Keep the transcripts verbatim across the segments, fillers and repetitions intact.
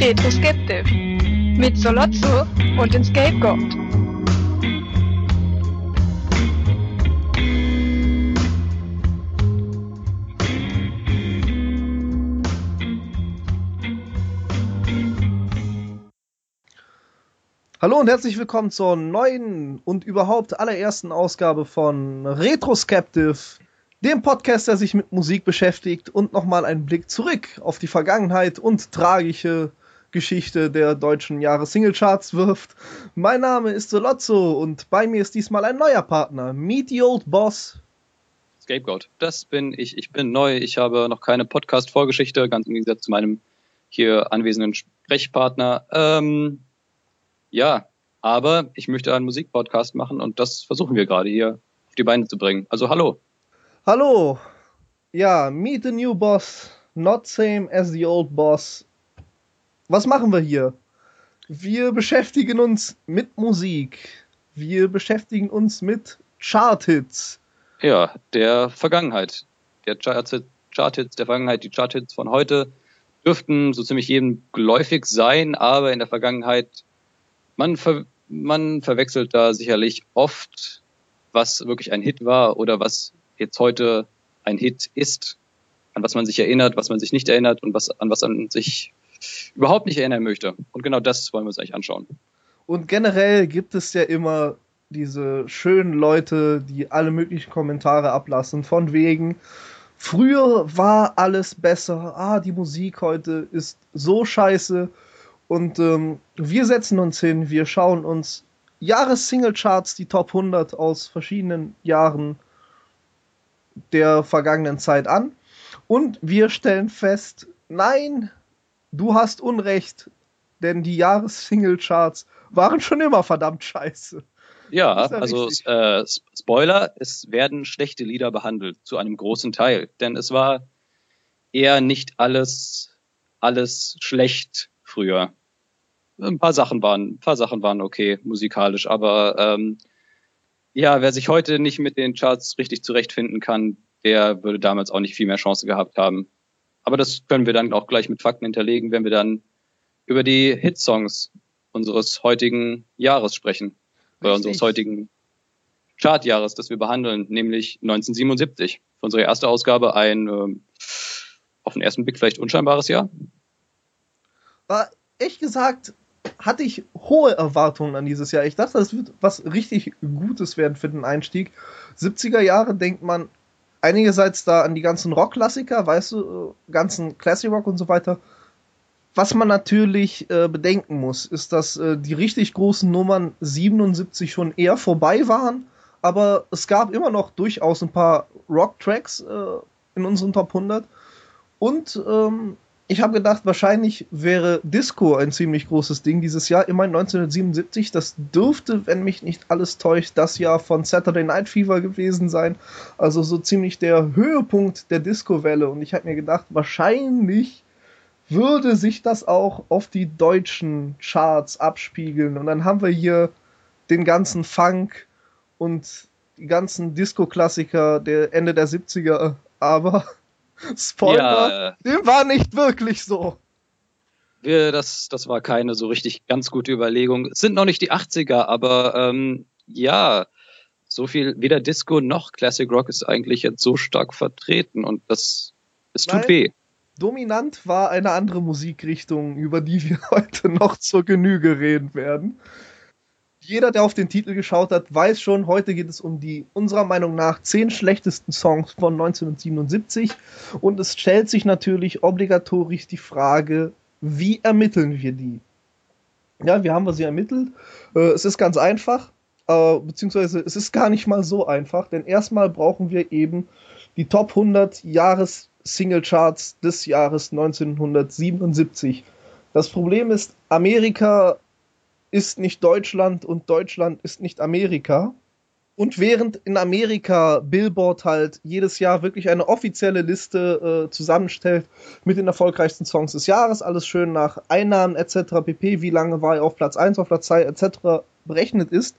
Retroskeptiv mit Solozzo und den Scapegoat. Hallo und herzlich willkommen zur neuen und überhaupt allerersten Ausgabe von Retroskeptiv, dem Podcast, der sich mit Musik beschäftigt und nochmal einen Blick zurück auf die Vergangenheit und tragische Geschichte der deutschen Jahres-Singlecharts wirft. Mein Name ist Solozzo und bei mir ist diesmal ein neuer Partner. Meet the Old Boss. Scapegoat, das bin ich. Ich bin neu. Ich habe noch keine Podcast-Vorgeschichte, ganz im Gegensatz zu meinem hier anwesenden Sprechpartner. Ähm, ja, aber ich möchte einen Musikpodcast machen und das versuchen wir gerade hier auf die Beine zu bringen. Also hallo. Hallo. Ja, Meet the New Boss, not same as the old boss. Was machen wir hier? Wir beschäftigen uns mit Musik. Wir beschäftigen uns mit Charthits. Ja, der Vergangenheit. Der Chart- Charthits der Vergangenheit, die Charthits von heute dürften so ziemlich jedem geläufig sein, aber in der Vergangenheit, man, ver- man verwechselt da sicherlich oft, was wirklich ein Hit war oder was jetzt heute ein Hit ist, an was man sich erinnert, was man sich nicht erinnert und was an was man sich überhaupt nicht erinnern möchte. Und genau das wollen wir uns eigentlich anschauen. Und generell gibt es ja immer diese schönen Leute, die alle möglichen Kommentare ablassen, von wegen, früher war alles besser, ah, die Musik heute ist so scheiße. Und ähm, wir setzen uns hin, wir schauen uns Jahres-Singlecharts, die Top hundert aus verschiedenen Jahren der vergangenen Zeit an. Und wir stellen fest, nein, du hast Unrecht, denn die Jahres-Singlecharts waren schon immer verdammt scheiße. Ja, ja also äh, Spoiler, es werden schlechte Lieder behandelt, zu einem großen Teil. Denn es war eher nicht alles, alles schlecht früher. Ein paar Sachen waren, ein paar Sachen waren okay, musikalisch, aber ähm, ja, wer sich heute nicht mit den Charts richtig zurechtfinden kann, der würde damals auch nicht viel mehr Chance gehabt haben. Aber das können wir dann auch gleich mit Fakten hinterlegen, wenn wir dann über die Hitsongs unseres heutigen Jahres sprechen. Oder unseres heutigen Chartjahres, das wir behandeln, nämlich neunzehnhundertsiebenundsiebzig. Für unsere erste Ausgabe ein ähm, auf den ersten Blick vielleicht unscheinbares Jahr. War, ehrlich gesagt, hatte ich hohe Erwartungen an dieses Jahr. Ich dachte, das wird was richtig Gutes werden für den Einstieg. siebziger Jahre denkt man einigerseits da an die ganzen Rock-Klassiker, weißt du, ganzen Classic Rock und so weiter. Was man natürlich äh, bedenken muss, ist, dass äh, die richtig großen Nummern siebenundsiebzig schon eher vorbei waren, aber es gab immer noch durchaus ein paar Rock-Tracks äh, in unseren Top hundert. Und ähm, ich habe gedacht, wahrscheinlich wäre Disco ein ziemlich großes Ding dieses Jahr. Immerhin neunzehnhundertsiebenundsiebzig, das dürfte, wenn mich nicht alles täuscht, das Jahr von Saturday Night Fever gewesen sein. Also so ziemlich der Höhepunkt der Disco-Welle. Und ich habe mir gedacht, wahrscheinlich würde sich das auch auf die deutschen Charts abspiegeln. Und dann haben wir hier den ganzen Funk und die ganzen Disco-Klassiker der Ende der siebziger. Aber Spoiler, ja, dem war nicht wirklich so. Wir, das, das war keine so richtig ganz gute Überlegung. Es sind noch nicht die achtziger, aber ähm, ja, so viel, weder Disco noch Classic Rock ist eigentlich jetzt so stark vertreten und das, es tut Nein. weh. Dominant war eine andere Musikrichtung, über die wir heute noch zur Genüge reden werden. Jeder, der auf den Titel geschaut hat, weiß schon, heute geht es um die, unserer Meinung nach, zehn schlechtesten Songs von neunzehnhundertsiebenundsiebzig. Und es stellt sich natürlich obligatorisch die Frage, wie ermitteln wir die? Ja, wie haben wir sie ermittelt? Äh, es ist ganz einfach, äh, beziehungsweise es ist gar nicht mal so einfach, denn erstmal brauchen wir eben die Top hundert Jahres Singlecharts des Jahres neunzehnhundertsiebenundsiebzig. Das Problem ist, Amerika ist nicht Deutschland und Deutschland ist nicht Amerika. Und während in Amerika Billboard halt jedes Jahr wirklich eine offizielle Liste äh, zusammenstellt mit den erfolgreichsten Songs des Jahres, alles schön nach Einnahmen et cetera pp., wie lange war er auf Platz eins, auf Platz zwei et cetera berechnet ist,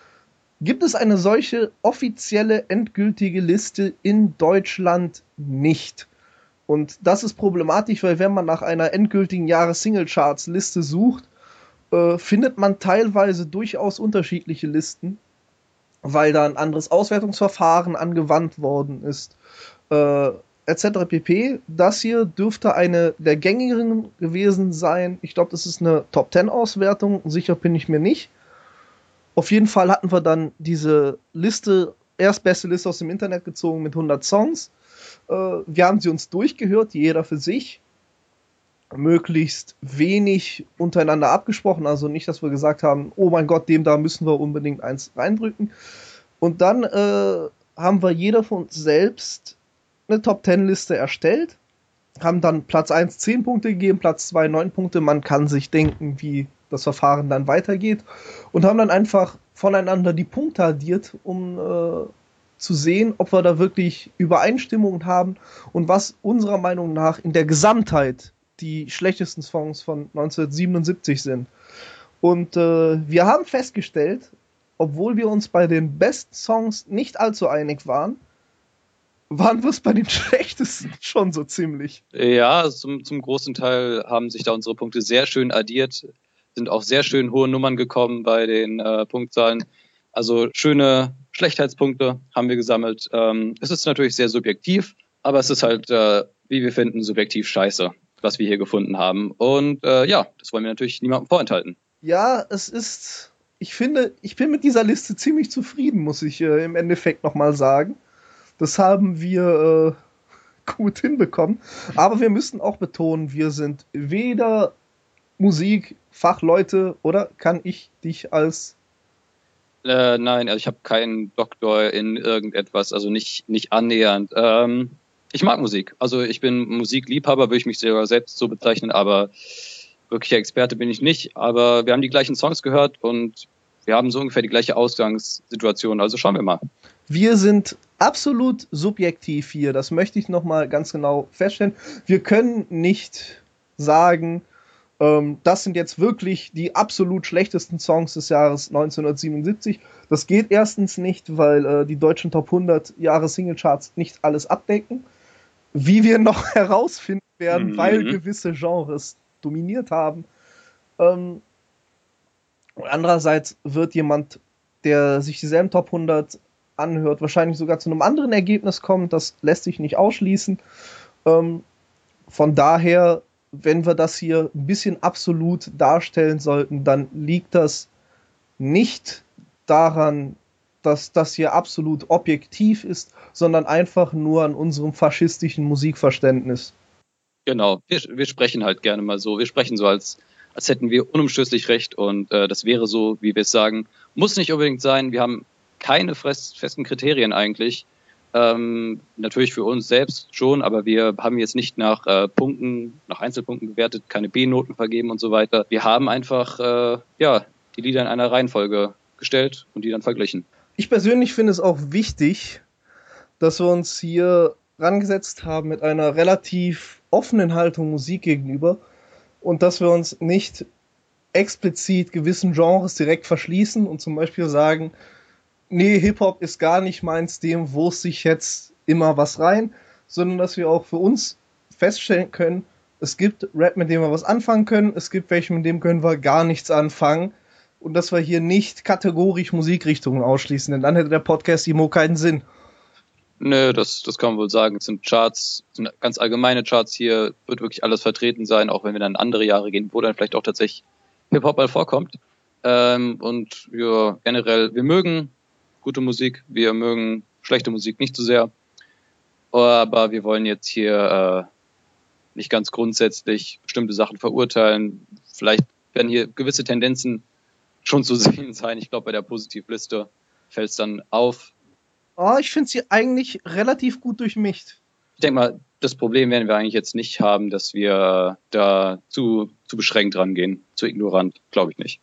gibt es eine solche offizielle, endgültige Liste in Deutschland nicht. Und das ist problematisch, weil wenn man nach einer endgültigen Jahres-Single-Charts-Liste sucht, äh, findet man teilweise durchaus unterschiedliche Listen, weil da ein anderes Auswertungsverfahren angewandt worden ist, äh, et cetera pp. Das hier dürfte eine der gängigeren gewesen sein. Ich glaube, das ist eine Top Ten Auswertung. Sicher bin ich mir nicht. Auf jeden Fall hatten wir dann diese Liste, erstbeste Liste aus dem Internet gezogen mit hundert Songs. Äh, wir haben sie uns durchgehört, jeder für sich. Möglichst wenig untereinander abgesprochen. Also nicht, dass wir gesagt haben, oh mein Gott, dem da müssen wir unbedingt eins reindrücken. Und dann äh, haben wir jeder von uns selbst eine Top-Ten-Liste erstellt, haben dann Platz eins zehn Punkte gegeben, Platz zwei neun Punkte, man kann sich denken, wie das Verfahren dann weitergeht, und haben dann einfach voneinander die Punkte addiert, um äh, zu sehen, ob wir da wirklich Übereinstimmungen haben und was unserer Meinung nach in der Gesamtheit die schlechtesten Songs von neunzehnhundertsiebenundsiebzig sind. Und äh, wir haben festgestellt, obwohl wir uns bei den besten Songs nicht allzu einig waren, waren wir es bei den schlechtesten schon so ziemlich. Ja, zum, zum großen Teil haben sich da unsere Punkte sehr schön addiert, sind auf sehr schön hohe Nummern gekommen bei den äh, Punktzahlen. Also schöne Schlechtheitspunkte haben wir gesammelt. Ähm, es ist natürlich sehr subjektiv, aber es ist halt, äh, wie wir finden, subjektiv scheiße, was wir hier gefunden haben. Und äh, ja, das wollen wir natürlich niemandem vorenthalten. Ja, es ist, ich finde, ich bin mit dieser Liste ziemlich zufrieden, muss ich äh, im Endeffekt nochmal sagen. Das haben wir äh, gut hinbekommen. Aber wir müssen auch betonen, wir sind weder Musikfachleute, oder kann ich dich als... Äh, nein, also ich habe keinen Doktor in irgendetwas, also nicht, nicht annähernd. Ähm, ich mag Musik. Also ich bin Musikliebhaber, würde ich mich selber selbst so bezeichnen, aber wirklicher Experte bin ich nicht. Aber wir haben die gleichen Songs gehört und wir haben so ungefähr die gleiche Ausgangssituation. Also schauen wir mal. Wir sind absolut subjektiv hier, das möchte ich nochmal ganz genau feststellen. Wir können nicht sagen, ähm, das sind jetzt wirklich die absolut schlechtesten Songs des Jahres neunzehnhundertsiebenundsiebzig. Das geht erstens nicht, weil äh, die deutschen Top hundert Jahres-Single-Charts nicht alles abdecken. Wie wir noch herausfinden werden, mhm. weil gewisse Genres dominiert haben. Ähm, andererseits wird jemand, der sich dieselben Top hundert anhört, wahrscheinlich sogar zu einem anderen Ergebnis kommt. Das lässt sich nicht ausschließen. Ähm, von daher, wenn wir das hier ein bisschen absolut darstellen sollten, dann liegt das nicht daran, dass das hier absolut objektiv ist, sondern einfach nur an unserem faschistischen Musikverständnis. Genau, wir, wir sprechen halt gerne mal so. Wir sprechen so, als, als hätten wir unumstößlich recht und äh, das wäre so, wie wir es sagen. Muss nicht unbedingt sein. Wir haben keine festen Kriterien eigentlich. Ähm, natürlich für uns selbst schon, aber wir haben jetzt nicht nach äh, Punkten, nach Einzelpunkten bewertet, keine B-Noten vergeben und so weiter. Wir haben einfach äh, ja die Lieder in einer Reihenfolge gestellt und die dann verglichen. Ich persönlich finde es auch wichtig, dass wir uns hier rangesetzt haben mit einer relativ offenen Haltung Musik gegenüber und dass wir uns nicht explizit gewissen Genres direkt verschließen und zum Beispiel sagen, nee, Hip-Hop ist gar nicht meins, dem wurst sich jetzt immer was rein, sondern dass wir auch für uns feststellen können, es gibt Rap, mit dem wir was anfangen können, es gibt welche, mit dem können wir gar nichts anfangen und dass wir hier nicht kategorisch Musikrichtungen ausschließen, denn dann hätte der Podcast Imo keinen Sinn. Nö, das, das kann man wohl sagen. Es sind Charts, es sind ganz allgemeine Charts hier, wird wirklich alles vertreten sein, auch wenn wir dann in andere Jahre gehen, wo dann vielleicht auch tatsächlich Hip-Hop mal vorkommt. Ähm, und ja, generell, wir mögen gute Musik, wir mögen schlechte Musik nicht so sehr, aber wir wollen jetzt hier äh, nicht ganz grundsätzlich bestimmte Sachen verurteilen. Vielleicht werden hier gewisse Tendenzen schon zu sehen sein. Ich glaube, bei der Positivliste fällt es dann auf. Oh, ich finde sie eigentlich relativ gut durchmischt. Ich denke mal, das Problem werden wir eigentlich jetzt nicht haben, dass wir da zu, zu beschränkt rangehen, zu ignorant, glaube ich nicht.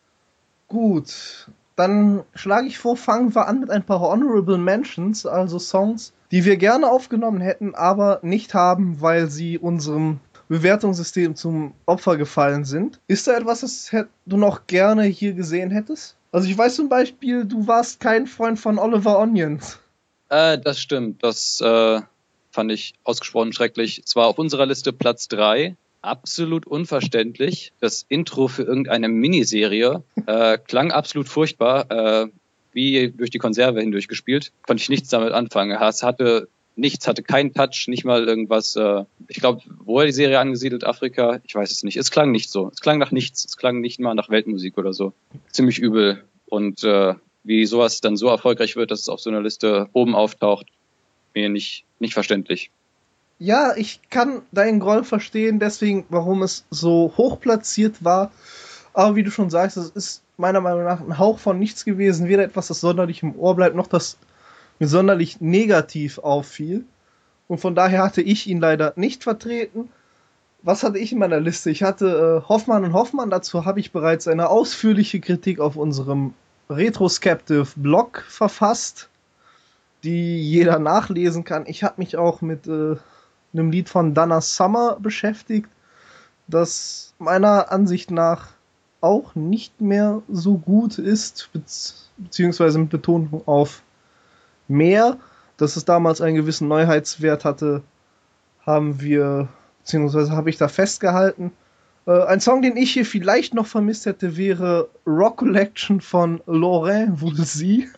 Gut, dann schlage ich vor, fangen wir an mit ein paar Honorable Mentions, also Songs, die wir gerne aufgenommen hätten, aber nicht haben, weil sie unserem Bewertungssystem zum Opfer gefallen sind. Ist da etwas, das du noch gerne hier gesehen hättest? Also ich weiß zum Beispiel, du warst kein Freund von Oliver Onions. Äh, das stimmt, das äh, fand ich ausgesprochen schrecklich. Zwar auf unserer Liste Platz drei, absolut unverständlich. Das Intro für irgendeine Miniserie äh, klang absolut furchtbar, äh, wie durch die Konserve hindurch gespielt. Konnte ich nichts damit anfangen. Es hatte nichts, hatte keinen Touch, nicht mal irgendwas. Äh, ich glaube, wo er die Serie angesiedelt, Afrika, ich weiß es nicht. Es klang nicht so. Es klang nach nichts. Es klang nicht mal nach Weltmusik oder so. Ziemlich übel. Und äh, wie sowas dann so erfolgreich wird, dass es auf so einer Liste oben auftaucht, mir nicht, nicht verständlich. Ja, ich kann deinen Groll verstehen, deswegen, warum es so hoch platziert war. Aber wie du schon sagst, es ist meiner Meinung nach ein Hauch von nichts gewesen. Weder etwas, das sonderlich im Ohr bleibt, noch das mir sonderlich negativ auffiel. Und von daher hatte ich ihn leider nicht vertreten. Was hatte ich in meiner Liste? Ich hatte äh, Hoffmann und Hoffmann. Dazu habe ich bereits eine ausführliche Kritik auf unserem Retroskeptive-Blog verfasst, die jeder nachlesen kann. Ich habe mich auch mit äh, einem Lied von Donna Summer beschäftigt, das meiner Ansicht nach auch nicht mehr so gut ist, beziehungsweise mit Betonung auf mehr. Dass es damals einen gewissen Neuheitswert hatte, haben wir, beziehungsweise habe ich da festgehalten. Äh, ein Song, den ich hier vielleicht noch vermisst hätte, wäre Rock Collection von Laurent Voulzy.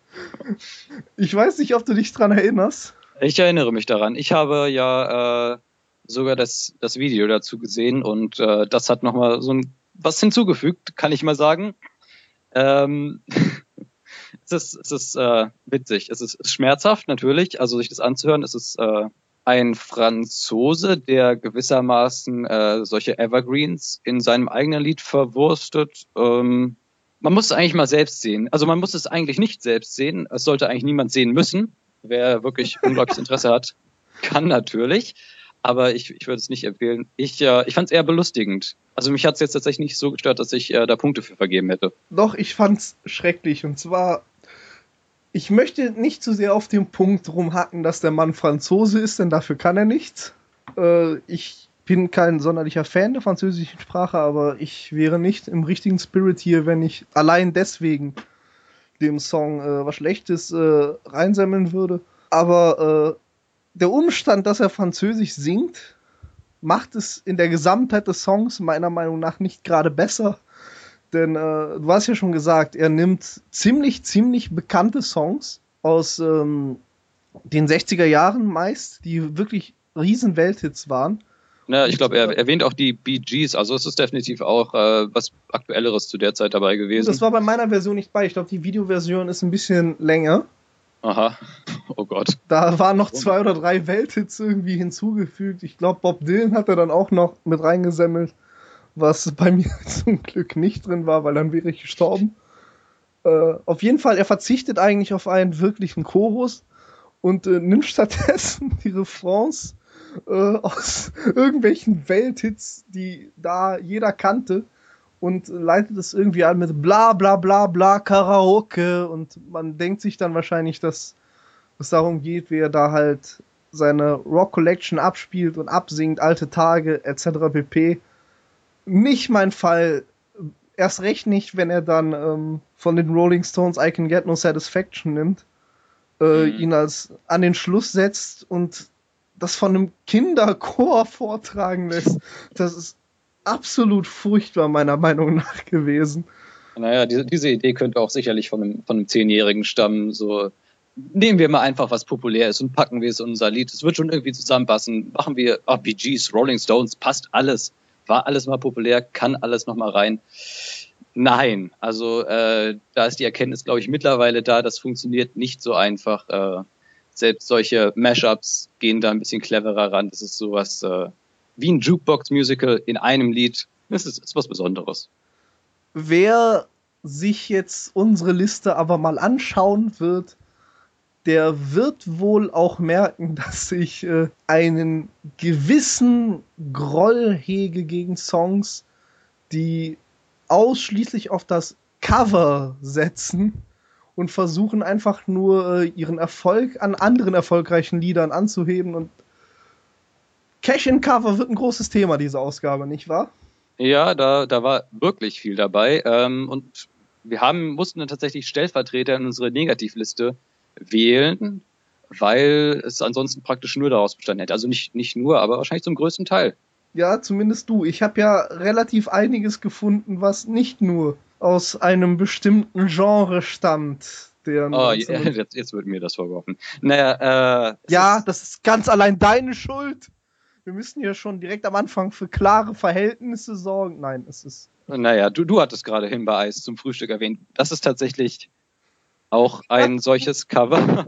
Ich weiß nicht, ob du dich dran erinnerst. Ich erinnere mich daran. Ich habe ja äh, sogar das, das Video dazu gesehen und äh, das hat nochmal so ein, was hinzugefügt, kann ich mal sagen. Ähm, es ist, es ist äh, witzig. Es ist, es ist schmerzhaft, natürlich, also sich das anzuhören. Es ist äh, ein Franzose, der gewissermaßen äh, solche Evergreens in seinem eigenen Lied verwurstet. Ähm, man muss es eigentlich mal selbst sehen. Also man muss es eigentlich nicht selbst sehen. Es sollte eigentlich niemand sehen müssen. Wer wirklich unglaubliches Interesse hat, kann natürlich. Aber ich, ich würde es nicht empfehlen. Ich, äh, ich fand es eher belustigend. Also mich hat es jetzt tatsächlich nicht so gestört, dass ich äh, da Punkte für vergeben hätte. Doch, ich fand's schrecklich. Und zwar, ich möchte nicht zu sehr auf den Punkt rumhacken, dass der Mann Franzose ist, denn dafür kann er nichts. Äh, ich bin kein sonderlicher Fan der französischen Sprache, aber ich wäre nicht im richtigen Spirit hier, wenn ich allein deswegen dem Song äh, was Schlechtes äh, reinsammeln würde. Aber äh, der Umstand, dass er Französisch singt, macht es in der Gesamtheit des Songs meiner Meinung nach nicht gerade besser. Denn äh, du hast ja schon gesagt, er nimmt ziemlich, ziemlich bekannte Songs aus ähm, den sechziger Jahren meist, die wirklich riesen Welthits waren. Ja, ich glaube, er erwähnt auch die Bee Gees, also es ist definitiv auch äh, was Aktuelleres zu der Zeit dabei gewesen. Das war bei meiner Version nicht bei. Ich glaube, die Videoversion ist ein bisschen länger. Aha, oh Gott. Da waren noch zwei oder drei Welthits irgendwie hinzugefügt. Ich glaube, Bob Dylan hat er dann auch noch mit reingesammelt, was bei mir zum Glück nicht drin war, weil dann wäre ich gestorben. Äh, auf jeden Fall, er verzichtet eigentlich auf einen wirklichen Chorus und äh, nimmt stattdessen die Refrains äh, aus irgendwelchen Welthits, die da jeder kannte, und leitet es irgendwie an mit bla bla bla bla Karaoke, und man denkt sich dann wahrscheinlich, dass es darum geht, wie er da halt seine Rock Collection abspielt und absingt, alte Tage et cetera pp. Nicht mein Fall. Erst recht nicht, wenn er dann ähm, von den Rolling Stones I Can Get No Satisfaction nimmt, äh, mhm. ihn als an den Schluss setzt und das von einem Kinderchor vortragen lässt. Das ist absolut furchtbar, meiner Meinung nach, gewesen. Naja, diese, diese Idee könnte auch sicherlich von einem, von einem Zehnjährigen stammen. So, nehmen wir mal einfach, was populär ist, und packen wir es in unser Lied. Es wird schon irgendwie zusammenpassen. Machen wir, ah, Bee Gees, Rolling Stones, passt alles. War alles mal populär, kann alles noch mal rein. Nein, also äh, da ist die Erkenntnis, glaube ich, mittlerweile da. Das funktioniert nicht so einfach. Äh, selbst solche Mashups gehen da ein bisschen cleverer ran. Das ist sowas äh, wie ein Jukebox-Musical in einem Lied. Das ist, ist was Besonderes. Wer sich jetzt unsere Liste aber mal anschauen wird, der wird wohl auch merken, dass ich äh, einen gewissen Groll hege gegen Songs, die ausschließlich auf das Cover setzen und versuchen einfach nur äh, ihren Erfolg an anderen erfolgreichen Liedern anzuheben. Und Cash-in-Cover wird ein großes Thema, diese Ausgabe, nicht wahr? Ja, da, da war wirklich viel dabei. Ähm, und wir haben, mussten dann tatsächlich Stellvertreter in unsere Negativliste wählen weil es ansonsten praktisch nur daraus bestanden hätte. Also nicht, nicht nur, aber wahrscheinlich zum größten Teil. Ja, zumindest du. Ich habe ja relativ einiges gefunden, was nicht nur aus einem bestimmten Genre stammt. Der Oh, jetzt, jetzt wird mir das vorgeworfen. Naja, äh... Ja, ist das ist ganz allein deine Schuld. Wir müssen ja schon direkt am Anfang für klare Verhältnisse sorgen. Nein, es ist... Naja, du, du hattest gerade Himbeereis zum Frühstück erwähnt. Das ist tatsächlich auch ein solches Cover.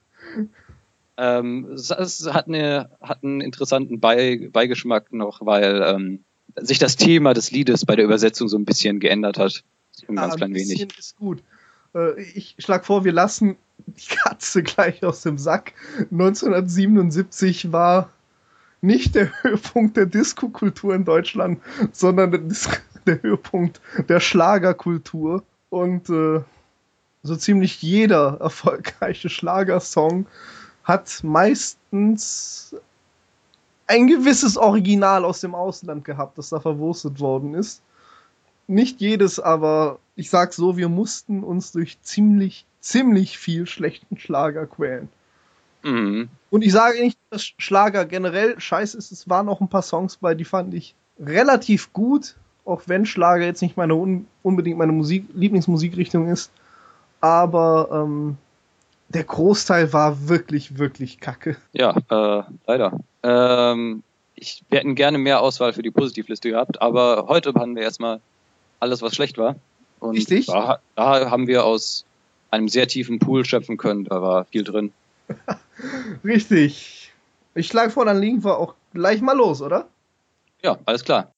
ähm, es, es hat, eine, hat einen interessanten Bei, Beigeschmack noch, weil ähm, sich das Thema des Liedes bei der Übersetzung so ein bisschen geändert hat. Ein ganz ah, klein ein bisschen wenig. Ist gut. Äh, ich schlage vor, wir lassen die Katze gleich aus dem Sack. neunzehnhundertsiebenundsiebzig war nicht der Höhepunkt der Disco-Kultur in Deutschland, sondern der, Dis- der Höhepunkt der Schlagerkultur. Und äh, so ziemlich jeder erfolgreiche Schlagersong hat meistens ein gewisses Original aus dem Ausland gehabt, das da verwurstet worden ist. Nicht jedes, aber ich sag so, wir mussten uns durch ziemlich, ziemlich viel schlechten Schlager quälen. Mhm. Und ich sage nicht, dass Schlager generell scheiße ist. Es waren auch ein paar Songs bei, die fand ich relativ gut, auch wenn Schlager jetzt nicht meine un- unbedingt meine Musik, Lieblingsmusikrichtung ist. Aber ähm, der Großteil war wirklich, wirklich kacke. Ja, äh, leider. Ähm, ich, wir hätten gerne mehr Auswahl für die Positivliste gehabt, aber heute haben wir erstmal alles, was schlecht war. Und Richtig. Da, da haben wir aus einem sehr tiefen Pool schöpfen können. Da war viel drin. Richtig. Ich schlage vor, dann legen wir auch gleich mal los, oder? Ja, alles klar.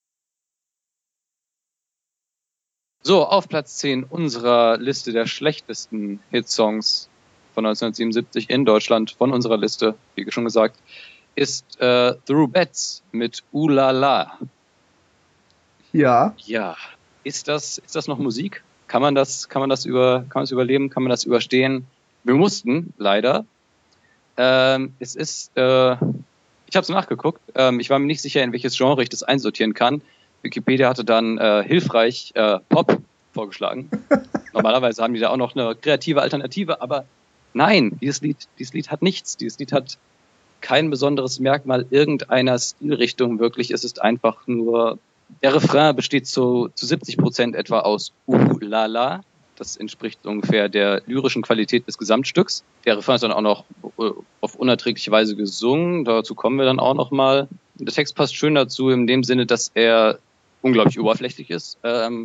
So, auf Platz zehn unserer Liste der schlechtesten Hitsongs von neunzehnhundertsiebenundsiebzig in Deutschland, von unserer Liste, wie schon gesagt, ist äh, The Rubettes mit Ooh La La. Ja. Ja, ist das, ist das noch Musik? Kann man das, kann man das über, kann man das überleben? Kann man das überstehen? Wir mussten, leider. Ähm, es ist, äh, ich habe es nachgeguckt. Ähm, ich war mir nicht sicher, in welches Genre ich das einsortieren kann. Wikipedia hatte dann äh, hilfreich äh, Pop vorgeschlagen. Normalerweise haben die da auch noch eine kreative Alternative, aber nein, dieses Lied, dieses Lied hat nichts. Dieses Lied hat kein besonderes Merkmal irgendeiner Stilrichtung. Wirklich, es ist einfach nur, der Refrain besteht zu, zu siebzig Prozent etwa aus Ooh La La. Das entspricht ungefähr der lyrischen Qualität des Gesamtstücks. Der Refrain ist dann auch noch auf unerträgliche Weise gesungen. Dazu kommen wir dann auch noch mal. Der Text passt schön dazu in dem Sinne, dass er unglaublich oberflächlich ist. Ähm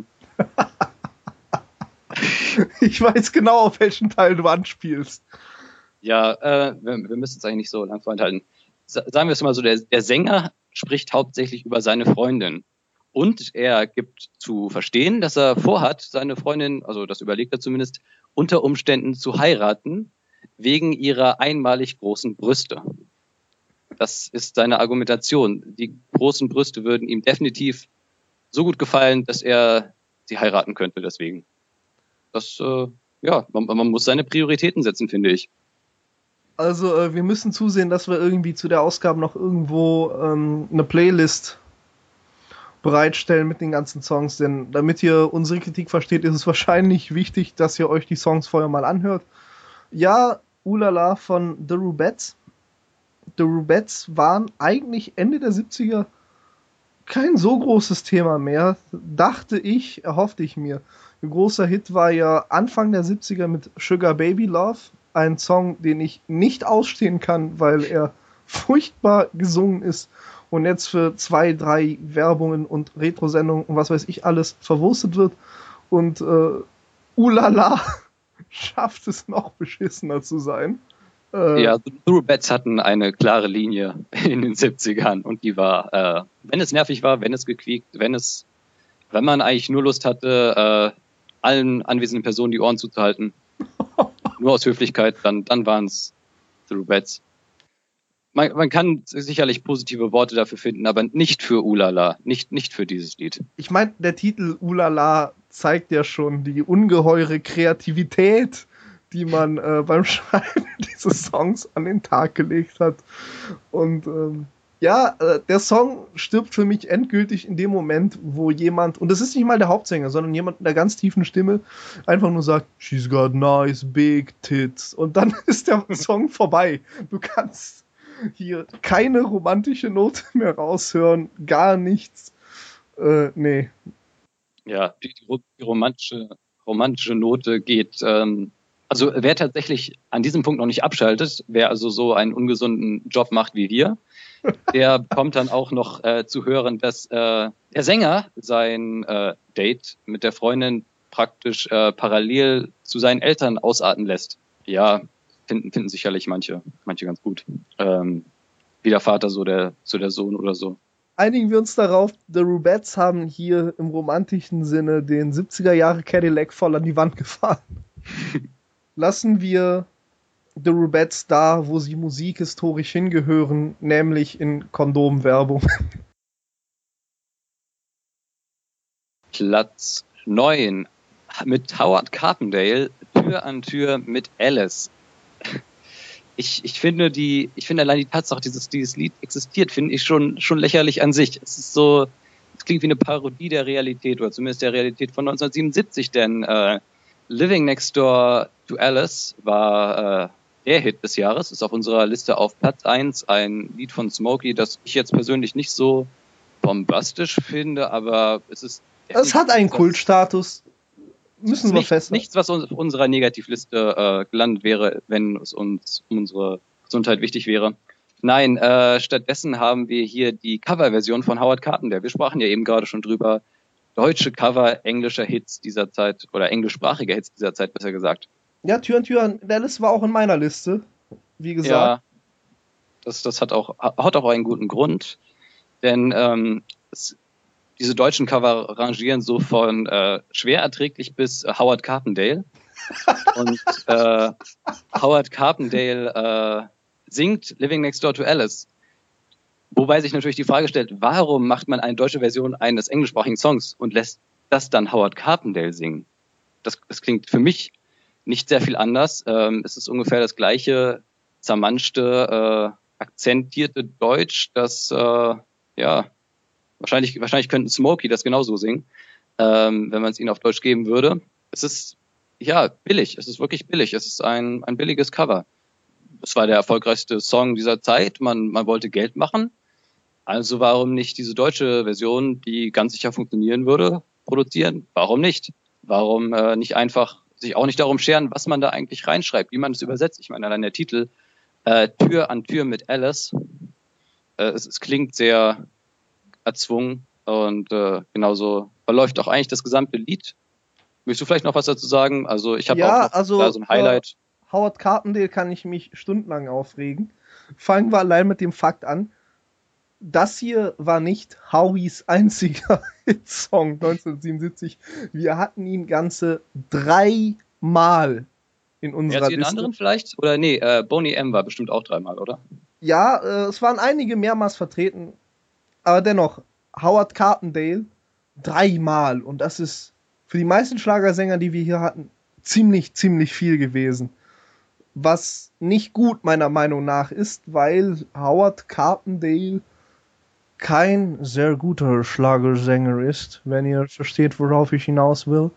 Ich weiß genau, auf welchen Teil du anspielst. Ja, äh, wir, wir müssen es eigentlich nicht so lang vorenthalten. Sa- sagen wir es mal so, der, der Sänger spricht hauptsächlich über seine Freundin. Und er gibt zu verstehen, dass er vorhat, seine Freundin, also das überlegt er zumindest, unter Umständen zu heiraten, wegen ihrer einmalig großen Brüste. Das ist seine Argumentation. Die großen Brüste würden ihm definitiv so gut gefallen, dass er sie heiraten könnte deswegen. Das, äh, ja, man, man muss seine Prioritäten setzen, finde ich. Also äh, wir müssen zusehen, dass wir irgendwie zu der Ausgabe noch irgendwo ähm, eine Playlist bereitstellen mit den ganzen Songs, denn damit ihr unsere Kritik versteht, ist es wahrscheinlich wichtig, dass ihr euch die Songs vorher mal anhört. Ja, Ooh La La von The Rubettes. The Rubettes waren eigentlich Ende der siebziger kein so großes Thema mehr, dachte ich, erhoffte ich mir. Ein großer Hit war ja Anfang der siebziger mit Sugar Baby Love, ein Song, den ich nicht ausstehen kann, weil er furchtbar gesungen ist und jetzt für zwei, drei Werbungen und Retro-Sendungen und was weiß ich alles verwurstet wird. Und äh, Ooh La La schafft es noch beschissener zu sein. Äh, Ja, The Rubettes hatten eine klare Linie in den siebzigern und die war, äh, wenn es nervig war, wenn es gequiekt, wenn es, wenn man eigentlich nur Lust hatte, äh, allen anwesenden Personen die Ohren zuzuhalten, nur aus Höflichkeit, dann, dann waren es The Rubettes. Man, man kann sicherlich positive Worte dafür finden, aber nicht für Ooh La La, nicht, nicht für dieses Lied. Ich meine, der Titel Ooh La La zeigt ja schon die ungeheure Kreativität, die man äh, beim Schreiben dieses Songs an den Tag gelegt hat. Und ähm, Ja, äh, der Song stirbt für mich endgültig in dem Moment, wo jemand, und das ist nicht mal der Hauptsänger, sondern jemand mit einer ganz tiefen Stimme einfach nur sagt, she's got nice big tits. Und dann ist der Song vorbei. Du kannst hier keine romantische Note mehr raushören, gar nichts. Äh, nee. Ja, die, die romantische, romantische Note geht, ähm, also wer tatsächlich an diesem Punkt noch nicht abschaltet, wer also so einen ungesunden Job macht wie wir, der bekommt dann auch noch äh, zu hören, dass äh, der Sänger sein äh, Date mit der Freundin praktisch äh, parallel zu seinen Eltern ausarten lässt. Ja, finden, finden sicherlich manche, manche ganz gut. Ähm, wie der Vater so der, so der Sohn oder so. Einigen wir uns darauf, The Rubettes haben hier im romantischen Sinne den siebziger Jahre Cadillac voll an die Wand gefahren. Lassen wir The Rubettes da, wo sie musikhistorisch hingehören, nämlich in Kondomwerbung. Platz neun mit Howard Carpendale, Tür an Tür mit Alice. Ich, ich finde die, ich finde allein die Tatsache, dieses, dieses Lied existiert, finde ich schon, schon lächerlich an sich. Es ist so, es klingt wie eine Parodie der Realität oder zumindest der Realität von neunzehnhundertsiebenundsiebzig, denn äh, Living Next Door to Alice war äh, der Hit des Jahres, ist auf unserer Liste auf Platz eins, ein Lied von Smokey, das ich jetzt persönlich nicht so bombastisch finde, aber es ist... Es hat einen Kultstatus, müssen wir nicht, festhalten. Nichts, was auf unserer Negativliste äh, gelandet wäre, wenn es uns um unsere Gesundheit wichtig wäre. Nein, äh, stattdessen haben wir hier die Coverversion von Howard Carpendale. Wir sprachen ja eben gerade schon drüber. Deutsche Cover englischer Hits dieser Zeit, oder englischsprachiger Hits dieser Zeit, besser gesagt. Ja, Tür an Tür an Alice war auch in meiner Liste, wie gesagt. Ja, das, das hat auch, hat auch einen guten Grund, denn ähm, es, diese deutschen Cover rangieren so von äh, schwer erträglich bis äh, Howard Carpendale. Und äh, Howard Carpendale äh, singt Living Next Door to Alice. Wobei sich natürlich die Frage stellt, warum macht man eine deutsche Version eines englischsprachigen Songs und lässt das dann Howard Carpendale singen? Das, das klingt für mich nicht sehr viel anders. Ähm, es ist ungefähr das gleiche zermanschte, äh, akzentierte Deutsch, das, äh, ja, wahrscheinlich, wahrscheinlich könnten Smokey das genauso singen, ähm, wenn man es ihnen auf Deutsch geben würde. Es ist, ja, billig. Es ist wirklich billig. Es ist ein, ein billiges Cover. Es war der erfolgreichste Song dieser Zeit. Man, man wollte Geld machen. Also warum nicht diese deutsche Version, die ganz sicher funktionieren würde, produzieren? Warum nicht? Warum äh, nicht einfach sich auch nicht darum scheren, was man da eigentlich reinschreibt, wie man es übersetzt? Ich meine, allein der Titel äh, Tür an Tür mit Alice. Äh, es, es klingt sehr erzwungen und äh, genauso verläuft auch eigentlich das gesamte Lied. Möchtest du vielleicht noch was dazu sagen? Also ich habe ja, auch noch also, da so ein Highlight. Äh, Howard Carpendale kann ich mich stundenlang aufregen. Fangen wir allein mit dem Fakt an. Das hier war nicht Howies einziger Hitsong neunzehnhundertsiebenundsiebzig. Wir hatten ihn ganze dreimal in unserer Ja, den Liste. anderen vielleicht? Oder nee, äh, Boney M war bestimmt auch dreimal, oder? Ja, äh, es waren einige mehrmals vertreten. Aber dennoch, Howard Carpendale dreimal. Und das ist für die meisten Schlagersänger, die wir hier hatten, ziemlich, ziemlich viel gewesen. Was nicht gut meiner Meinung nach ist, weil Howard Carpendale kein sehr guter Schlagersänger ist, wenn ihr versteht, worauf ich hinaus will.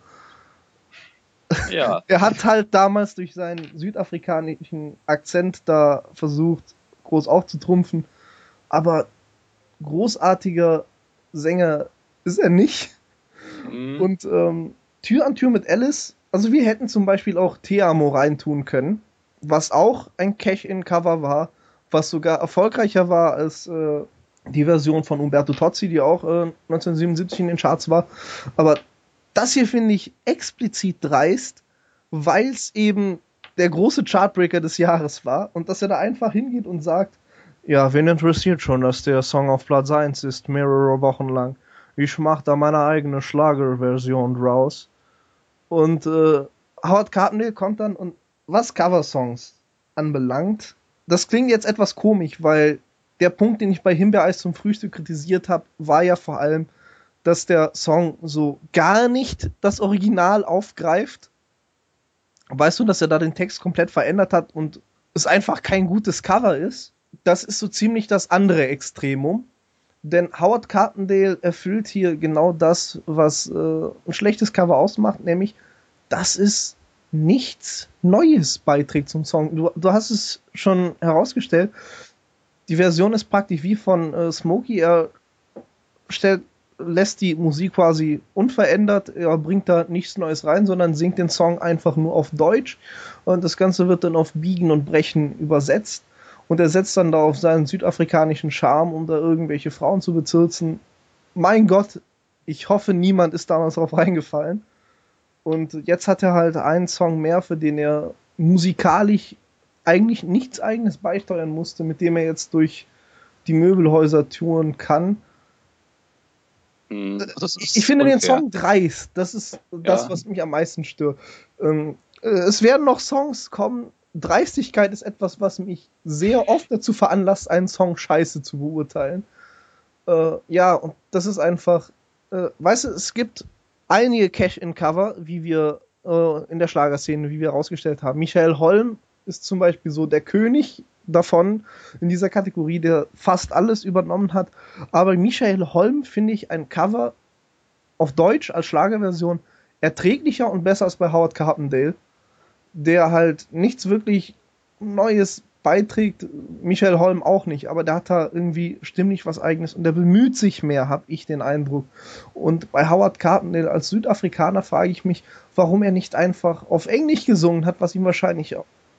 Ja. Er hat halt damals durch seinen südafrikanischen Akzent da versucht, groß aufzutrumpfen, aber großartiger Sänger ist er nicht. Mhm. Und ähm, Tür an Tür mit Alice, also wir hätten zum Beispiel auch Te Amo reintun können, was auch ein Cash-In-Cover war, was sogar erfolgreicher war als äh, die Version von Umberto Tozzi, die auch äh, neunzehnhundertsiebenundsiebzig in den Charts war. Aber das hier finde ich explizit dreist, weil es eben der große Chartbreaker des Jahres war und dass er da einfach hingeht und sagt, ja, wen interessiert schon, dass der Song auf Platz eins ist, mehrere Wochen lang. Ich mach da meine eigene Schlagerversion draus. Und äh, Howard Carpendale kommt dann und was Coversongs anbelangt, das klingt jetzt etwas komisch, weil der Punkt, den ich bei Himbeereis zum Frühstück kritisiert habe, war ja vor allem, dass der Song so gar nicht das Original aufgreift. Weißt du, dass er da den Text komplett verändert hat und es einfach kein gutes Cover ist? das ist so ziemlich das andere Extremum. Denn Howard Carpendale erfüllt hier genau das, was äh, ein schlechtes Cover ausmacht, nämlich, dass es nichts Neues beiträgt zum Song. Du, du hast es schon herausgestellt, die Version ist praktisch wie von äh, Smokey. Er stellt, lässt die Musik quasi unverändert, er bringt da nichts Neues rein, sondern singt den Song einfach nur auf Deutsch und das Ganze wird dann auf Biegen und Brechen übersetzt. Und er setzt dann da auf seinen südafrikanischen Charme, um da irgendwelche Frauen zu bezirzen. Mein Gott, ich hoffe, niemand ist damals drauf reingefallen. Und jetzt hat er halt einen Song mehr, für den er musikalisch eigentlich nichts Eigenes beisteuern musste, mit dem er jetzt durch die Möbelhäuser touren kann. Das ist ich finde unfair. den Song dreist. Das ist das, Ja. was mich am meisten stört. Ähm, äh, es werden noch Songs kommen. Dreistigkeit ist etwas, was mich sehr oft dazu veranlasst, einen Song scheiße zu beurteilen. Äh, ja, und das ist einfach, äh, weißt du, es gibt einige Cash-in-Cover, wie wir äh, in der Schlagerszene, wie wir herausgestellt haben. Michael Holm ist zum Beispiel so der König davon, in dieser Kategorie, der fast alles übernommen hat. Aber Michael Holm finde ich ein Cover auf Deutsch als Schlagerversion erträglicher und besser als bei Howard Carpendale, der halt nichts wirklich Neues beiträgt. Michael Holm auch nicht, aber der hat da irgendwie stimmlich was Eigenes und der bemüht sich mehr, habe ich den Eindruck. Und bei Howard Carpendale als Südafrikaner frage ich mich, warum er nicht einfach auf Englisch gesungen hat, was ihm wahrscheinlich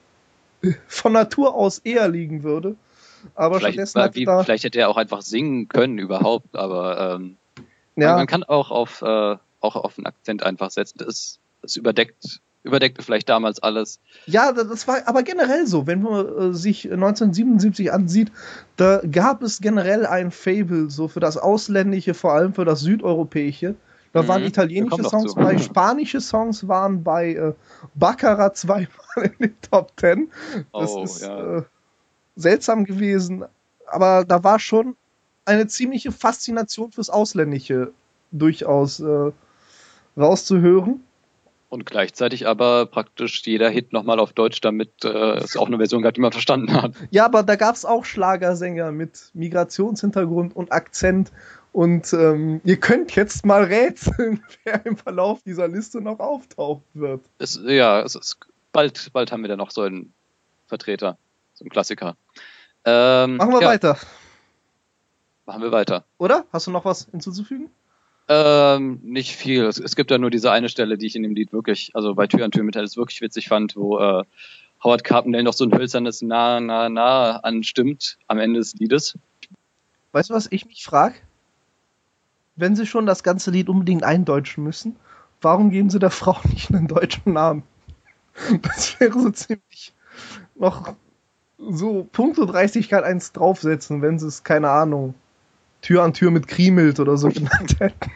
von Natur aus eher liegen würde. Aber Vielleicht, stattdessen war, hat wie, da, vielleicht hätte er auch einfach singen können überhaupt, aber ähm, ja, man, man kann auch auf, äh, auch auf einen Akzent einfach setzen. Das, das überdeckt, überdeckte vielleicht damals alles. Ja, das war aber generell so. Wenn man äh, sich neunzehnhundertsiebenundsiebzig ansieht, da gab es generell ein Faible so für das Ausländische, vor allem für das Südeuropäische. Da Mhm, waren wir italienische kommen noch Songs zu. bei, spanische Songs waren bei äh, Baccarat zweimal in den Top Ten. Das Oh, ist ja. äh, seltsam gewesen. Aber da war schon eine ziemliche Faszination fürs Ausländische durchaus äh, rauszuhören. Und gleichzeitig aber praktisch jeder Hit nochmal auf Deutsch, damit äh, es auch eine Version gab, die man verstanden hat. Ja, aber da gab es auch Schlagersänger mit Migrationshintergrund und Akzent. Und ähm, ihr könnt jetzt mal rätseln, wer im Verlauf dieser Liste noch auftauchen wird. Es, ja, es ist, bald, bald haben wir da noch so einen Vertreter, so einen Klassiker. Ähm, Machen wir ja, weiter, machen wir weiter. oder? Hast du noch was hinzuzufügen? Ähm, nicht viel. Es, es gibt ja nur diese eine Stelle, die ich in dem Lied wirklich, also bei Tür an Tür mit Alice wirklich witzig fand, wo äh, Howard Carpendale noch so ein hölzernes Na, Na, Na anstimmt am Ende des Liedes. Weißt du, was ich mich frage? Wenn sie schon das ganze Lied unbedingt eindeutschen müssen, warum geben sie der Frau nicht einen deutschen Namen? Das wäre so ziemlich noch so Punkte Dreistigkeit eins draufsetzen, wenn sie es, keine Ahnung, Tür an Tür mit Kriemelt oder so genannt hätten.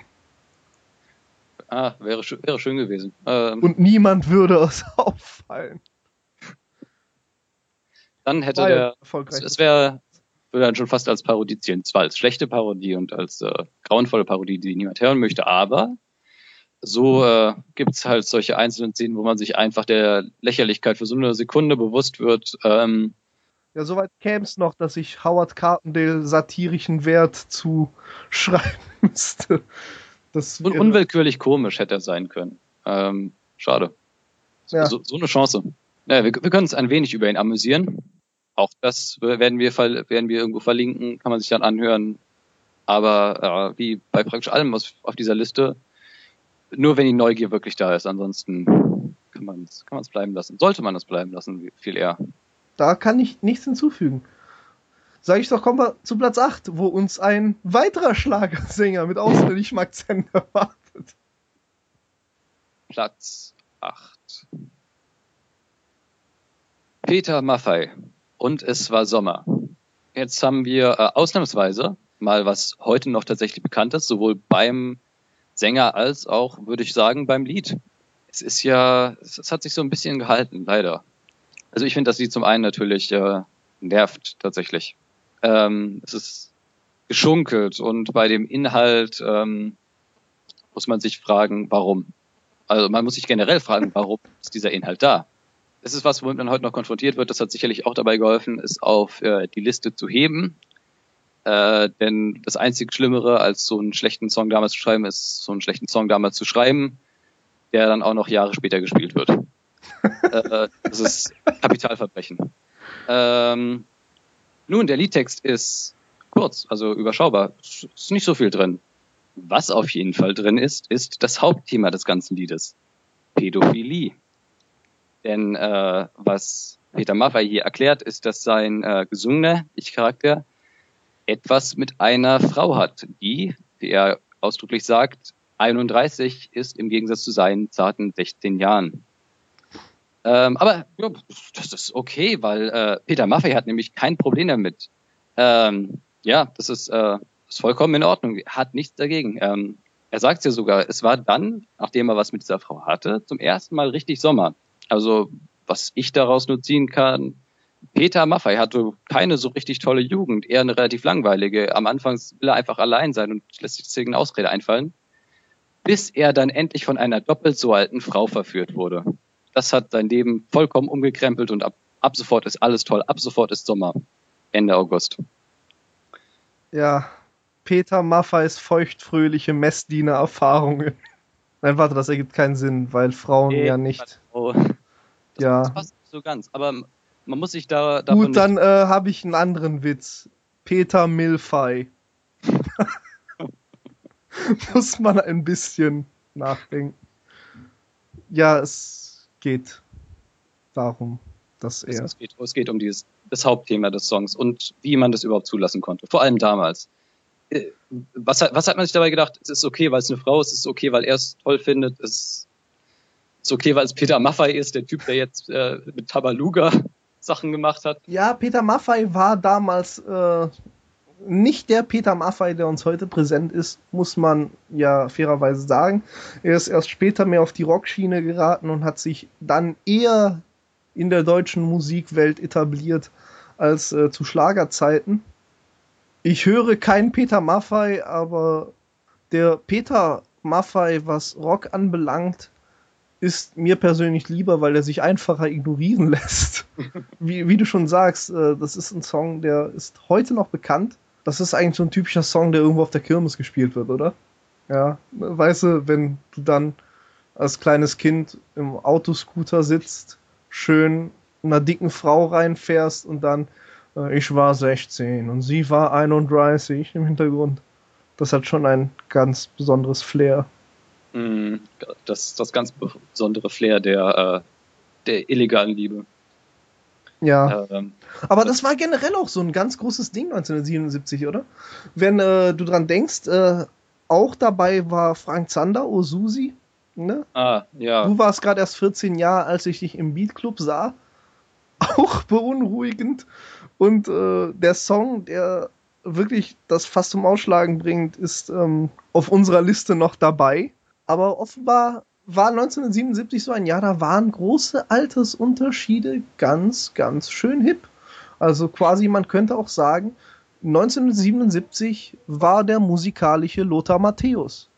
Ah, wäre, schö- wäre schön gewesen. Ähm, Und niemand würde es auffallen. dann hätte War ja der, erfolgreich. es wäre, würde dann schon fast als Parodie zielen. Zwar als schlechte Parodie und als äh, grauenvolle Parodie, die niemand hören möchte, aber so äh, gibt's halt solche einzelnen Szenen, wo man sich einfach der Lächerlichkeit für so eine Sekunde bewusst wird. Ähm, Ja, soweit käme es noch, dass ich Howard Carpendale satirischen Wert zuschreiben müsste. Das un wäre, unwillkürlich komisch hätte er sein können. Ähm, schade. So, Ja. so, so eine Chance. Naja, wir, wir können uns ein wenig über ihn amüsieren. Auch das werden wir, ver- werden wir irgendwo verlinken, kann man sich dann anhören. Aber äh, wie bei praktisch allem was auf dieser Liste, nur wenn die Neugier wirklich da ist. Ansonsten kann man es kann man's bleiben lassen. Sollte man es bleiben lassen, wie- viel eher. da kann ich nichts hinzufügen. Sag ich doch, kommen wir zu Platz acht, wo uns ein weiterer Schlagersänger mit ausländischem Akzent erwartet. Platz acht. Peter Maffay. Und es war Sommer. Jetzt haben wir äh, ausnahmsweise mal was heute noch tatsächlich bekannt ist, sowohl beim Sänger als auch, würde ich sagen, beim Lied. Es ist ja, es, es hat sich so ein bisschen gehalten, leider. Also ich finde das Lied zum einen natürlich äh, nervt tatsächlich. Ähm, es ist geschunkelt und bei dem Inhalt ähm, muss man sich fragen, warum. Also man muss sich generell fragen, warum ist dieser Inhalt da? es ist was, womit man heute noch konfrontiert wird. Das hat sicherlich auch dabei geholfen, es auf äh, die Liste zu heben. Äh, denn das einzig Schlimmere, als so einen schlechten Song damals zu schreiben, ist so einen schlechten Song damals zu schreiben, der dann auch noch Jahre später gespielt wird. äh, das ist Kapitalverbrechen. Ähm, nun, der Liedtext ist kurz, also überschaubar. Es ist nicht so viel drin. Was auf jeden Fall drin ist, ist das Hauptthema des ganzen Liedes. Pädophilie. Denn äh, was Peter Maffay hier erklärt, ist, dass sein äh, gesungener Ich-Charakter etwas mit einer Frau hat, die, wie er ausdrücklich sagt, einunddreißig ist im Gegensatz zu seinen zarten sechzehn Jahren. Ähm, aber ja, das ist okay, weil äh, Peter Maffay hat nämlich kein Problem damit. Ähm, ja, das ist, äh, ist vollkommen in Ordnung, hat nichts dagegen. Ähm, er sagt ja sogar, es war dann, nachdem er was mit dieser Frau hatte, zum ersten Mal richtig Sommer. Also, was ich daraus nur ziehen kann, Peter Maffay hatte keine so richtig tolle Jugend, eher eine relativ langweilige. Am Anfang will er einfach allein sein und lässt sich deswegen eine Ausrede einfallen, bis er dann endlich von einer doppelt so alten Frau verführt wurde. Das hat sein Leben vollkommen umgekrempelt und ab, ab sofort ist alles toll. Ab sofort ist Sommer. Ende August. Ja, Peter Maffays feuchtfröhliche Messdiener-Erfahrungen. Nein, warte, das ergibt keinen Sinn, weil Frauen Nee, ja nicht... Oh. Das, Ja. das passt nicht so ganz, aber man muss sich da davon Gut, dann äh, habe ich einen anderen Witz. Peter Milfay. Muss man ein bisschen nachdenken. Ja, es geht darum, dass Es, er... es, geht, es geht um dieses, das Hauptthema des Songs und wie man das überhaupt zulassen konnte. Vor allem damals. Äh, Was hat, was hat man sich dabei gedacht? Es ist okay, weil es eine Frau ist. Es ist okay, weil er es toll findet. Es ist okay, weil es Peter Maffay ist, der Typ, der jetzt äh, mit Tabaluga Sachen gemacht hat. Ja, Peter Maffay war damals äh, nicht der Peter Maffay, der uns heute präsent ist, muss man ja fairerweise sagen. Er ist erst später mehr auf die Rockschiene geraten und hat sich dann eher in der deutschen Musikwelt etabliert als äh, zu Schlagerzeiten. Ich höre keinen Peter Maffay, aber der Peter Maffay, was Rock anbelangt, ist mir persönlich lieber, weil er sich einfacher ignorieren lässt. Wie, wie du schon sagst, äh, das ist ein Song, der ist heute noch bekannt. Das ist eigentlich so ein typischer Song, der irgendwo auf der Kirmes gespielt wird, oder? Ja, weißt du, wenn du dann als kleines Kind im Autoscooter sitzt, schön einer dicken Frau reinfährst und dann äh, ich war sechzehn und sie war einunddreißig im Hintergrund. Das hat schon ein ganz besonderes Flair. Das, das ganz besondere Flair der, äh, der illegalen Liebe. Ja. Ähm, Aber das war generell auch so ein ganz großes Ding neunzehnhundertsiebenundsiebzig, oder? Wenn äh, du dran denkst, äh, auch dabei war Frank Zander, O Susi. Ne? ah, ja. Du warst gerade erst vierzehn Jahre, als ich dich im Beatclub sah. Auch beunruhigend. Und äh, der Song, der wirklich das fast zum Ausschlagen bringt, ist ähm, auf unserer Liste noch dabei. Aber offenbar war neunzehnhundertsiebenundsiebzig so ein Jahr, da waren große Altersunterschiede ganz, ganz schön hip. Also quasi, man könnte auch sagen, neunzehnhundertsiebenundsiebzig war der musikalische Lothar Matthäus.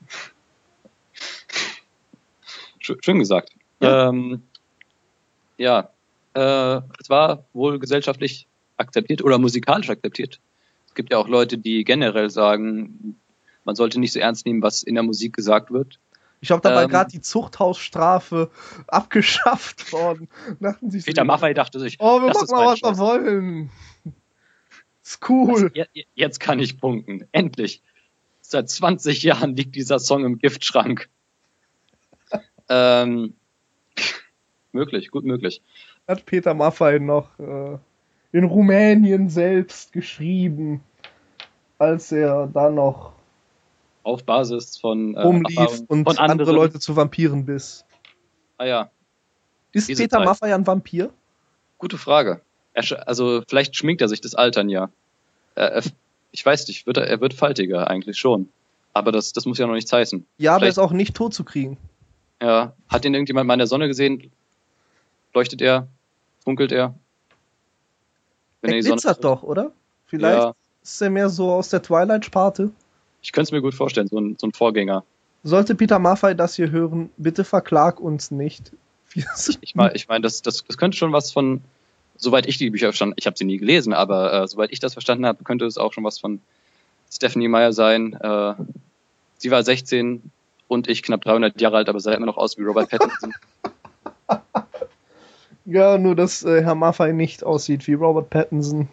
Schön gesagt. Ja, ähm, ja äh, es war wohl gesellschaftlich akzeptiert oder musikalisch akzeptiert. Es gibt ja auch Leute, die generell sagen, man sollte nicht so ernst nehmen, was in der Musik gesagt wird. Ich glaube, da war ähm, gerade die Zuchthausstrafe abgeschafft worden. Dachten sich Peter so, Maffay dachte sich, oh, wir das machen ist mal, mein was wir Scheiß. wollen. Ist cool. Das, jetzt kann ich punkten. Endlich. Seit zwanzig Jahren liegt dieser Song im Giftschrank. ähm, möglich, gut möglich. Hat Peter Maffay noch äh, in Rumänien selbst geschrieben, als er da noch Auf Basis von äh, rumlief Erfahrungen und von andere anderen. Leute zu Vampiren biss. Ah ja, Ist Diese Peter Zeit. Maffay ein Vampir? gute Frage. Er, sch- also vielleicht schminkt er sich das Altern ja. Äh, ich weiß nicht, wird er, er wird faltiger eigentlich schon. Aber das, das muss ja noch nichts heißen. Ja, aber er Vielleicht- ist auch nicht tot zu kriegen. Ja, hat ihn irgendjemand mal in der Sonne gesehen? Leuchtet er? Funkelt er? Wenn Er er die Sonne glitzert doch, oder? Vielleicht Ja, ist er mehr so aus der Twilight-Sparte. ich könnte es mir gut vorstellen, so ein, so ein Vorgänger. Sollte Peter Maffay das hier hören, bitte verklag uns nicht. Ich, ich meine, ich mein, das, das, das könnte schon was von, soweit ich die Bücher verstanden, ich habe sie nie gelesen, aber äh, soweit ich das verstanden habe, könnte es auch schon was von Stephenie Meyer sein. Äh, sie war sechzehn und ich knapp dreihundert Jahre alt, aber sah immer noch aus wie Robert Pattinson. Ja, nur dass äh, Herr Maffay nicht aussieht wie Robert Pattinson.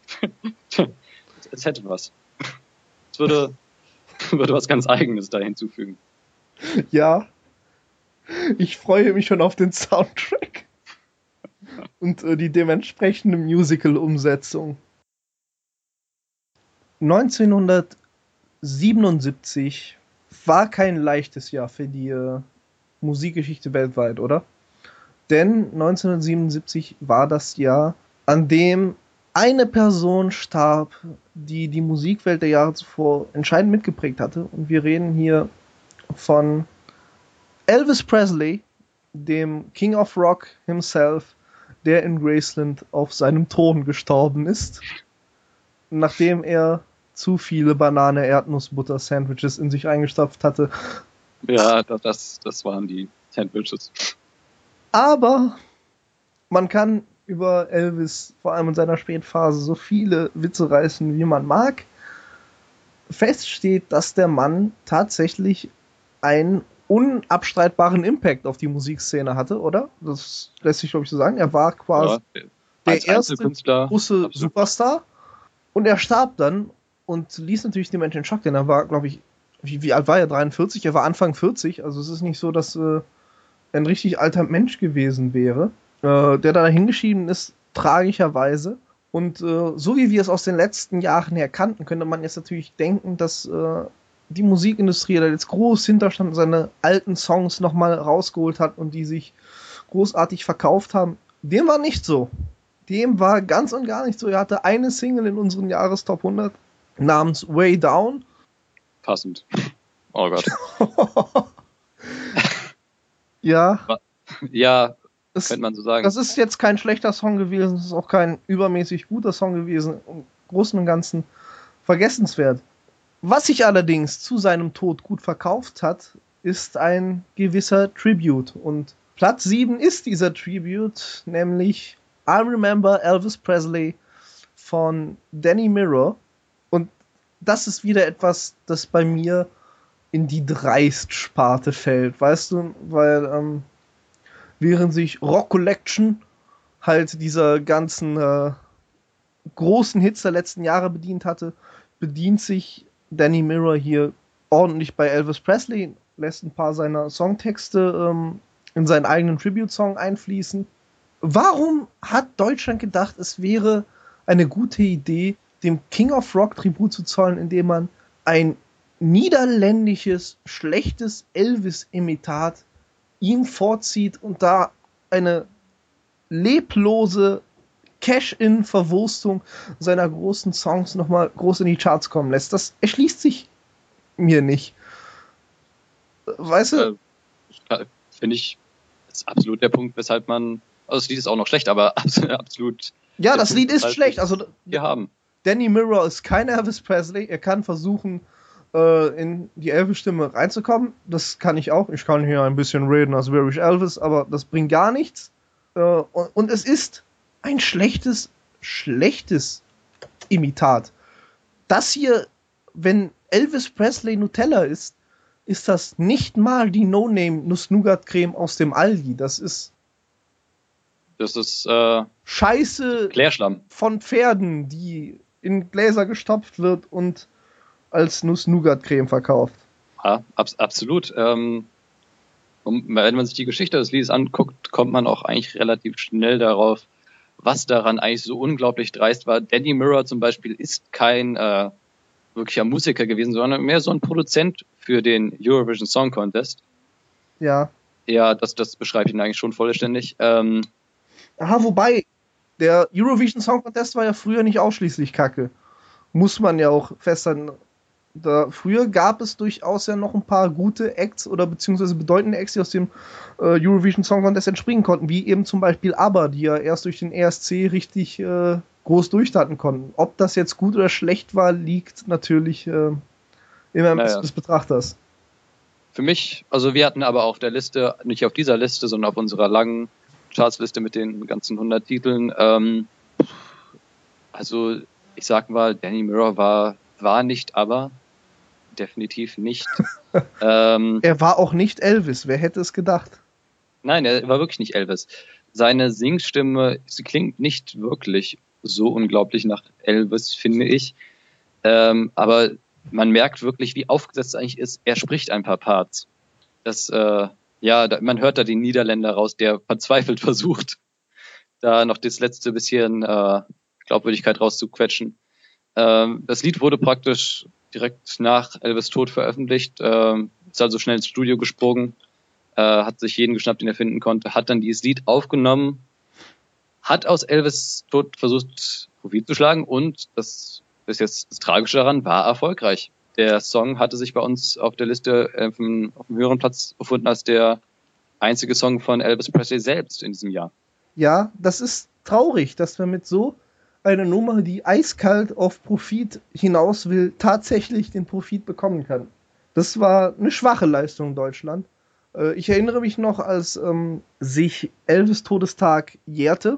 Es hätte was. Es würde, würde was ganz Eigenes da hinzufügen. Ja. Ich freue mich schon auf den Soundtrack. Und äh, die dementsprechende Musical-Umsetzung. neunzehnhundertsiebenundsiebzig war kein leichtes Jahr für die äh, Musikgeschichte weltweit, oder? Denn neunzehnhundertsiebenundsiebzig war das Jahr, an dem eine Person starb, die die Musikwelt der Jahre zuvor entscheidend mitgeprägt hatte. Und wir reden hier von Elvis Presley, dem King of Rock himself, der in Graceland auf seinem Thron gestorben ist, nachdem er zu viele Banane-Erdnussbutter-Sandwiches in sich eingestopft hatte. Ja, das, das waren die Sandwiches. Aber man kann über Elvis, vor allem in seiner Spätphase, so viele Witze reißen, wie man mag. Fest steht, dass der Mann tatsächlich einen unabstreitbaren Impact auf die Musikszene hatte, oder? Das lässt sich, glaube ich, so sagen. Er war quasi Ja, der erste große Superstar und er starb dann und ließ natürlich die Menschen in Schock, denn er war, glaube ich, wie, wie alt war er? dreiundvierzig? Er war Anfang vierzig, also es ist nicht so, dass äh, ein richtig alter Mensch gewesen wäre, äh, der da hingeschieden ist, tragischerweise. Und äh, so wie wir es aus den letzten Jahren her kannten, könnte man jetzt natürlich denken, dass äh, die Musikindustrie da jetzt groß hinterstand und seine alten Songs nochmal rausgeholt hat und die sich großartig verkauft haben. Dem war nicht so. Dem war ganz und gar nicht so. Er hatte eine Single in unseren Jahrestop hundert namens Way Down. Passend. Oh Gott. Ja. Ja, es, könnte man so sagen. Das ist jetzt kein schlechter Song gewesen, es ist auch kein übermäßig guter Song gewesen. Im Großen und Ganzen vergessenswert. Was sich allerdings zu seinem Tod gut verkauft hat, ist ein gewisser Tribute. Und Platz sieben ist dieser Tribute, nämlich I Remember Elvis Presley von Danny Mirror. Und das ist wieder etwas, das bei mir in die Dreist-Sparte fällt, weißt du, weil ähm, während sich Rock Collection halt dieser ganzen äh, großen Hits der letzten Jahre bedient hatte, bedient sich Danny Mirror hier ordentlich bei Elvis Presley, lässt ein paar seiner Songtexte ähm, in seinen eigenen Tribute-Song einfließen. Warum hat Deutschland gedacht, es wäre eine gute Idee, dem King of Rock Tribut zu zollen, indem man ein niederländisches, schlechtes Elvis-Imitat ihm vorzieht und da eine leblose Cash-In-Verwurstung seiner großen Songs nochmal groß in die Charts kommen lässt? Das erschließt sich mir nicht. Weißt du? Äh, Finde ich, ist absolut der Punkt, weshalb man, also das Lied ist auch noch schlecht, aber absolut. Ja, das Lied ist schlecht. Also wir haben. Danny Mirror ist kein Elvis Presley. Er kann versuchen, äh, in die Elvis-Stimme reinzukommen. Das kann ich auch. Ich kann hier ein bisschen reden, als wäre ich Elvis, aber das bringt gar nichts. Äh, und, und es ist ein schlechtes, schlechtes Imitat. Das hier, wenn Elvis Presley Nutella ist, ist das nicht mal die No-Name-Nuss-Nougat-Creme aus dem Aldi. Das ist Das ist äh, Scheiße Klärschlamm von Pferden, die in Gläser gestopft wird und als Nuss-Nougat-Creme verkauft. Ja, ab, absolut. Ähm, und wenn man sich die Geschichte des Liedes anguckt, kommt man auch eigentlich relativ schnell darauf, was daran eigentlich so unglaublich dreist war. Danny Mirror zum Beispiel ist kein äh, wirklicher Musiker gewesen, sondern mehr so ein Produzent für den Eurovision Song Contest. Ja. Ja, das, das beschreibt ihn eigentlich schon vollständig. Ähm, Aha, wobei, der Eurovision Song Contest war ja früher nicht ausschließlich Kacke. Muss man ja auch festhalten. Da, früher gab es durchaus ja noch ein paar gute Acts oder beziehungsweise bedeutende Acts, die aus dem äh, Eurovision Song Contest entspringen konnten, wie eben zum Beispiel ABBA, die ja erst durch den E S C richtig äh, groß durchstarten konnten. Ob das jetzt gut oder schlecht war, liegt natürlich äh, immer im naja. des Betrachters. Für mich, also wir hatten aber auf der Liste, nicht auf dieser Liste, sondern auf unserer langen Chartsliste mit den ganzen hundert Titeln, ähm, also ich sag mal, Danny Mirror war, war nicht, aber definitiv nicht. ähm, Er war auch nicht Elvis, wer hätte es gedacht? Nein, er war wirklich nicht Elvis. Seine Singstimme, sie klingt nicht wirklich so unglaublich nach Elvis, finde ich. Ähm, aber man merkt wirklich, wie aufgesetzt es eigentlich ist. Er spricht ein paar Parts. Das, äh, ja, da, man hört da den Niederländer raus, der verzweifelt versucht, da noch das letzte bisschen äh, Glaubwürdigkeit rauszuquetschen. Ähm, das Lied wurde praktisch direkt nach Elvis Tod veröffentlicht, ähm, ist also schnell ins Studio gesprungen, äh, hat sich jeden geschnappt, den er finden konnte, hat dann dieses Lied aufgenommen, hat aus Elvis Tod versucht, Profit zu schlagen und das ist jetzt das Tragische daran, war erfolgreich. Der Song hatte sich bei uns auf der Liste auf dem, auf dem höheren Platz befunden als der einzige Song von Elvis Presley selbst in diesem Jahr. Ja, das ist traurig, dass wir mit so einer Nummer, die eiskalt auf Profit hinaus will, tatsächlich den Profit bekommen kann. Das war eine schwache Leistung in Deutschland. Äh, ich erinnere mich noch, als ähm, sich Elvis Todestag jährte.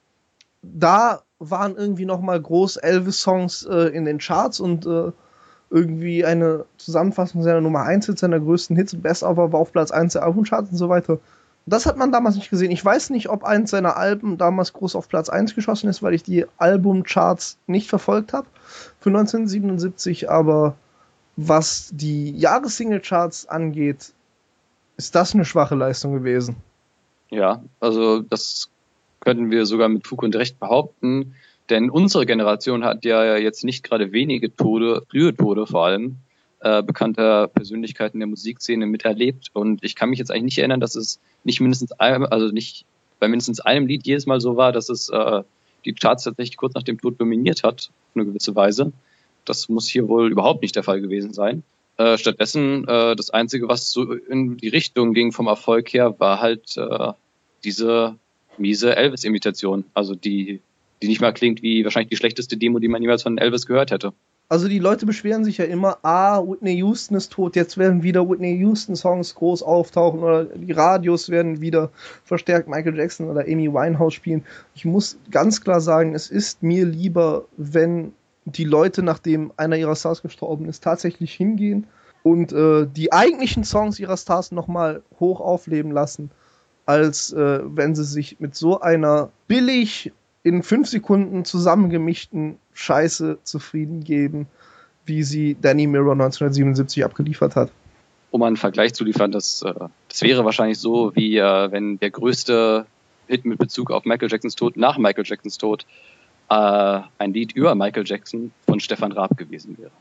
Da waren irgendwie nochmal groß Elvis-Songs äh, in den Charts und äh, irgendwie eine Zusammenfassung seiner Nummer eins Hits, seiner größten Hits und Best of war auf Platz eins der Albumcharts und so weiter. Das hat man damals nicht gesehen. Ich weiß nicht, ob eins seiner Alben damals groß auf Platz eins geschossen ist, weil ich die Albumcharts nicht verfolgt habe für neunzehnhundertsiebenundsiebzig, aber was die Jahressingle-Charts angeht, ist das eine schwache Leistung gewesen. Ja, also das könnten wir sogar mit Fug und Recht behaupten, denn unsere Generation hat ja jetzt nicht gerade wenige Tode, frühe Tode vor allem, äh, bekannter Persönlichkeiten der Musikszene miterlebt und ich kann mich jetzt eigentlich nicht erinnern, dass es nicht mindestens einem, also nicht bei mindestens einem Lied jedes Mal so war, dass es äh, die Charts tatsächlich kurz nach dem Tod dominiert hat, auf eine gewisse Weise. Das muss hier wohl überhaupt nicht der Fall gewesen sein. Äh, stattdessen, äh, das Einzige, was so in die Richtung ging vom Erfolg her, war halt äh, diese miese Elvis-Imitation. Also die, die nicht mal klingt wie wahrscheinlich die schlechteste Demo, die man jemals von Elvis gehört hätte. Also die Leute beschweren sich ja immer, ah, Whitney Houston ist tot, jetzt werden wieder Whitney Houston-Songs groß auftauchen oder die Radios werden wieder verstärkt Michael Jackson oder Amy Winehouse spielen. Ich muss ganz klar sagen, es ist mir lieber, wenn die Leute, nachdem einer ihrer Stars gestorben ist, tatsächlich hingehen und äh, die eigentlichen Songs ihrer Stars nochmal hoch aufleben lassen, als äh, wenn sie sich mit so einer billig in fünf Sekunden zusammengemischten Scheiße zufrieden geben, wie sie Danny Mirror neunzehnhundertsiebenundsiebzig abgeliefert hat. Um einen Vergleich zu liefern, das, äh, das wäre wahrscheinlich so, wie äh, wenn der größte Hit mit Bezug auf Michael Jacksons Tod nach Michael Jacksons Tod äh, ein Lied über Michael Jackson von Stefan Raab gewesen wäre.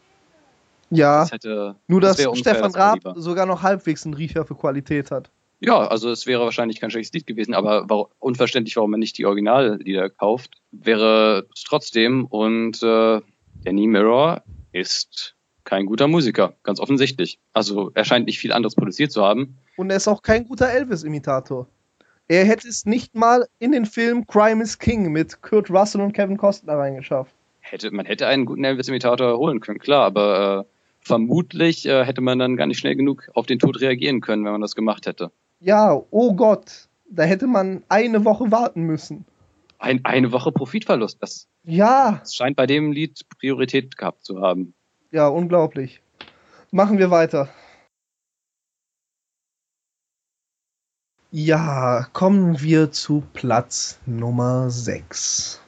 Ja, das hätte, nur das dass unfair, Stefan das Raab Kaliber. sogar noch halbwegs einen Riecher für Qualität hat. Ja, also es wäre wahrscheinlich kein schlechtes Lied gewesen, aber war unverständlich, warum man nicht die Originallieder kauft, wäre es trotzdem. Und äh, Danny Mirror ist kein guter Musiker, ganz offensichtlich. Also er scheint nicht viel anderes produziert zu haben. Und er ist auch kein guter Elvis-Imitator. Er hätte es nicht mal in den Film Crime is King mit Kurt Russell und Kevin Costner reingeschafft. Hätte, man hätte einen guten Elvis-Imitator holen können, klar, aber äh, vermutlich äh, hätte man dann gar nicht schnell genug auf den Tod reagieren können, wenn man das gemacht hätte. Ja, oh Gott, da hätte man eine Woche warten müssen. Ein, eine Woche Profitverlust, das, Ja, das scheint bei dem Lied Priorität gehabt zu haben. ja, unglaublich. Machen wir weiter. Ja, kommen wir zu Platz Nummer sechs.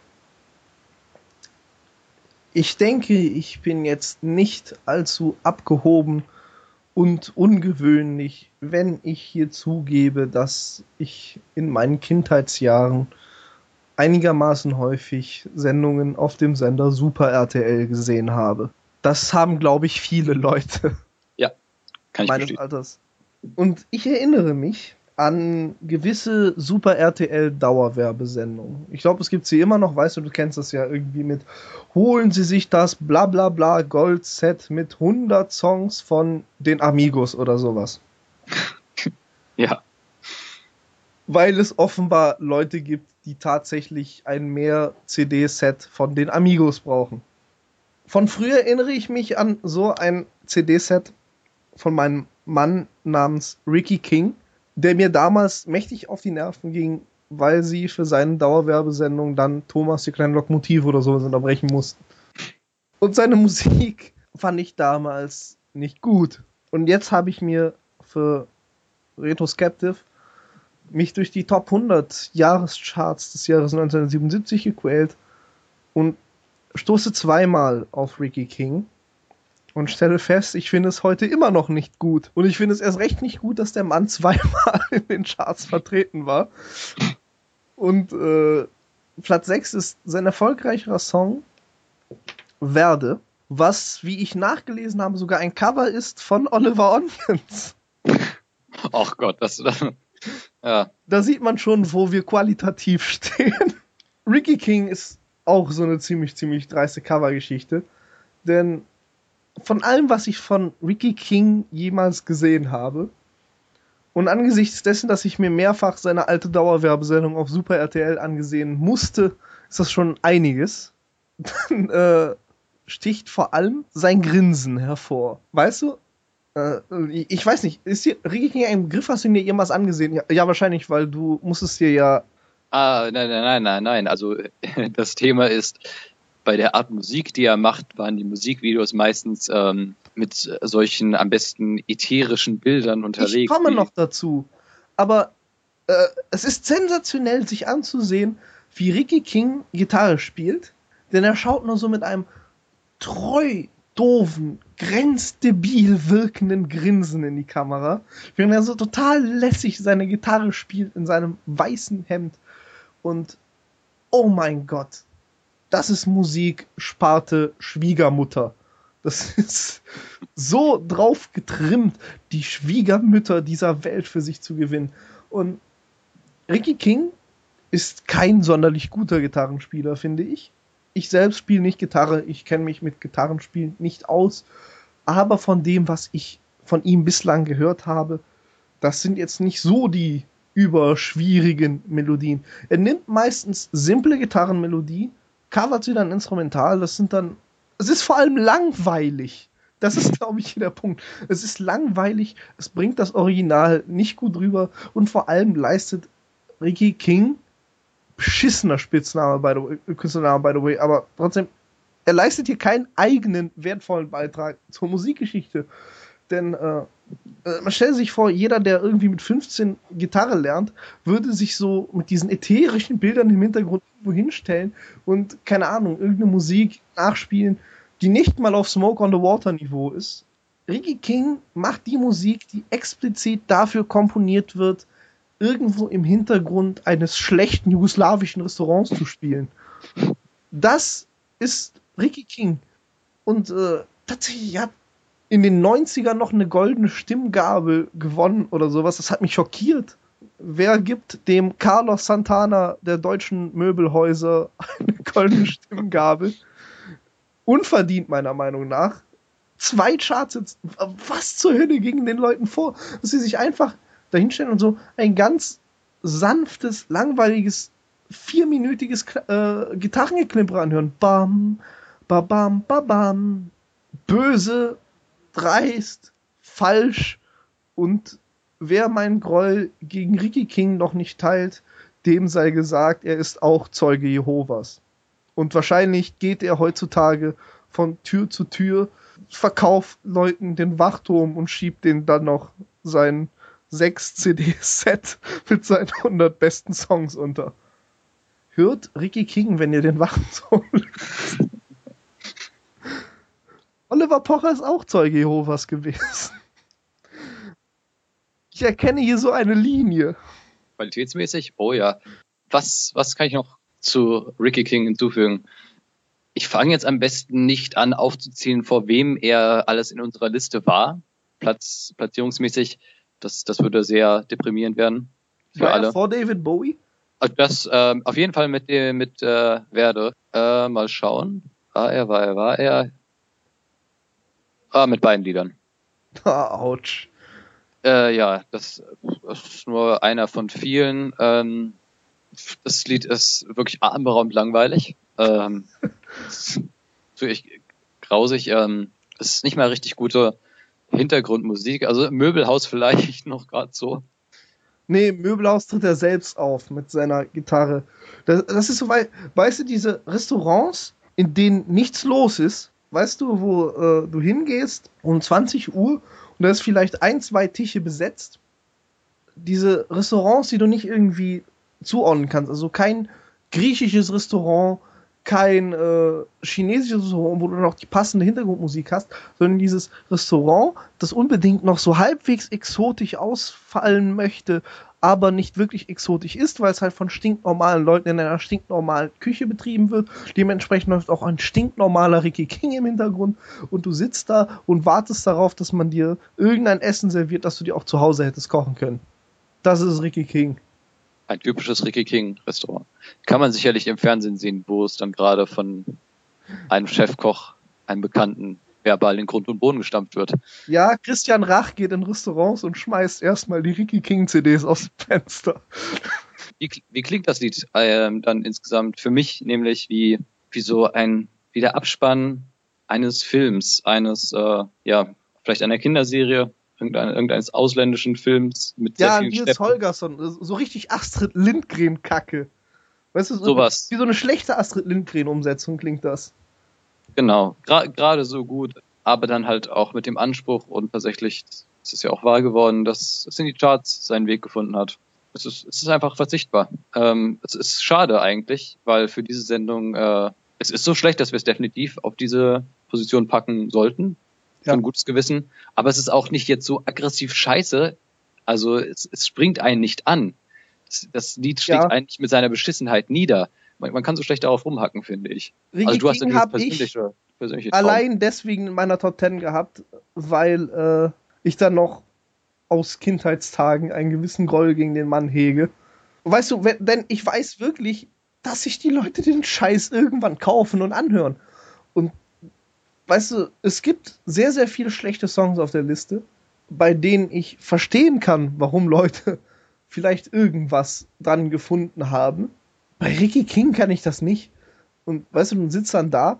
Ich denke, ich bin jetzt nicht allzu abgehoben und ungewöhnlich, wenn ich hier zugebe, dass ich in meinen Kindheitsjahren einigermaßen häufig Sendungen auf dem Sender Super R T L gesehen habe. Das haben, glaube ich, viele Leute Ja, kann ich meines verstehen. Alters. Und ich erinnere mich an gewisse Super R T L-Dauerwerbesendungen. Ich glaube, es gibt sie immer noch, weißt du, du kennst das ja irgendwie mit holen Sie sich das Blablabla Gold-Set mit hundert Songs von den Amigos oder sowas. Ja, Weil es offenbar Leute gibt, die tatsächlich ein Mehr-C D-Set von den Amigos brauchen. Von früher erinnere ich mich an so ein C D-Set. von meinem Mann namens Ricky King, der mir damals mächtig auf die Nerven ging, weil sie für seine Dauerwerbesendung dann Thomas die kleinen Lokomotive oder sowas unterbrechen mussten. Und seine Musik fand ich damals nicht gut. Und jetzt habe ich mir für Retroskeptive mich durch die Top hundert Jahrescharts des Jahres neunzehnhundertsiebenundsiebzig gequält und stoße zweimal auf Ricky King und stelle fest, ich finde es heute immer noch nicht gut. Und ich finde es erst recht nicht gut, dass der Mann zweimal in den Charts vertreten war. Und äh, Platz sechs ist sein erfolgreicherer Song Werde, was, wie ich nachgelesen habe, sogar ein Cover ist von Oliver Onions. Ach Gott, das, das ja. Da sieht man schon, wo wir qualitativ stehen. Ricky King ist auch so eine ziemlich, ziemlich dreiste Covergeschichte. Denn von allem, was ich von Ricky King jemals gesehen habe, und angesichts dessen, dass ich mir mehrfach seine alte Dauerwerbesendung auf Super R T L angesehen musste, ist das schon einiges. Dann äh, sticht vor allem sein Grinsen hervor. Weißt du? Äh, ich weiß nicht, ist dir Ricky King ein Begriff, hast du dir jemals angesehen? Ja, ja, wahrscheinlich, weil du musstest dir ja... Ah, nein, nein, nein, nein, nein. Also das Thema ist, bei der Art Musik, die er macht, waren die Musikvideos meistens ähm, mit solchen am besten ätherischen Bildern unterlegt. Ich komme noch dazu. Aber äh, es ist sensationell, sich anzusehen, wie Ricky King Gitarre spielt, denn er schaut nur so mit einem treu doofen, grenzdebil wirkenden Grinsen in die Kamera, während er so total lässig seine Gitarre spielt in seinem weißen Hemd. Und oh mein Gott, das ist Musik Sparte Schwiegermutter. Das ist so drauf getrimmt, die Schwiegermütter dieser Welt für sich zu gewinnen. Und Ricky King ist kein sonderlich guter Gitarrenspieler, finde ich. Ich selbst spiele nicht Gitarre, ich kenne mich mit Gitarrenspielen nicht aus. Aber von dem, was ich von ihm bislang gehört habe, das sind jetzt nicht so die überschwierigen Melodien. Er nimmt meistens simple Gitarrenmelodie, covert sie dann instrumental, das sind dann, es ist vor allem langweilig. Das ist, glaube ich, hier der Punkt. Es ist langweilig, es bringt das Original nicht gut rüber und vor allem leistet Ricky King, beschissener Spitzname, by the way, Künstlername, by the way, aber trotzdem, er leistet hier keinen eigenen wertvollen Beitrag zur Musikgeschichte. Denn äh, man stellt sich vor, jeder, der irgendwie mit fünfzehn Gitarre lernt, würde sich so mit diesen ätherischen Bildern im Hintergrund irgendwo hinstellen und, keine Ahnung, irgendeine Musik nachspielen, die nicht mal auf Smoke on the Water Niveau ist. Ricky King macht die Musik, die explizit dafür komponiert wird, irgendwo im Hintergrund eines schlechten jugoslawischen Restaurants zu spielen. Das ist Ricky King. Und äh, tatsächlich hat in den neunzigern noch eine goldene Stimmgabel gewonnen oder sowas. Das hat mich schockiert. Wer gibt dem Carlos Santana der deutschen Möbelhäuser eine goldene Stimmgabel? Unverdient, meiner Meinung nach. Zwei Charts jetzt. Was zur Hölle ging den Leuten vor? Dass sie sich einfach dahinstellen und so ein ganz sanftes, langweiliges, vierminütiges äh, Gitarrengeklimper anhören. Bam, babam, babam. Böse, dreist, falsch. Und wer meinen Groll gegen Ricky King noch nicht teilt, dem sei gesagt, er ist auch Zeuge Jehovas. Und wahrscheinlich geht er heutzutage von Tür zu Tür, verkauft Leuten den Wachturm und schiebt denen dann noch sein sechs C D-Set mit seinen hundert besten Songs unter. Hört Ricky King, wenn ihr den Wachturm löst. Oliver Pocher ist auch Zeuge Jehovas gewesen. Ich erkenne hier so eine Linie. Qualitätsmäßig? Oh ja. Was, was kann ich noch zu Ricky King hinzufügen? Ich fange jetzt am besten nicht an aufzuzählen, vor wem er alles in unserer Liste war. Platz, platzierungsmäßig. Das, das würde sehr deprimierend werden. Für war alle. Er vor David Bowie? Also das ähm, auf jeden Fall mit dem mit äh, Werde. Äh, mal schauen. War er, war er, war er. Ah, mit beiden Liedern. Ah, ouch. Äh, ja, das, das ist nur einer von vielen. Ähm, das Lied ist wirklich atemberaubend langweilig. Ähm, ist wirklich grausig. Ähm, es ist nicht mal richtig gute Hintergrundmusik, also im Möbelhaus vielleicht noch gerade so. Nee, im Möbelhaus tritt er selbst auf mit seiner Gitarre. Das, das ist so, wei- weißt du, diese Restaurants, in denen nichts los ist, weißt du, wo äh, du hingehst um zwanzig Uhr und da ist vielleicht ein, zwei Tische besetzt. Diese Restaurants, die du nicht irgendwie zuordnen kannst, also kein griechisches Restaurant, kein äh, chinesisches Restaurant, wo du noch die passende Hintergrundmusik hast, sondern dieses Restaurant, das unbedingt noch so halbwegs exotisch ausfallen möchte, aber nicht wirklich exotisch ist, weil es halt von stinknormalen Leuten in einer stinknormalen Küche betrieben wird. Dementsprechend läuft auch ein stinknormaler Ricky King im Hintergrund und du sitzt da und wartest darauf, dass man dir irgendein Essen serviert, das du dir auch zu Hause hättest kochen können. Das ist Ricky King. Ein typisches Ricky King Restaurant. Kann man sicherlich im Fernsehen sehen, wo es dann gerade von einem Chefkoch, einem Bekannten, verbal in Grund und Boden gestampft wird. Ja, Christian Rach geht in Restaurants und schmeißt erstmal die Ricky King C Ds aus dem Fenster. Wie, wie klingt das Lied ähm, dann insgesamt? Für mich nämlich wie, wie so ein, wie der Abspann eines Films, eines, äh, ja, vielleicht einer Kinderserie, irgendeine, irgendeines ausländischen Films mit sehr Ja, vielen Nils Steppen. Holgersson, so richtig Astrid Lindgren-Kacke. Weißt du, so, Sowas. wie so eine schlechte Astrid Lindgren-Umsetzung klingt das. Genau, Gra- gerade so gut, aber dann halt auch mit dem Anspruch und tatsächlich ist es ja auch wahr geworden, dass es in die Charts seinen Weg gefunden hat. Es ist, es ist einfach verzichtbar. Ähm, es ist schade eigentlich, weil für diese Sendung, äh, es ist so schlecht, dass wir es definitiv auf diese Position packen sollten, Ja. für ein gutes Gewissen, aber es ist auch nicht jetzt so aggressiv scheiße, also es, es springt einen nicht an. Das, das Lied schlägt Ja. eigentlich mit seiner Beschissenheit nieder. Man, man kann so schlecht darauf rumhacken, finde ich. Ricky Also du hast ja King dieses hab ich persönliche, persönliche Traum. allein deswegen in meiner Top Ten gehabt, weil äh, ich dann noch aus Kindheitstagen einen gewissen Groll gegen den Mann hege. Weißt du, wenn, denn ich weiß wirklich, dass sich die Leute den Scheiß irgendwann kaufen und anhören. Und weißt du, es gibt sehr, sehr viele schlechte Songs auf der Liste, bei denen ich verstehen kann, warum Leute vielleicht irgendwas dran gefunden haben. Bei Ricky King kann ich das nicht. Und weißt du, du sitzt dann da,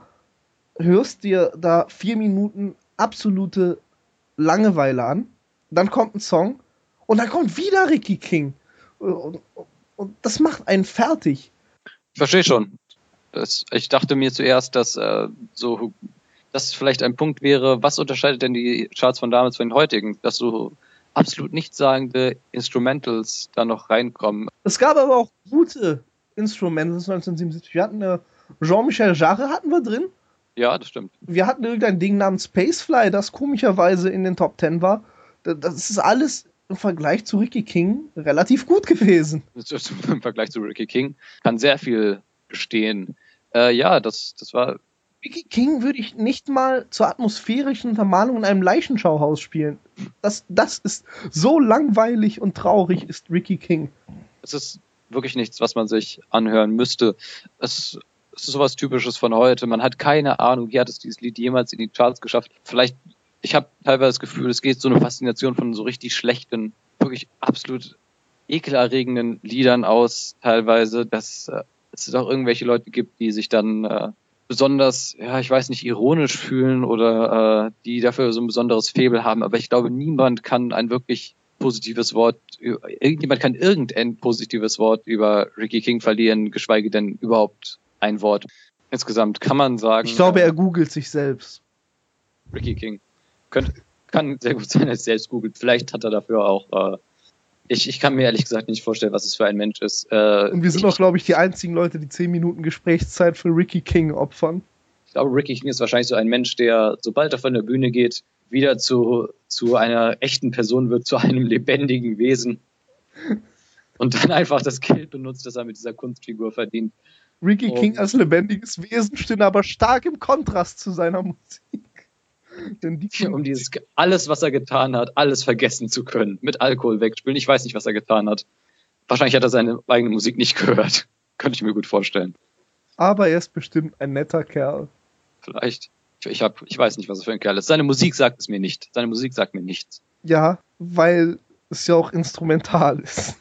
hörst dir da vier Minuten absolute Langeweile an, dann kommt ein Song und dann kommt wieder Ricky King. Und, und, und das macht einen fertig. Ich verstehe schon. Das, ich dachte mir zuerst, dass äh, so das vielleicht ein Punkt wäre, was unterscheidet denn die Charts von damals von den heutigen, dass so absolut nichtssagende Instrumentals da noch reinkommen. Es gab aber auch gute Instrumentals neunzehnhundertsiebenundsiebzig. Wir hatten eine Jean-Michel Jarre hatten wir drin. Ja, das stimmt. Wir hatten irgendein Ding namens Spacefly, das komischerweise in den Top Ten war. Das ist alles im Vergleich zu Ricky King relativ gut gewesen. Im Vergleich zu Ricky King kann sehr viel bestehen. Äh, ja, das, das war... Ricky King würde ich nicht mal zur atmosphärischen Untermalung in einem Leichenschauhaus spielen. Das, das ist so langweilig und traurig, ist Ricky King. Es ist wirklich nichts, was man sich anhören müsste. Es, es ist sowas Typisches von heute. Man hat keine Ahnung, wie hat es dieses Lied jemals in die Charts geschafft. Vielleicht, ich habe teilweise das Gefühl, es geht so eine Faszination von so richtig schlechten, wirklich absolut ekelerregenden Liedern aus, teilweise, dass äh, es auch irgendwelche Leute gibt, die sich dann äh, besonders, ja, ich weiß nicht, ironisch fühlen oder äh, die dafür so ein besonderes Faible haben. Aber ich glaube, niemand kann ein wirklich positives Wort, irgendjemand kann irgendein positives Wort über Ricky King verlieren, geschweige denn überhaupt ein Wort. Insgesamt kann man sagen... Ich glaube, er googelt sich selbst. Ricky King. Könnte, kann sehr gut sein, dass er selbst googelt. Vielleicht hat er dafür auch... Äh, ich, ich kann mir ehrlich gesagt nicht vorstellen, was es für ein Mensch ist. Äh, Und wir sind auch, glaube ich, die einzigen Leute, die zehn Minuten Gesprächszeit für Ricky King opfern. Ich glaube, Ricky King ist wahrscheinlich so ein Mensch, der, sobald er von der Bühne geht, wieder zu, zu einer echten Person wird, zu einem lebendigen Wesen. Und dann einfach das Geld benutzt, das er mit dieser Kunstfigur verdient. Ricky um, King als lebendiges Wesen steht aber stark im Kontrast zu seiner Musik. Denn die um dieses alles, was er getan hat, alles vergessen zu können. Mit Alkohol wegspielen. Ich weiß nicht, was er getan hat. Wahrscheinlich hat er seine eigene Musik nicht gehört. Könnte ich mir gut vorstellen. Aber er ist bestimmt ein netter Kerl. Vielleicht. Ich, ich, hab, ich weiß nicht, was er für ein Kerl ist. Seine Musik sagt es mir nicht. Seine Musik sagt mir nichts. Ja, weil es ja auch instrumental ist.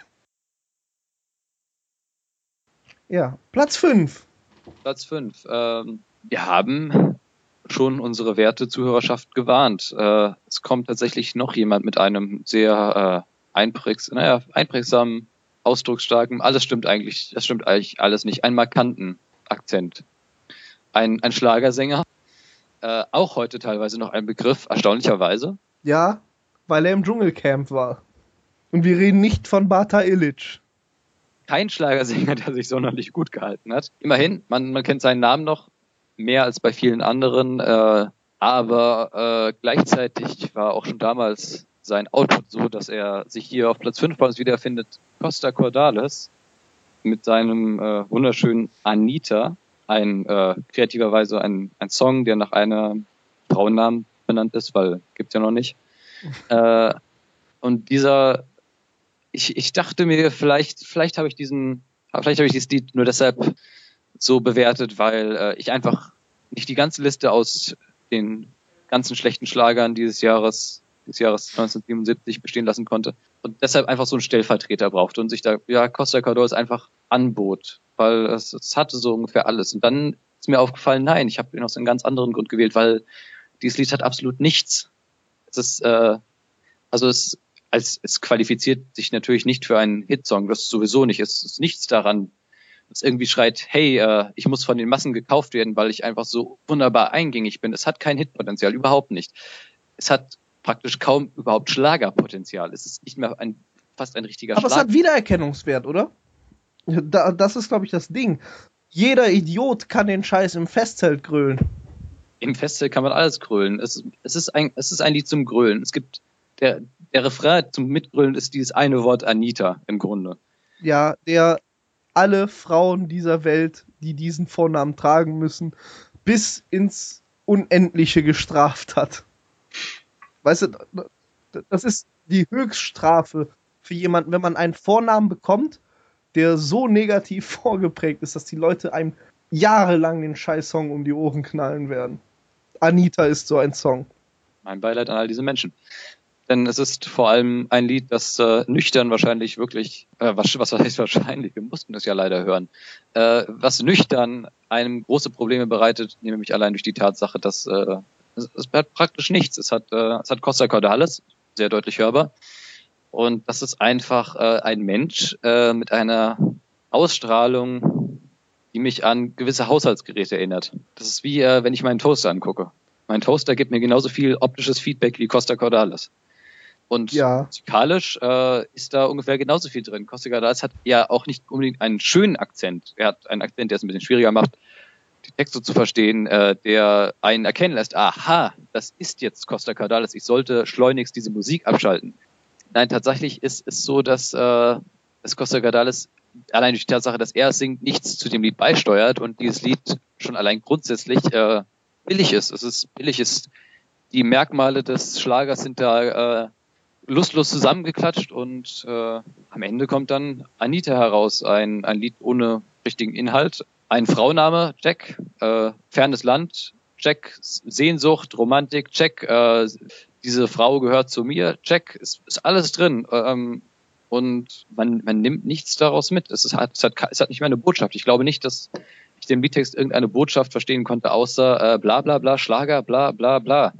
Ja, Platz fünf. Platz fünf. Ähm, wir haben schon unsere werte Zuhörerschaft gewarnt. Äh, es kommt tatsächlich noch jemand mit einem sehr äh, einprägs naja, einprägsamen, ausdrucksstarken, alles stimmt eigentlich, das stimmt eigentlich alles nicht, einen markanten Akzent. Ein, ein Schlagersänger, äh, auch heute teilweise noch ein Begriff, erstaunlicherweise. Ja, weil er im Dschungelcamp war. Und wir reden nicht von Bata Illich. Kein Schlagersänger, der sich sonderlich gut gehalten hat. Immerhin, man, man kennt seinen Namen noch, mehr als bei vielen anderen, äh, aber äh, gleichzeitig war auch schon damals sein Output so, dass er sich hier auf Platz fünf bei uns wiederfindet. Costa Cordalis mit seinem äh, wunderschönen Anita, ein äh, kreativerweise ein, ein Song, der nach einem Frauennamen benannt ist, weil gibt's ja noch nicht. äh, und dieser, ich, ich dachte mir, vielleicht, vielleicht habe ich diesen, vielleicht habe ich dieses Lied nur deshalb so bewertet, weil äh, ich einfach nicht die ganze Liste aus den ganzen schlechten Schlagern dieses Jahres, des Jahres neunzehnhundertsiebenundsiebzig bestehen lassen konnte und deshalb einfach so einen Stellvertreter brauchte und sich da, ja, Costa Cordalis einfach anbot, weil es, es hatte so ungefähr alles. Und dann ist mir aufgefallen, nein, ich habe ihn aus einem ganz anderen Grund gewählt, weil dieses Lied hat absolut nichts. Es ist, äh, also es, als, es qualifiziert sich natürlich nicht für einen Hitsong, das sowieso nicht. Es ist nichts daran, das irgendwie schreit, hey, äh, ich muss von den Massen gekauft werden, weil ich einfach so wunderbar eingängig bin. Es hat kein Hitpotenzial, überhaupt nicht. Es hat praktisch kaum überhaupt Schlagerpotenzial. Es ist nicht mehr ein, fast ein richtiger Aber Schlager. es hat Wiedererkennungswert, oder? Da, das ist, glaube ich, das Ding. Jeder Idiot kann den Scheiß im Festzelt grölen. Im Festzelt kann man alles grölen. Es, es, ist ein, es ist ein Lied zum Grölen. Es gibt, der, der Refrain zum Mitgrölen ist dieses eine Wort Anita im Grunde. Ja, der alle Frauen dieser Welt, die diesen Vornamen tragen müssen, bis ins Unendliche gestraft hat. Weißt du, das ist die Höchststrafe für jemanden, wenn man einen Vornamen bekommt, der so negativ vorgeprägt ist, dass die Leute einem jahrelang den Scheiß-Song um die Ohren knallen werden. Anita ist so ein Song. Mein Beileid an all diese Menschen. Denn es ist vor allem ein Lied, das äh, nüchtern wahrscheinlich wirklich, äh, was, was heißt wahrscheinlich, wir mussten es ja leider hören, äh, was nüchtern einem große Probleme bereitet, nämlich allein durch die Tatsache, dass äh, es, es hat praktisch nichts. Es hat, äh, es hat Costa Cordalis, sehr deutlich hörbar. Und das ist einfach äh, ein Mensch äh, mit einer Ausstrahlung, die mich an gewisse Haushaltsgeräte erinnert. Das ist wie, äh, wenn ich meinen Toaster angucke. Mein Toaster gibt mir genauso viel optisches Feedback wie Costa Cordalis. Und ja. musikalisch äh, ist da ungefähr genauso viel drin. Costa Cordalis hat ja auch nicht unbedingt einen schönen Akzent. Er hat einen Akzent, der es ein bisschen schwieriger macht, die Texte zu verstehen, äh, der einen erkennen lässt, aha, das ist jetzt Costa Cordalis, ich sollte schleunigst diese Musik abschalten. Nein, tatsächlich ist es so, dass, äh, dass Costa Cordalis allein durch die Tatsache, dass er es singt, nichts zu dem Lied beisteuert und dieses Lied schon allein grundsätzlich äh, billig ist. Es ist billig, ist die Merkmale des Schlagers sind da äh, lustlos zusammengeklatscht und äh, am Ende kommt dann Anita heraus, ein, ein Lied ohne richtigen Inhalt. Ein Frauenname, check, äh, fernes Land, check, Sehnsucht, Romantik, check, äh, diese Frau gehört zu mir, check, ist, ist alles drin. Ähm, und man, man nimmt nichts daraus mit. Es, ist, es, hat, es hat nicht mehr eine Botschaft. Ich glaube nicht, dass ich dem Liedtext irgendeine Botschaft verstehen konnte, außer äh, bla bla bla, Schlager, bla bla bla.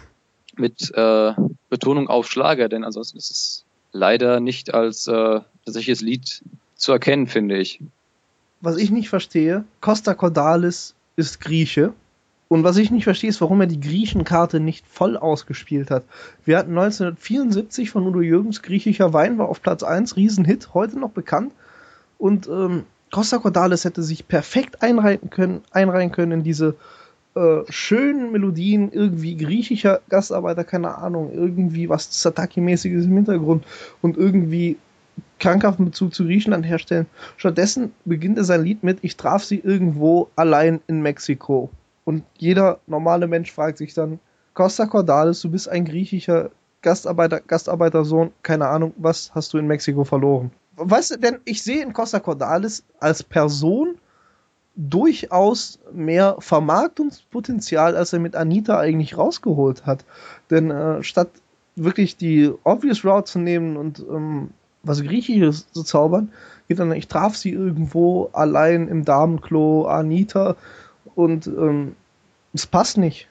Mit äh, Betonung auf Schlager, denn ansonsten ist es leider nicht als äh, tatsächliches Lied zu erkennen, finde ich. Was ich nicht verstehe, Costa Cordalis ist Grieche. Und was ich nicht verstehe, ist, warum er die Griechenkarte nicht voll ausgespielt hat. Wir hatten neunzehnhundertvierundsiebzig von Udo Jürgens Griechischer Wein, war auf Platz eins, Riesenhit, heute noch bekannt. Und ähm, Costa Cordalis hätte sich perfekt einreihen können, einreihen können in diese äh, schönen Melodien, irgendwie griechischer Gastarbeiter, keine Ahnung, irgendwie was Sataki-mäßiges im Hintergrund und irgendwie krankhaften Bezug zu Griechenland herstellen. Stattdessen beginnt er sein Lied mit Ich traf sie irgendwo allein in Mexiko. Und jeder normale Mensch fragt sich dann, Costa Cordalis, du bist ein griechischer Gastarbeiter, Gastarbeitersohn, keine Ahnung, was hast du in Mexiko verloren? Weißt du, denn ich sehe in Costa Cordalis als Person durchaus mehr Vermarktungspotenzial, als er mit Anita eigentlich rausgeholt hat. Denn äh, statt wirklich die obvious Route zu nehmen und ähm, was Griechisches zu zaubern, geht dann, ich traf sie irgendwo allein im Damenklo, Anita, und ähm, es passt nicht.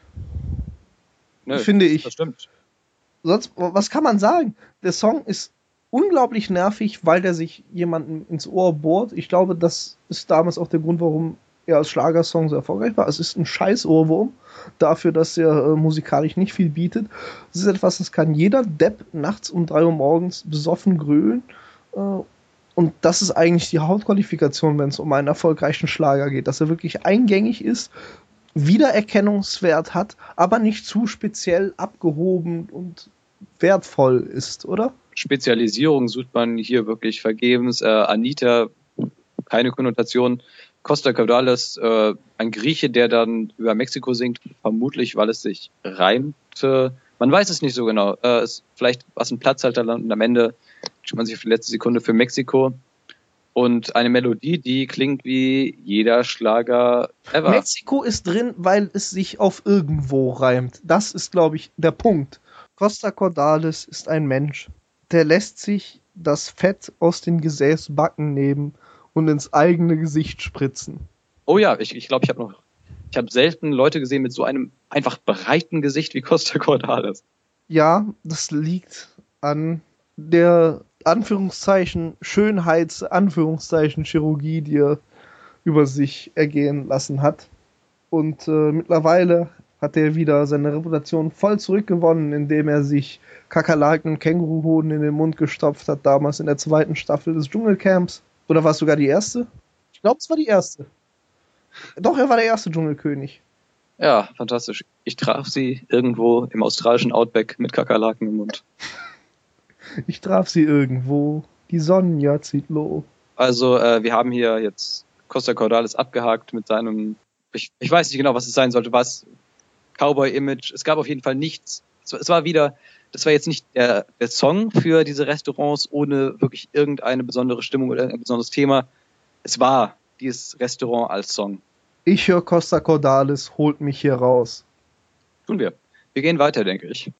Nö, Finde ich. Das stimmt. Sonst, was kann man sagen? Der Song ist unglaublich nervig, weil der sich jemandem ins Ohr bohrt. Ich glaube, das ist damals auch der Grund, warum er als Schlagersong so erfolgreich war. Es ist ein scheiß Ohrwurm dafür, dass er äh, musikalisch nicht viel bietet. Es ist etwas, das kann jeder Depp nachts um drei Uhr morgens besoffen grölen. Äh, und das ist eigentlich die Hauptqualifikation, wenn es um einen erfolgreichen Schlager geht, dass er wirklich eingängig ist, Wiedererkennungswert hat, aber nicht zu speziell abgehoben und wertvoll ist, oder? Spezialisierung sucht man hier wirklich vergebens. Äh, Anita, keine Konnotation. Costa Cordalis, äh, ein Grieche, der dann über Mexiko singt, vermutlich, weil es sich reimte. Man weiß es nicht so genau. Äh, ist vielleicht was ein Platzhalterland und am Ende steht man sich auf die letzte Sekunde für Mexiko. Und eine Melodie, die klingt wie jeder Schlager ever. Mexiko ist drin, weil es sich auf irgendwo reimt. Das ist, glaube ich, der Punkt. Costa Cordalis ist ein Mensch, der lässt sich das Fett aus den Gesäßbacken nehmen und ins eigene Gesicht spritzen. Oh ja, ich, ich glaube, ich habe noch, ich habe selten Leute gesehen mit so einem einfach breiten Gesicht wie Costa Cordalis. Ja, das liegt an der Anführungszeichen Schönheits Anführungszeichen Chirurgie, die er über sich ergehen lassen hat. Und äh, mittlerweile hat er wieder seine Reputation voll zurückgewonnen, indem er sich Kakerlaken und Känguruhoden in den Mund gestopft hat, damals in der zweiten Staffel des Dschungelcamps. Oder war es sogar die erste? Ich glaube, es war die erste. Doch, er war der erste Dschungelkönig. Ja, fantastisch. Ich traf sie irgendwo im australischen Outback mit Kakerlaken im Mund. Ich traf sie irgendwo. Die Sonja zieht lo. Also, äh, wir haben hier jetzt Costa Cordalis abgehakt mit seinem, ich, ich weiß nicht genau, was es sein sollte, was Cowboy-Image. Es gab auf jeden Fall nichts. Es, es war wieder, das war jetzt nicht der, der Song für diese Restaurants ohne wirklich irgendeine besondere Stimmung oder ein besonderes Thema. Es war dieses Restaurant als Song. Ich höre Costa Cordalis, holt mich hier raus. Tun wir. Wir gehen weiter, denke ich.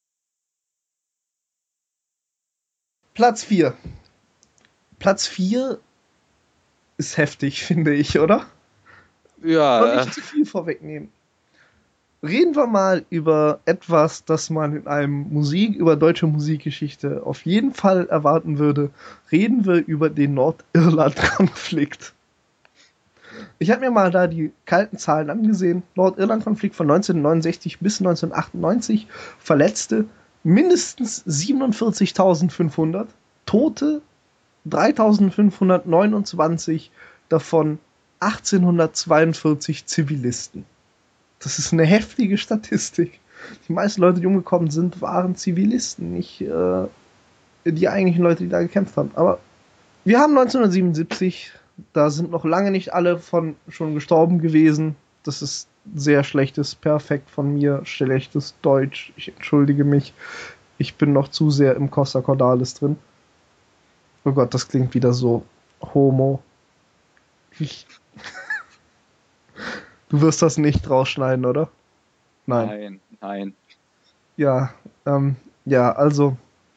Platz vier. Platz vier ist heftig, finde ich, oder? Ja. Und nicht zu viel vorwegnehmen. Reden wir mal über etwas, das man in einem Musik, über deutsche Musikgeschichte auf jeden Fall erwarten würde. Reden wir über den Nordirland-Konflikt. Ich habe mir mal da die kalten Zahlen angesehen. Nordirland-Konflikt von neunzehnhundertneunundsechzig bis neunzehnhundertachtundneunzig verletzte mindestens siebenundvierzigtausendfünfhundert, Tote dreitausendfünfhundertneunundzwanzig, davon achtzehnhundertzweiundvierzig Zivilisten. Das ist eine heftige Statistik. Die meisten Leute, die umgekommen sind, waren Zivilisten, nicht äh, die eigentlichen Leute, die da gekämpft haben. Aber wir haben neunzehnhundertsiebenundsiebzig, da sind noch lange nicht alle von schon gestorben gewesen. Das ist sehr schlechtes, perfekt von mir, schlechtes Deutsch. Ich entschuldige mich. Ich bin noch zu sehr im Costa Cordalis drin. Oh Gott, das klingt wieder so homo. Ich Du wirst das nicht rausschneiden, oder? Nein. Nein, nein. Ja, ähm, ja, also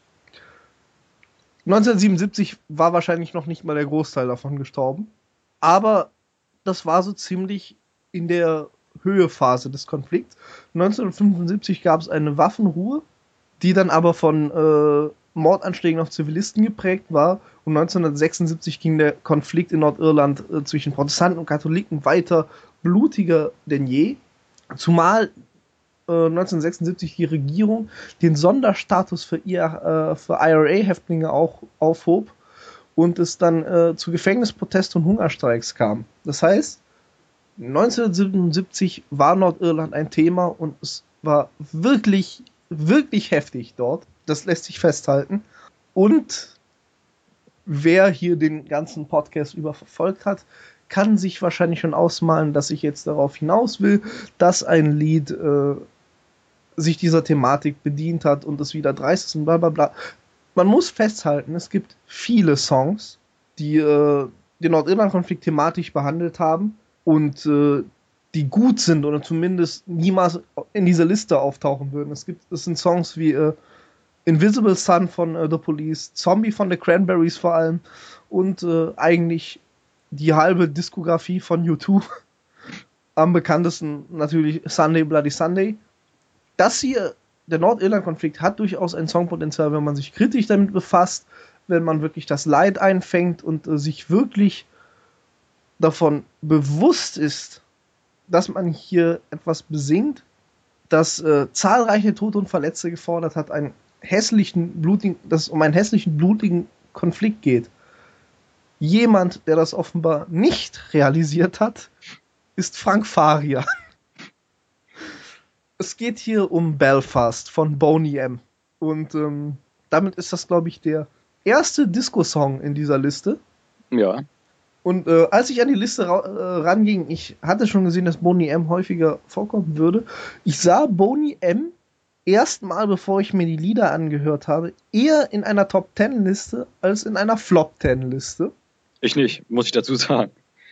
neunzehnhundertsiebenundsiebzig war wahrscheinlich noch nicht mal der Großteil davon gestorben. Aber das war so ziemlich in der Höhephase des Konflikts. neunzehnhundertfünfundsiebzig gab es eine Waffenruhe, die dann aber von äh, Mordanschlägen auf Zivilisten geprägt war. Und neunzehnhundertsechsundsiebzig ging der Konflikt in Nordirland äh, zwischen Protestanten und Katholiken weiter blutiger denn je. Zumal äh, neunzehnhundertsechsundsiebzig die Regierung den Sonderstatus für, I R, äh, für I R A-Häftlinge auch aufhob und es dann äh, zu Gefängnisprotesten und Hungerstreiks kam. Das heißt, neunzehnhundertsiebenundsiebzig war Nordirland ein Thema und es war wirklich, wirklich heftig dort. Das lässt sich festhalten. Und wer hier den ganzen Podcast über verfolgt hat, kann sich wahrscheinlich schon ausmalen, dass ich jetzt darauf hinaus will, dass ein Lied äh, sich dieser Thematik bedient hat und es wieder dreist ist und bla bla bla. Man muss festhalten, es gibt viele Songs, die äh, den Nordirland-Konflikt thematisch behandelt haben und äh, die gut sind oder zumindest niemals in dieser Liste auftauchen würden. Es gibt, es sind Songs wie äh, Invisible Sun von äh, The Police, Zombie von The Cranberries vor allem und äh, eigentlich die halbe Diskografie von U zwei. Am bekanntesten natürlich Sunday Bloody Sunday. das hier, der Nordirland-Konflikt hat durchaus ein Songpotenzial, wenn man sich kritisch damit befasst, wenn man wirklich das Leid einfängt und äh, sich wirklich davon bewusst ist, dass man hier etwas besingt, das äh, zahlreiche Tote und Verletzte gefordert hat, einen hässlichen, blutigen, dass es um einen hässlichen, blutigen Konflikt geht. Jemand, der das offenbar nicht realisiert hat, ist Frank Farian. Es geht hier um Belfast von Boney M. Und ähm, damit ist das, glaube ich, der erste Disco-Song in dieser Liste. Ja. Und äh, als ich an die Liste ra- äh, ranging, ich hatte schon gesehen, dass Boney M häufiger vorkommen würde. Ich sah Boney M erstmal, bevor ich mir die Lieder angehört habe, eher in einer Top-Ten-Liste als in einer Flop-Ten-Liste. Ich nicht, muss ich dazu sagen.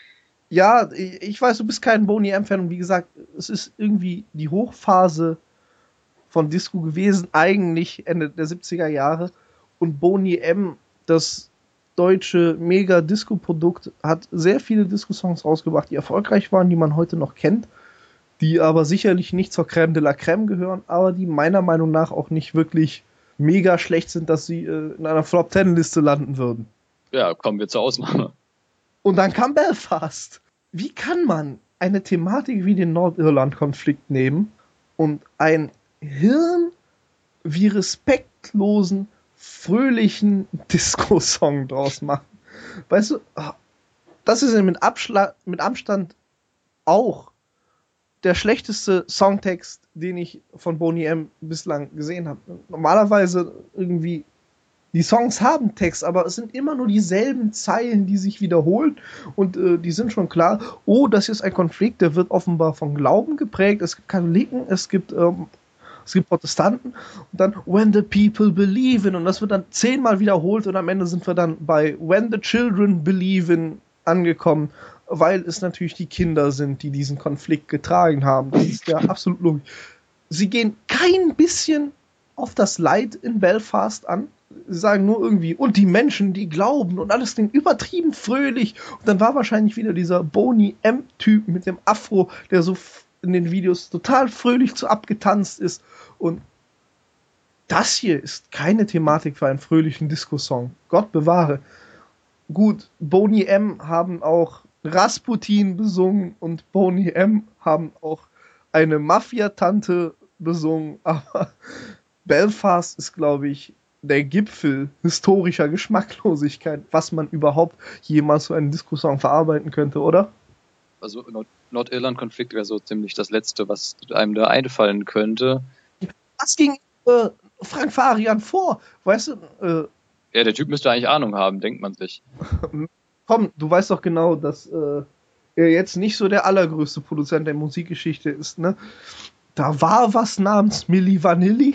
Ja, ich, ich weiß, du bist kein Boney M-Fan und wie gesagt, es ist irgendwie die Hochphase von Disco gewesen, eigentlich Ende der siebziger Jahre. Und Boney M, das deutsche Mega-Disco-Produkt, hat sehr viele Disco-Songs rausgebracht, die erfolgreich waren, die man heute noch kennt, die aber sicherlich nicht zur Crème de la Crème gehören, aber die meiner Meinung nach auch nicht wirklich mega schlecht sind, dass sie äh, in einer Flop-Ten-Liste landen würden. Ja, kommen wir zur Ausnahme. Und dann kam Belfast. Wie kann man eine Thematik wie den Nordirland-Konflikt nehmen und einen Hirn wie respektlosen, fröhlichen Disco-Song draus machen? Weißt du, das ist mit, Abschla- mit Abstand auch der schlechteste Songtext, den ich von Boney M bislang gesehen habe. Normalerweise irgendwie, die Songs haben Text, aber es sind immer nur dieselben Zeilen, die sich wiederholen und äh, die sind schon klar, oh, das ist ein Konflikt, der wird offenbar von Glauben geprägt, es gibt Katholiken, es gibt, ähm, es gibt Protestanten und dann when the people believe in und das wird dann zehnmal wiederholt und am Ende sind wir dann bei when the children believe in angekommen, weil es natürlich die Kinder sind, die diesen Konflikt getragen haben. Das ist ja absolut logisch. Sie gehen kein bisschen auf das Leid in Belfast an. Sie sagen nur irgendwie, und die Menschen, die glauben und alles klingt übertrieben fröhlich. Und dann war wahrscheinlich wieder dieser Boney M-Typ mit dem Afro, der so in den Videos total fröhlich zu abgetanzt ist. Und das hier ist keine Thematik für einen fröhlichen Disco-Song. Gott bewahre. Gut, Boney M haben auch Rasputin besungen und Boney M haben auch eine Mafia-Tante besungen, aber Belfast ist, glaube ich, der Gipfel historischer Geschmacklosigkeit, was man überhaupt jemals so einen Disco-Song verarbeiten könnte, oder? Also Nord- Nordirland-Konflikt wäre so ziemlich das Letzte, was einem da einfallen könnte. Was ging äh, Frank Farian vor? Weißt du, äh, Ja, der Typ müsste eigentlich Ahnung haben, denkt man sich. komm, du weißt doch genau, dass äh, er jetzt nicht so der allergrößte Produzent der Musikgeschichte ist, ne? Da war was namens Milli Vanilli.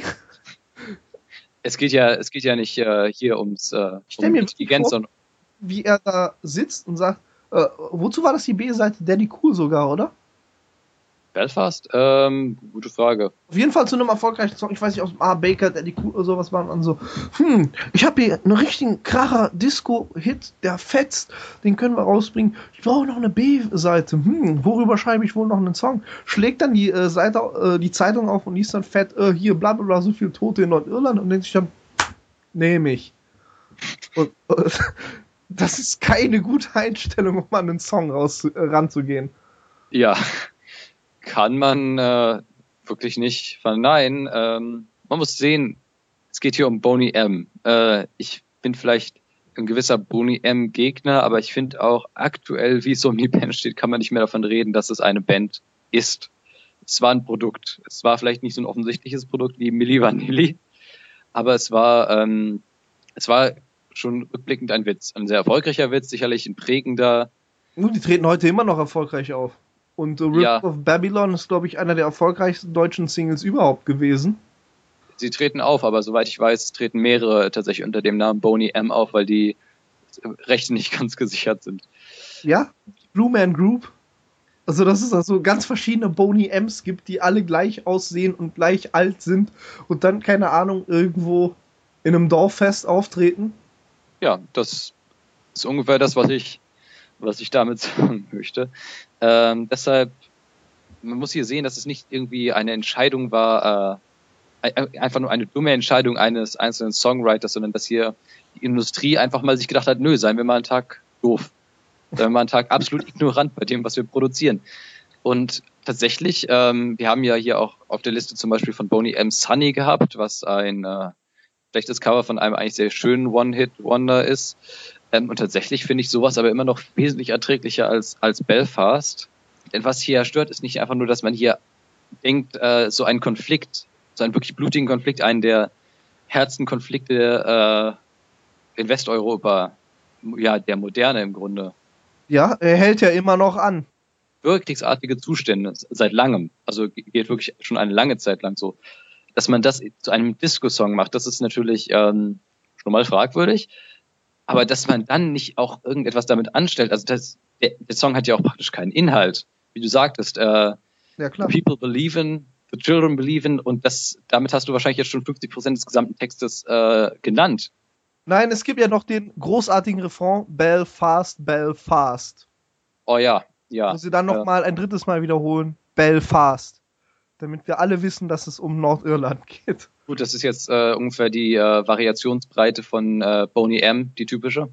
Es geht ja, es geht ja nicht äh, hier ums äh, Stell um mir Intelligenz, vor, sondern wie er da sitzt und sagt, äh, wozu war das die B-Seite? Daddy Cool sogar, oder? Belfast? Ähm, gute Frage. Auf jeden Fall zu einem erfolgreichen Song. Ich weiß nicht, aus dem A. Baker, Daddy Cool oder sowas waren dann so, hm, ich habe hier einen richtigen Kracher Disco-Hit, der fetzt, den können wir rausbringen. Ich brauche noch eine B-Seite. Hm, worüber schreibe ich wohl noch einen Song? Schlägt dann die äh, Seite, äh, die Zeitung auf und liest dann fett, äh, hier, bla bla bla, so viele Tote in Nordirland und denkt sich dann, nehme ich. Und, äh, das ist keine gute Einstellung, um an einen Song raus, äh, ranzugehen. Ja, kann man äh, wirklich nicht verneinen. Ähm, man muss sehen, es geht hier um Boney M. Äh, ich bin vielleicht ein gewisser Boney M-Gegner, aber ich finde auch aktuell, wie es um die Band steht, kann man nicht mehr davon reden, dass es eine Band ist. Es war ein Produkt. Es war vielleicht nicht so ein offensichtliches Produkt wie Milli Vanilli, aber es war, ähm, es war schon rückblickend ein Witz. Ein sehr erfolgreicher Witz, sicherlich ein prägender. Nun, die treten heute immer noch erfolgreich auf. Und uh, Rip Ja. of Babylon ist, glaube ich, einer der erfolgreichsten deutschen Singles überhaupt gewesen. Sie treten auf, aber soweit ich weiß, treten mehrere tatsächlich unter dem Namen Boney M auf, weil die Rechte nicht ganz gesichert sind. Ja, Blue Man Group. Also, dass es also ganz verschiedene Boney M's gibt, die alle gleich aussehen und gleich alt sind und dann, keine Ahnung, irgendwo in einem Dorffest auftreten. Ja, das ist ungefähr das, was ich, was ich damit sagen möchte. Ähm, deshalb man muss hier sehen, dass es nicht irgendwie eine Entscheidung war, äh, einfach nur eine dumme Entscheidung eines einzelnen Songwriters, sondern dass hier die Industrie einfach mal sich gedacht hat, nö, seien wir mal einen Tag doof. Seien wir mal einen Tag absolut ignorant bei dem, was wir produzieren. Und tatsächlich, ähm, wir haben ja hier auch auf der Liste zum Beispiel von Boney M. Sunny gehabt, was ein äh, schlechtes Cover von einem eigentlich sehr schönen One-Hit-Wonder ist. Ähm, und tatsächlich finde ich sowas aber immer noch wesentlich erträglicher als, als Belfast. Denn was hier stört, ist nicht einfach nur, dass man hier denkt, äh, so einen Konflikt, so einen wirklich blutigen Konflikt, einen der härtesten Konflikte äh, in Westeuropa, ja, der Moderne im Grunde. Ja, er hält ja immer noch an. Bürgerkriegsartige Zustände seit langem, also geht wirklich schon eine lange Zeit lang so, dass man das zu einem Disco-Song macht, das ist natürlich ähm, schon mal fragwürdig, aber dass man dann nicht auch irgendetwas damit anstellt, also das, der, der Song hat ja auch praktisch keinen Inhalt, wie du sagtest, äh, Ja, klar. the people believe in, the children believe in, und das, damit hast du wahrscheinlich jetzt schon fünfzig Prozent des gesamten Textes äh, genannt. Nein, es gibt ja noch den großartigen Refrain Belfast, Belfast. Oh ja, ja. Wo sie dann noch äh, mal ein drittes Mal wiederholen, Belfast. Damit wir alle wissen, dass es um Nordirland geht. Gut, das ist jetzt äh, ungefähr die äh, Variationsbreite von äh, Boney M., die typische.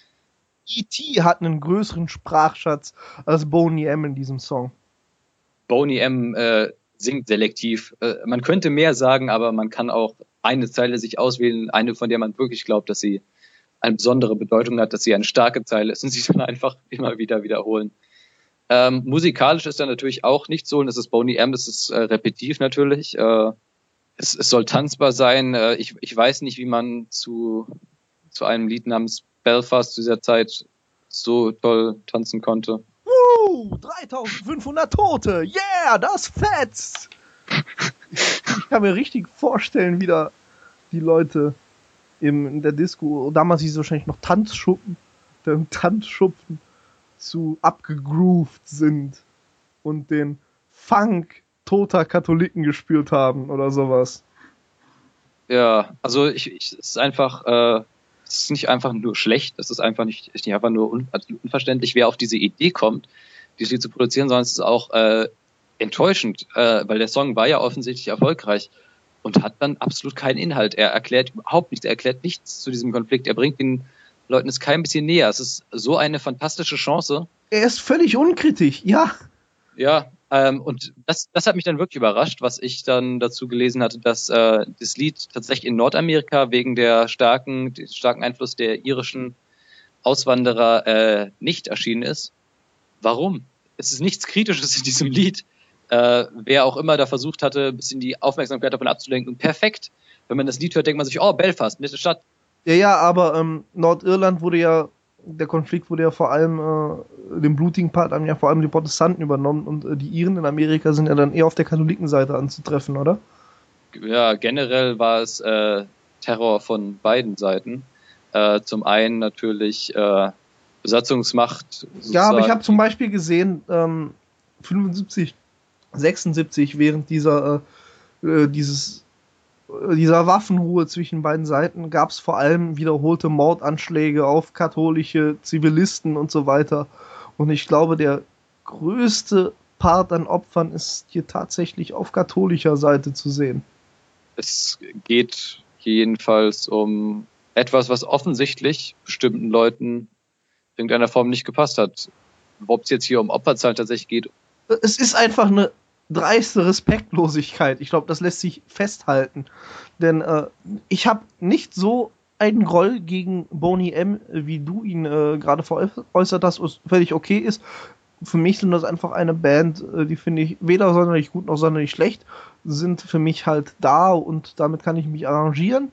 E T hat einen größeren Sprachschatz als Boney M. in diesem Song. Boney M. Äh, singt selektiv. Äh, man könnte mehr sagen, aber man kann auch eine Zeile sich auswählen, eine, von der man wirklich glaubt, dass sie eine besondere Bedeutung hat, dass sie eine starke Zeile ist und sie dann einfach immer wieder wiederholen. Ähm, musikalisch ist er natürlich auch nicht so, und es ist Boney M., es ist äh, repetitiv natürlich. Äh, es, es soll tanzbar sein. Äh, ich, ich weiß nicht, wie man zu, zu einem Lied namens Belfast zu dieser Zeit so toll tanzen konnte. Woo! dreitausendfünfhundert Tote! Yeah, das fetzt! Ich kann mir richtig vorstellen, wie da die Leute im, in der Disco, damals hieß es wahrscheinlich noch Tanzschuppen, der Tanzschupfen zu abgegroovt sind und den Funk toter Katholiken gespürt haben oder sowas. Ja, also ich, ich es ist einfach, äh, es ist nicht einfach nur schlecht, es ist einfach nicht, nicht einfach nur un, also unverständlich, wer auf diese Idee kommt, dieses Lied zu produzieren, sondern es ist auch äh, enttäuschend, äh, weil der Song war ja offensichtlich erfolgreich und hat dann absolut keinen Inhalt. Er erklärt überhaupt nichts, er erklärt nichts zu diesem Konflikt, er bringt den Leuten es kein bisschen näher. Es ist so eine fantastische Chance. Er ist völlig unkritisch, ja. Ja, ähm, und das, das hat mich dann wirklich überrascht, was ich dann dazu gelesen hatte, dass äh, das Lied tatsächlich in Nordamerika wegen der starken, des starken Einfluss der irischen Auswanderer äh, nicht erschienen ist. Warum? Es ist nichts Kritisches in diesem Lied. Äh, wer auch immer da versucht hatte, ein bisschen die Aufmerksamkeit davon abzulenken. Und perfekt. Wenn man das Lied hört, denkt man sich, oh, Belfast, nette Stadt. Ja, ja, aber ähm, Nordirland wurde ja, der Konflikt wurde ja vor allem, äh, den blutigen Part haben ja vor allem die Protestanten übernommen und äh, die Iren in Amerika sind ja dann eher auf der Katholikenseite anzutreffen, oder? Ja, generell war es äh, Terror von beiden Seiten. Äh, zum einen natürlich äh, Besatzungsmacht. Sozusagen. Ja, aber ich habe zum Beispiel gesehen, ähm, fünfundsiebzig, sechsundsiebzig, während dieser, äh, äh, dieses dieser Waffenruhe zwischen beiden Seiten gab es vor allem wiederholte Mordanschläge auf katholische Zivilisten und so weiter. Und ich glaube, der größte Part an Opfern ist hier tatsächlich auf katholischer Seite zu sehen. Es geht jedenfalls um etwas, was offensichtlich bestimmten Leuten in irgendeiner Form nicht gepasst hat. Ob es jetzt hier um Opferzahlen tatsächlich geht. Es ist einfach eine dreiste Respektlosigkeit. Ich glaube, das lässt sich festhalten. Denn äh, ich habe nicht so einen Groll gegen Boney M., wie du ihn äh, gerade veräußert hast, was völlig okay ist. Für mich sind das einfach eine Band, äh, die finde ich weder sonderlich gut noch sonderlich schlecht, sind für mich halt da und damit kann ich mich arrangieren.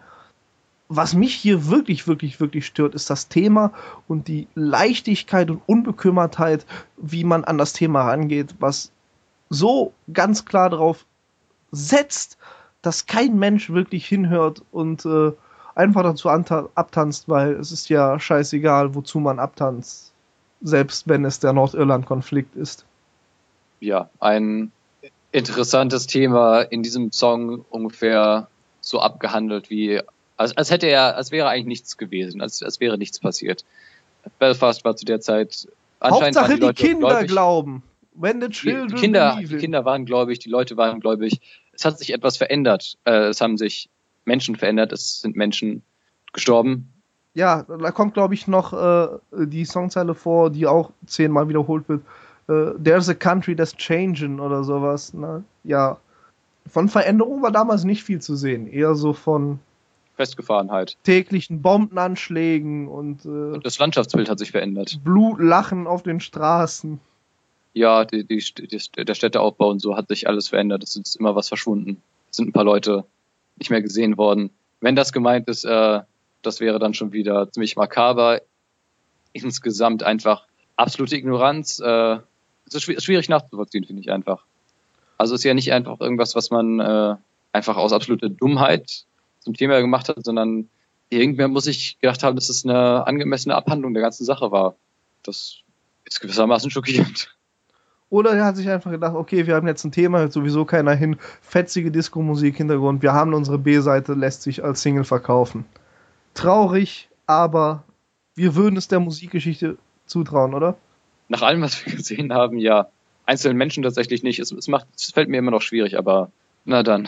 Was mich hier wirklich, wirklich, wirklich stört, ist das Thema und die Leichtigkeit und Unbekümmertheit, wie man an das Thema rangeht, was so ganz klar darauf setzt, dass kein Mensch wirklich hinhört und äh, einfach dazu abtanzt, weil es ist ja scheißegal, wozu man abtanzt, selbst wenn es der Nordirland-Konflikt ist. Ja, ein interessantes Thema in diesem Song ungefähr so abgehandelt wie, als, als hätte er, als wäre eigentlich nichts gewesen, als, als wäre nichts passiert. Belfast war zu der Zeit anscheinend Hauptsache die, Leute die Kinder gläubig. glauben. When the Die, children die, Kinder, believe die it. Kinder waren gläubig, die Leute waren gläubig. Es hat sich etwas verändert. Äh, es haben sich Menschen verändert, es sind Menschen gestorben. Ja, da kommt, glaube ich, noch äh, die Songzeile vor, die auch zehnmal wiederholt wird. Äh, There's a country that's changing oder sowas. Ne? Ja, von Veränderung war damals nicht viel zu sehen. Eher so von Festgefahrenheit. täglichen Bombenanschlägen und, äh, Und das Landschaftsbild hat sich verändert. Blutlachen auf den Straßen. Ja, die, die, die, der Städteaufbau und so hat sich alles verändert. Es ist immer was verschwunden. Es sind ein paar Leute nicht mehr gesehen worden. Wenn das gemeint ist, äh, das wäre dann schon wieder ziemlich makaber. Insgesamt einfach absolute Ignoranz. Äh, es ist schwierig nachzuvollziehen, finde ich einfach. Also es ist ja nicht einfach irgendwas, was man äh, einfach aus absoluter Dummheit zum Thema gemacht hat, sondern irgendwer muss sich gedacht haben, dass es eine angemessene Abhandlung der ganzen Sache war. Das ist gewissermaßen schockierend. Oder er hat sich einfach gedacht, okay, wir haben jetzt ein Thema, hört sowieso keiner hin, fetzige Disco-Musik, Hintergrund, wir haben unsere B-Seite, lässt sich als Single verkaufen. Traurig, aber wir würden es der Musikgeschichte zutrauen, oder? Nach allem, was wir gesehen haben, ja. Einzelnen Menschen tatsächlich nicht. Es, es, macht, es fällt mir immer noch schwierig, aber na dann.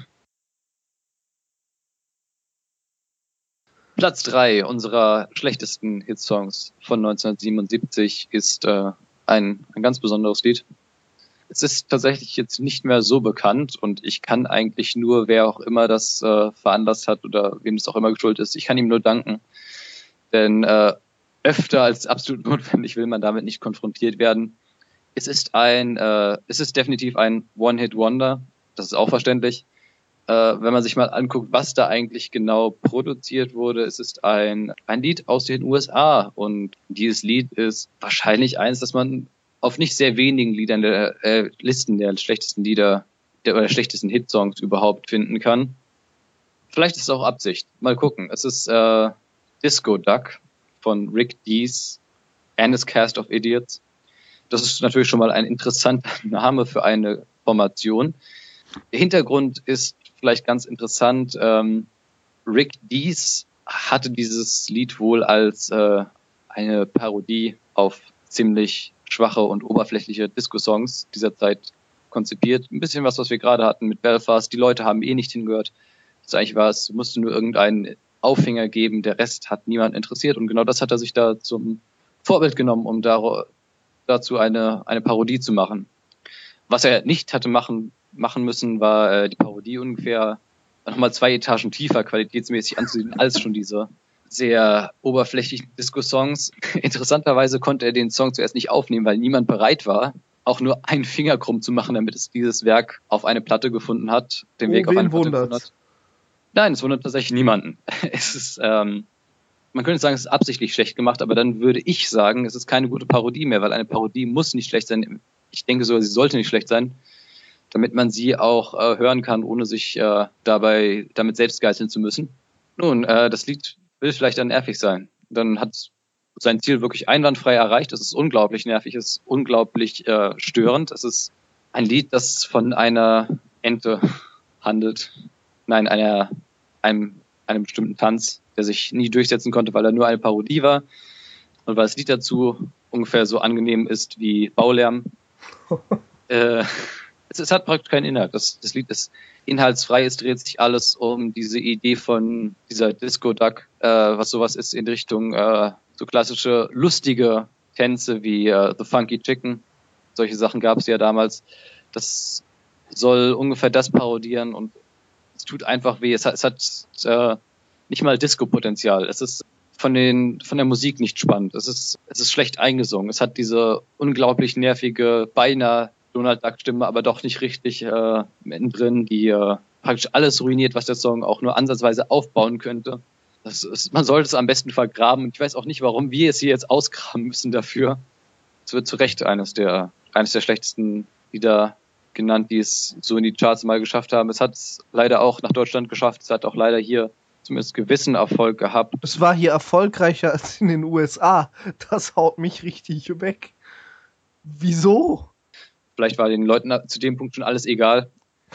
Platz drei unserer schlechtesten Hitsongs von neunzehnhundertsiebenundsiebzig ist äh, ein, ein ganz besonderes Lied. Es ist tatsächlich jetzt nicht mehr so bekannt und ich kann eigentlich nur, wer auch immer das äh, veranlasst hat oder wem es auch immer geschuldet ist, ich kann ihm nur danken. Denn äh, öfter als absolut notwendig will man damit nicht konfrontiert werden. Es ist ein, äh, es ist definitiv ein One-Hit-Wonder. Das ist auch verständlich. Äh, wenn man sich mal anguckt, was da eigentlich genau produziert wurde, es ist ein, ein Lied aus den U S A und dieses Lied ist wahrscheinlich eins, das man auf nicht sehr wenigen Liedern der äh, Listen der schlechtesten Lieder der, oder schlechtesten Hitsongs überhaupt finden kann. Vielleicht ist es auch Absicht. Mal gucken. Es ist äh, Disco Duck von Rick Dees and his Cast of Idiots. Das ist natürlich schon mal ein interessanter Name für eine Formation. Der Hintergrund ist vielleicht ganz interessant. Ähm, Rick Dees hatte dieses Lied wohl als äh, eine Parodie auf ziemlich schwache und oberflächliche Disco-Songs dieser Zeit konzipiert. Ein bisschen was, was wir gerade hatten mit Belfast. Die Leute haben eh nicht hingehört. Das eigentlich war es, musste nur irgendeinen Aufhänger geben. Der Rest hat niemand interessiert. Und genau das hat er sich da zum Vorbild genommen, um dar- dazu eine, eine Parodie zu machen. Was er nicht hatte machen, machen müssen, war äh, die Parodie ungefähr nochmal zwei Etagen tiefer qualitätsmäßig anzusehen als schon diese sehr oberflächlichen Disco-Songs. Interessanterweise konnte er den Song zuerst nicht aufnehmen, weil niemand bereit war, auch nur einen Finger krumm zu machen, damit es dieses Werk auf eine Platte gefunden hat, den Oh, Weg auf wen eine Platte wundert's? gefunden hat. Nein, es wundert tatsächlich niemanden. Es ist, ähm, man könnte sagen, es ist absichtlich schlecht gemacht, aber dann würde ich sagen, es ist keine gute Parodie mehr, weil eine Parodie muss nicht schlecht sein. Ich denke sogar, sie sollte nicht schlecht sein, damit man sie auch äh, hören kann, ohne sich äh, dabei damit selbst geißeln zu müssen. Nun, äh, das Lied will vielleicht dann nervig sein. Dann hat sein Ziel wirklich einwandfrei erreicht. Es ist unglaublich nervig, es ist unglaublich äh, störend. Es ist ein Lied, das von einer Ente handelt. Nein, einer, einem, einem bestimmten Tanz, der sich nie durchsetzen konnte, weil er nur eine Parodie war. Und weil das Lied dazu ungefähr so angenehm ist wie Baulärm. äh, es, es hat praktisch keinen Inhalt. Das, das Lied ist inhaltsfrei. Es dreht sich alles um diese Idee von dieser Disco-Duck, äh, was sowas ist in Richtung äh, so klassische lustige Tänze wie äh, The Funky Chicken. Solche Sachen gab es ja damals. Das soll ungefähr das parodieren und es tut einfach weh. Es hat, es hat äh, nicht mal Disco-Potenzial. Es ist von den von der Musik nicht spannend. Es ist es ist schlecht eingesungen. Es hat diese unglaublich nervige, beinahe Donald Duck-Stimme, aber doch nicht richtig äh, mittendrin, die äh, praktisch alles ruiniert, was der Song auch nur ansatzweise aufbauen könnte. Das ist, man sollte es am besten vergraben. Ich weiß auch nicht, warum wir es hier jetzt ausgraben müssen dafür. Es wird zu Recht eines der eines der schlechtesten Lieder genannt, die es so in die Charts mal geschafft haben. Es hat es leider auch nach Deutschland geschafft. Es hat auch leider hier zumindest gewissen Erfolg gehabt. Es war hier erfolgreicher als in den U S A. Das haut mich richtig weg. Wieso? Vielleicht war den Leuten zu dem Punkt schon alles egal.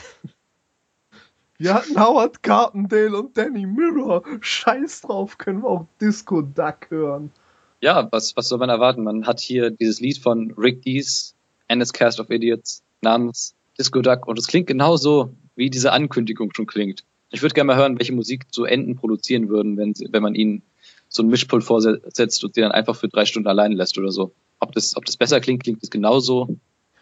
Wir hatten Howard Carpendale und Danny Mirror. Scheiß drauf, können wir auch Disco Duck hören. Ja, was, was soll man erwarten? Man hat hier dieses Lied von Rick Dees Endless Cast of Idiots namens Disco Duck und es klingt genauso, wie diese Ankündigung schon klingt. Ich würde gerne mal hören, welche Musik so Enten produzieren würden, wenn, sie, wenn man ihnen so einen Mischpult vorsetzt und sie dann einfach für drei Stunden allein lässt oder so. Ob das, ob das besser klingt, klingt es genauso.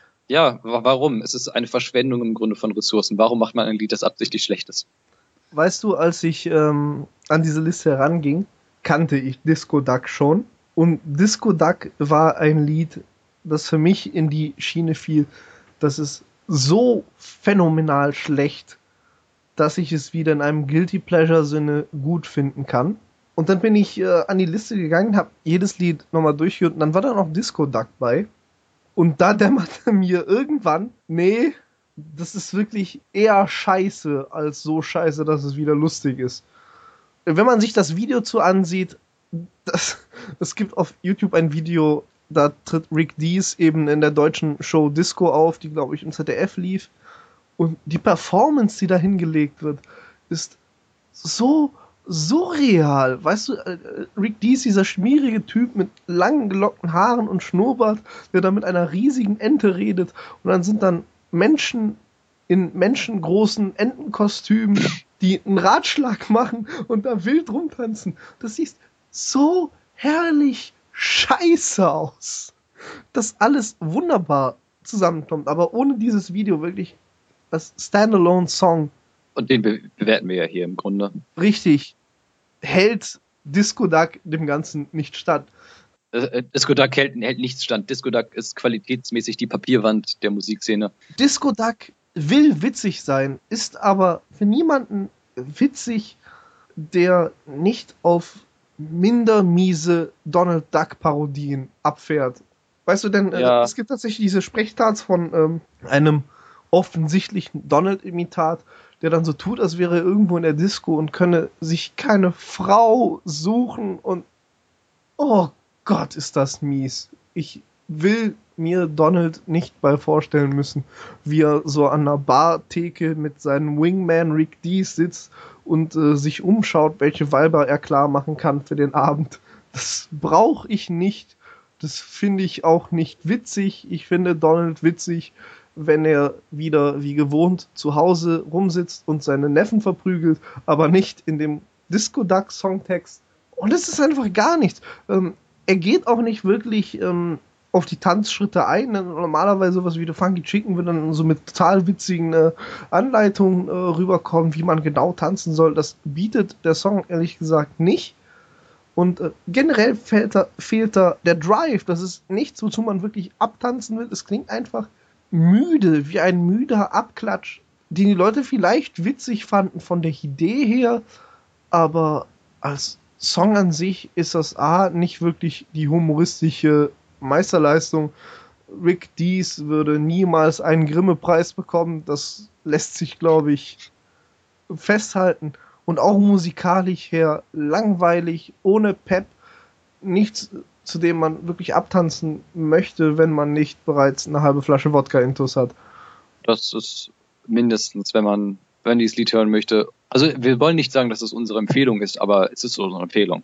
Ja, warum? Es ist eine Verschwendung im Grunde von Ressourcen. Warum macht man ein Lied, das absichtlich schlecht ist? Weißt du, als ich ähm, an diese Liste heranging, kannte ich Disco Duck schon. Und Disco Duck war ein Lied, das für mich in die Schiene fiel. Das ist so phänomenal schlecht, dass ich es wieder in einem Guilty Pleasure Sinne gut finden kann. Und dann bin ich äh, an die Liste gegangen, habe jedes Lied nochmal durchgehört und dann war da noch Disco Duck bei. Und da dämmerte mir irgendwann, nee, das ist wirklich eher scheiße als so scheiße, dass es wieder lustig ist. Wenn man sich das Video zu ansieht, das, es gibt auf YouTube ein Video, da tritt Rick Dees eben in der deutschen Show Disco auf, die glaube ich im Z D F lief. Und die Performance, die da hingelegt wird, ist so surreal. Weißt du, Rick Dees, dieser schmierige Typ mit langen gelockten Haaren und Schnurrbart, der da mit einer riesigen Ente redet. Und dann sind dann Menschen in menschengroßen Entenkostümen, die einen Ratschlag machen und da wild rumtanzen. Das sieht so herrlich scheiße aus. Das alles wunderbar zusammenkommt, aber ohne dieses Video wirklich als Standalone-Song. Und den be- bewerten wir ja hier im Grunde. Richtig. Hält Disco Duck dem Ganzen nicht stand. Äh, Disco Duck hält, hält nichts stand. Disco Duck ist qualitätsmäßig die Papierwand der Musikszene. Disco Duck will witzig sein, ist aber für niemanden witzig, der nicht auf minder miese Donald Duck Parodien abfährt. Weißt du denn, ja. äh, es gibt tatsächlich diese Sprechtats von ähm, einem offensichtlichen Donald-Imitat, der dann so tut, als wäre er irgendwo in der Disco und könne sich keine Frau suchen und oh Gott, ist das mies. Ich will mir Donald nicht bei vorstellen müssen, wie er so an einer Bartheke mit seinem Wingman Rick Dees sitzt und äh, sich umschaut, welche Weiber er klar machen kann für den Abend. Das brauche ich nicht. Das finde ich auch nicht witzig. Ich finde Donald witzig, wenn er wieder wie gewohnt zu Hause rumsitzt und seine Neffen verprügelt, aber nicht in dem Disco Duck Songtext. Und es ist einfach gar nichts. Ähm, er geht auch nicht wirklich ähm, auf die Tanzschritte ein. Normalerweise sowas wie The Funky Chicken wird dann so mit total witzigen äh, Anleitungen äh, rüberkommen, wie man genau tanzen soll. Das bietet der Song ehrlich gesagt nicht. Und äh, generell fehlt da, fehlt da der Drive. Das ist nichts, wozu man wirklich abtanzen will. Es klingt einfach müde, wie ein müder Abklatsch, den die Leute vielleicht witzig fanden von der Idee her, aber als Song an sich ist das A, nicht wirklich die humoristische Meisterleistung. Rick Dees würde niemals einen Grimme-Preis bekommen, das lässt sich, glaube ich, festhalten. Und auch musikalisch her langweilig, ohne Pep, nichts, zu dem man wirklich abtanzen möchte, wenn man nicht bereits eine halbe Flasche Wodka intus hat. Das ist mindestens, wenn man, wenn man dieses Lied hören möchte. Also wir wollen nicht sagen, dass es unsere Empfehlung ist, aber es ist unsere Empfehlung.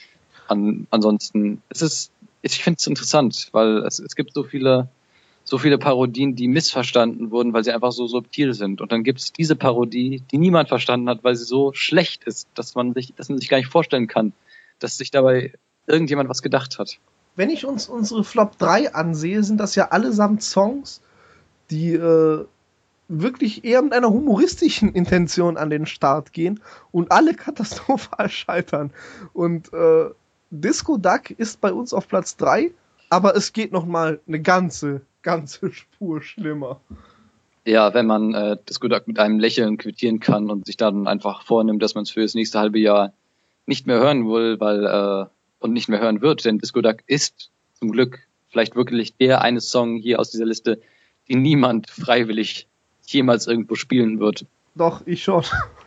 An, ansonsten, es ist, ich finde es interessant, weil es, es gibt so viele, so viele Parodien, die missverstanden wurden, weil sie einfach so subtil sind. Und dann gibt es diese Parodie, die niemand verstanden hat, weil sie so schlecht ist, dass man sich, dass man sich gar nicht vorstellen kann, dass sich dabei irgendjemand was gedacht hat. Wenn ich uns unsere Flop drei ansehe, sind das ja allesamt Songs, die äh, wirklich eher mit einer humoristischen Intention an den Start gehen und alle katastrophal scheitern. Und äh, Disco Duck ist bei uns auf Platz drei, aber es geht noch mal eine ganze, ganze Spur schlimmer. Ja, wenn man äh, Disco Duck mit einem Lächeln quittieren kann und sich dann einfach vornimmt, dass man es für das nächste halbe Jahr nicht mehr hören will, weil äh, und nicht mehr hören wird, denn Disco Duck ist zum Glück vielleicht wirklich der eine Song hier aus dieser Liste, den niemand freiwillig jemals irgendwo spielen wird. Doch, ich schon.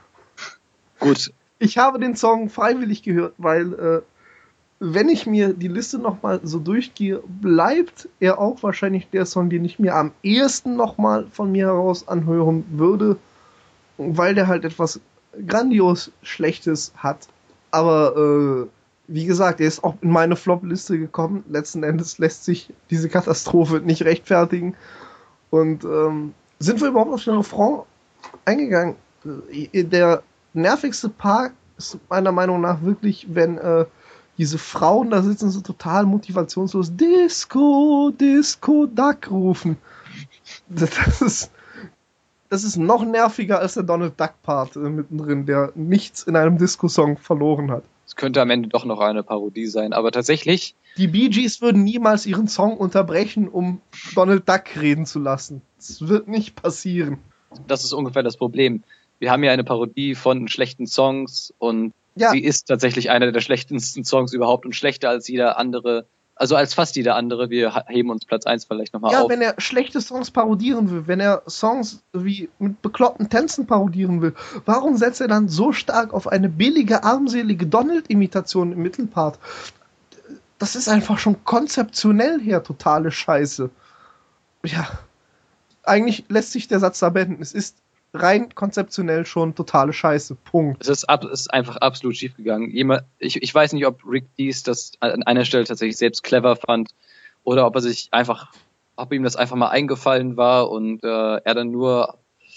Gut. Ich habe den Song freiwillig gehört, weil äh, wenn ich mir die Liste nochmal so durchgehe, bleibt er auch wahrscheinlich der Song, den ich mir am ehesten nochmal von mir heraus anhören würde, weil der halt etwas grandios Schlechtes hat. Aber äh, wie gesagt, er ist auch in meine Flop-Liste gekommen. Letzten Endes lässt sich diese Katastrophe nicht rechtfertigen. Und ähm, sind wir überhaupt auf den Refrain eingegangen? Der nervigste Part ist meiner Meinung nach wirklich, wenn äh, diese Frauen da sitzen, so total motivationslos Disco, Disco, Duck rufen. Das ist, das ist noch nerviger als der Donald Duck-Part äh, mittendrin, der nichts in einem Disco-Song verloren hat. Es könnte am Ende doch noch eine Parodie sein, aber tatsächlich... Die Bee Gees würden niemals ihren Song unterbrechen, um Donald Duck reden zu lassen. Das wird nicht passieren. Das ist ungefähr das Problem. Wir haben ja eine Parodie von schlechten Songs und ja. Sie ist tatsächlich einer der schlechtesten Songs überhaupt und schlechter als jeder andere, also als fast jeder andere. Wir heben uns Platz eins vielleicht nochmal ja, auf. Ja, wenn er schlechte Songs parodieren will, wenn er Songs wie mit bekloppten Tänzen parodieren will, warum setzt er dann so stark auf eine billige, armselige Donald-Imitation im Mittelpart? Das ist einfach schon konzeptionell her totale Scheiße. Ja, eigentlich lässt sich der Satz da beenden. Es ist rein konzeptionell schon totale Scheiße. Punkt. Es ist, ab, es ist einfach absolut schief gegangen. Jemand, ich, ich weiß nicht, ob Rick Dees das an einer Stelle tatsächlich selbst clever fand oder ob er sich einfach, ob ihm das einfach mal eingefallen war und äh, er dann nur,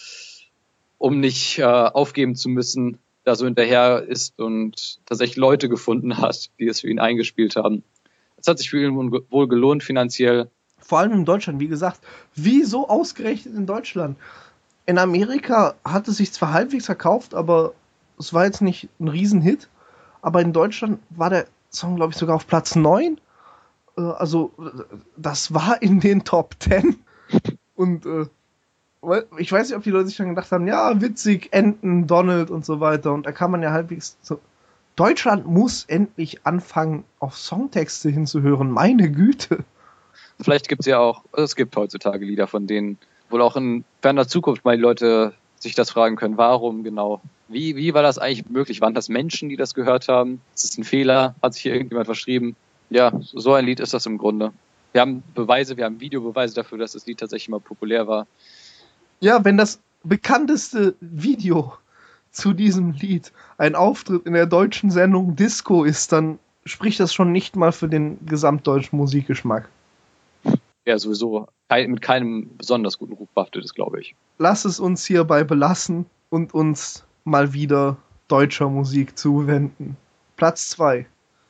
um nicht äh, aufgeben zu müssen, da so hinterher ist und tatsächlich Leute gefunden hat, die es für ihn eingespielt haben. Es hat sich für ihn wohl gelohnt finanziell. Vor allem in Deutschland, wie gesagt. Wieso ausgerechnet in Deutschland? In Amerika hat es sich zwar halbwegs verkauft, aber es war jetzt nicht ein Riesenhit. Aber in Deutschland war der Song, glaube ich, sogar auf Platz neun. Äh, also, das war in den Top zehn. Und äh, ich weiß nicht, ob die Leute sich dann gedacht haben, ja, witzig, Enten, Donald und so weiter. Und da kann man ja halbwegs so... Deutschland muss endlich anfangen, auf Songtexte hinzuhören. Meine Güte. Vielleicht gibt es ja auch, es gibt heutzutage Lieder, von denen wohl auch in ferner Zukunft mal die Leute sich das fragen können, warum genau? Wie, wie war das eigentlich möglich? Waren das Menschen, die das gehört haben? Ist das ein Fehler? Hat sich hier irgendjemand verschrieben? Ja, so ein Lied ist das im Grunde. Wir haben Beweise, wir haben Videobeweise dafür, dass das Lied tatsächlich mal populär war. Ja, wenn das bekannteste Video zu diesem Lied ein Auftritt in der deutschen Sendung Disco ist, dann spricht das schon nicht mal für den gesamtdeutschen Musikgeschmack. Ja, sowieso mit keinem besonders guten Ruf behaftet ist, glaube ich. Lass es uns hierbei belassen und uns mal wieder deutscher Musik zuwenden. Platz zwei.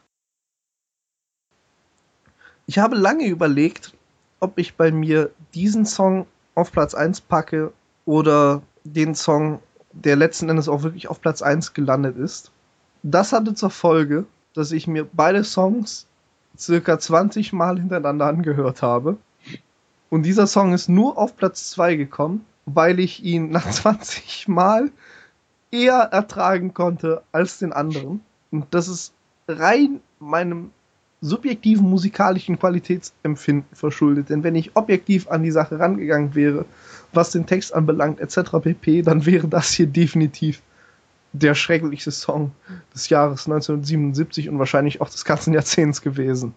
Ich habe lange überlegt, ob ich bei mir diesen Song auf Platz eins packe oder den Song, der letzten Endes auch wirklich auf Platz eins gelandet ist. Das hatte zur Folge, dass ich mir beide Songs circa zwanzig Mal hintereinander angehört habe. Und dieser Song ist nur auf Platz zwei gekommen, weil ich ihn nach zwanzig Mal eher ertragen konnte als den anderen. Und das ist rein meinem subjektiven musikalischen Qualitätsempfinden verschuldet. Denn wenn ich objektiv an die Sache rangegangen wäre, was den Text anbelangt, et cetera pp., dann wäre das hier definitiv der schrecklichste Song des Jahres neunzehnhundertsiebenundsiebzig und wahrscheinlich auch des ganzen Jahrzehnts gewesen.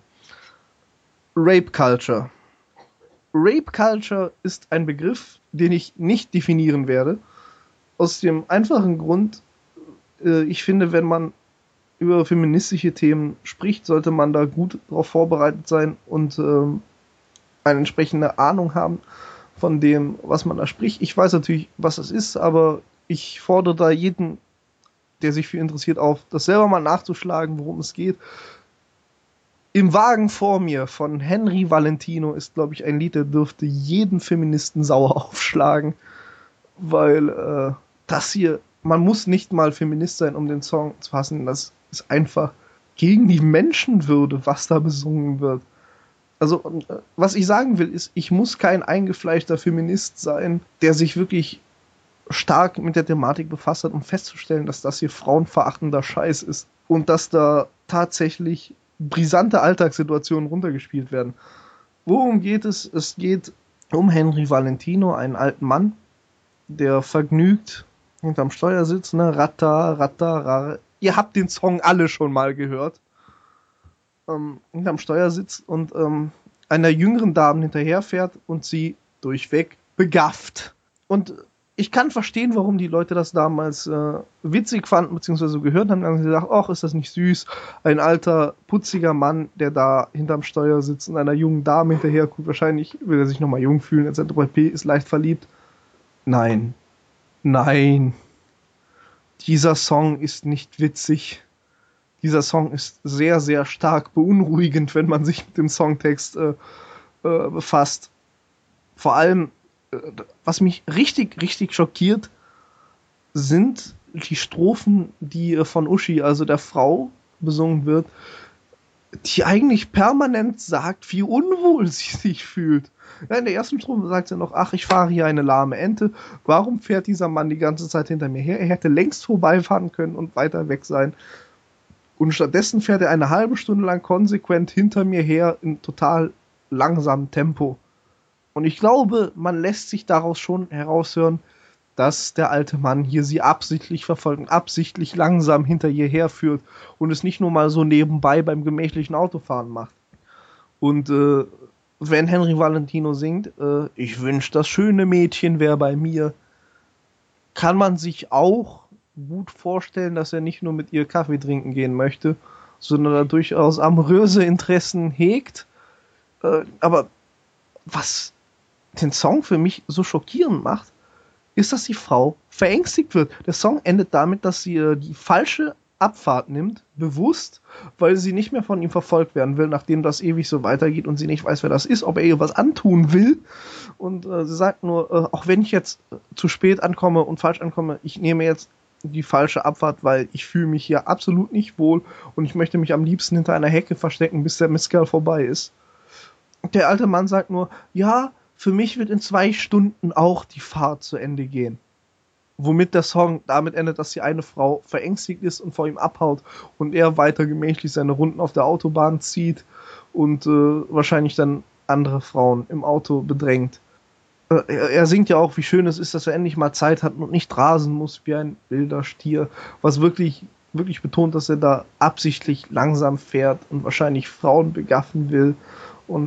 Rape Culture. Rape Culture ist ein Begriff, den ich nicht definieren werde. Aus dem einfachen Grund, äh, ich finde, wenn man über feministische Themen spricht, sollte man da gut darauf vorbereitet sein und ähm, eine entsprechende Ahnung haben von dem, was man da spricht. Ich weiß natürlich, was das ist, aber ich fordere da jeden, der sich für interessiert, auf, das selber mal nachzuschlagen, worum es geht. Im Wagen vor mir von Henry Valentino ist, glaube ich, ein Lied, der dürfte jeden Feministen sauer aufschlagen, weil äh, das hier, man muss nicht mal Feminist sein, um den Song zu hassen. Das ist einfach gegen die Menschenwürde, was da besungen wird. Also, äh, was ich sagen will, ist, ich muss kein eingefleischter Feminist sein, der sich wirklich stark mit der Thematik befasst hat, um festzustellen, dass das hier frauenverachtender Scheiß ist und dass da tatsächlich brisante Alltagssituationen runtergespielt werden. Worum geht es? Es geht um Henry Valentino, einen alten Mann, der vergnügt hinterm Steuer sitzt, ne? Ratta, ratta, rare. Ihr habt den Song alle schon mal gehört. Ähm, hinterm Steuer sitzt und ähm, einer jüngeren Dame hinterherfährt und sie durchweg begafft. Und ich kann verstehen, warum die Leute das damals äh, witzig fanden, beziehungsweise gehört haben. Dann haben sie gesagt, ach, ist das nicht süß? Ein alter, putziger Mann, der da hinterm Steuer sitzt und einer jungen Dame hinterher guckt. Wahrscheinlich will er sich nochmal jung fühlen, et cetera pp. Ist leicht verliebt. Nein. Nein. Dieser Song ist nicht witzig. Dieser Song ist sehr, sehr stark beunruhigend, wenn man sich mit dem Songtext äh, äh, befasst. Vor allem, äh, was mich richtig, richtig schockiert, sind die Strophen, die äh, von Uschi, also der Frau, besungen wird, die eigentlich permanent sagt, wie unwohl sie sich fühlt. Ja, in der ersten Strophe sagt sie noch, ach, ich fahre hier eine lahme Ente. Warum fährt dieser Mann die ganze Zeit hinter mir her? Er hätte längst vorbeifahren können und weiter weg sein. Und stattdessen fährt er eine halbe Stunde lang konsequent hinter mir her in total langsamem Tempo. Und ich glaube, man lässt sich daraus schon heraushören, dass der alte Mann hier sie absichtlich verfolgt und absichtlich langsam hinter ihr herführt und es nicht nur mal so nebenbei beim gemächlichen Autofahren macht. Und äh, wenn Henry Valentino singt, äh, ich wünsch, das schöne Mädchen wäre bei mir, kann man sich auch gut vorstellen, dass er nicht nur mit ihr Kaffee trinken gehen möchte, sondern da durchaus amoröse Interessen hegt. Äh, aber was den Song für mich so schockierend macht, ist, dass die Frau verängstigt wird. Der Song endet damit, dass sie äh, die falsche Abfahrt nimmt, bewusst, weil sie nicht mehr von ihm verfolgt werden will, nachdem das ewig so weitergeht und sie nicht weiß, wer das ist, ob er ihr was antun will. Und äh, sie sagt nur, äh, auch wenn ich jetzt äh, zu spät ankomme und falsch ankomme, ich nehme jetzt die falsche Abfahrt, weil ich fühle mich hier absolut nicht wohl und ich möchte mich am liebsten hinter einer Hecke verstecken, bis der Mistkerl vorbei ist. Und der alte Mann sagt nur, ja, für mich wird in zwei Stunden auch die Fahrt zu Ende gehen. Womit der Song damit endet, dass die eine Frau verängstigt ist und vor ihm abhaut und er weiter gemächlich seine Runden auf der Autobahn zieht und äh, wahrscheinlich dann andere Frauen im Auto bedrängt. Äh, er, er singt ja auch, wie schön es ist, dass er endlich mal Zeit hat und nicht rasen muss wie ein wilder Stier, was wirklich, wirklich betont, dass er da absichtlich langsam fährt und wahrscheinlich Frauen begaffen will. Und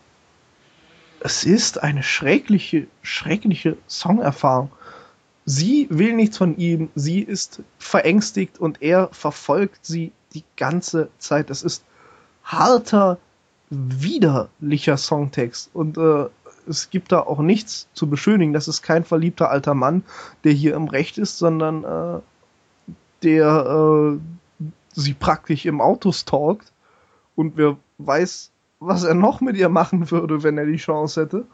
es ist eine schreckliche, schreckliche Songerfahrung. Sie will nichts von ihm, sie ist verängstigt und er verfolgt sie die ganze Zeit. Es ist harter, widerlicher Songtext und äh, es gibt da auch nichts zu beschönigen. Das ist kein verliebter alter Mann, der hier im Recht ist, sondern äh, der äh, sie praktisch im Auto stalkt und wer weiß, was er noch mit ihr machen würde, wenn er die Chance hätte.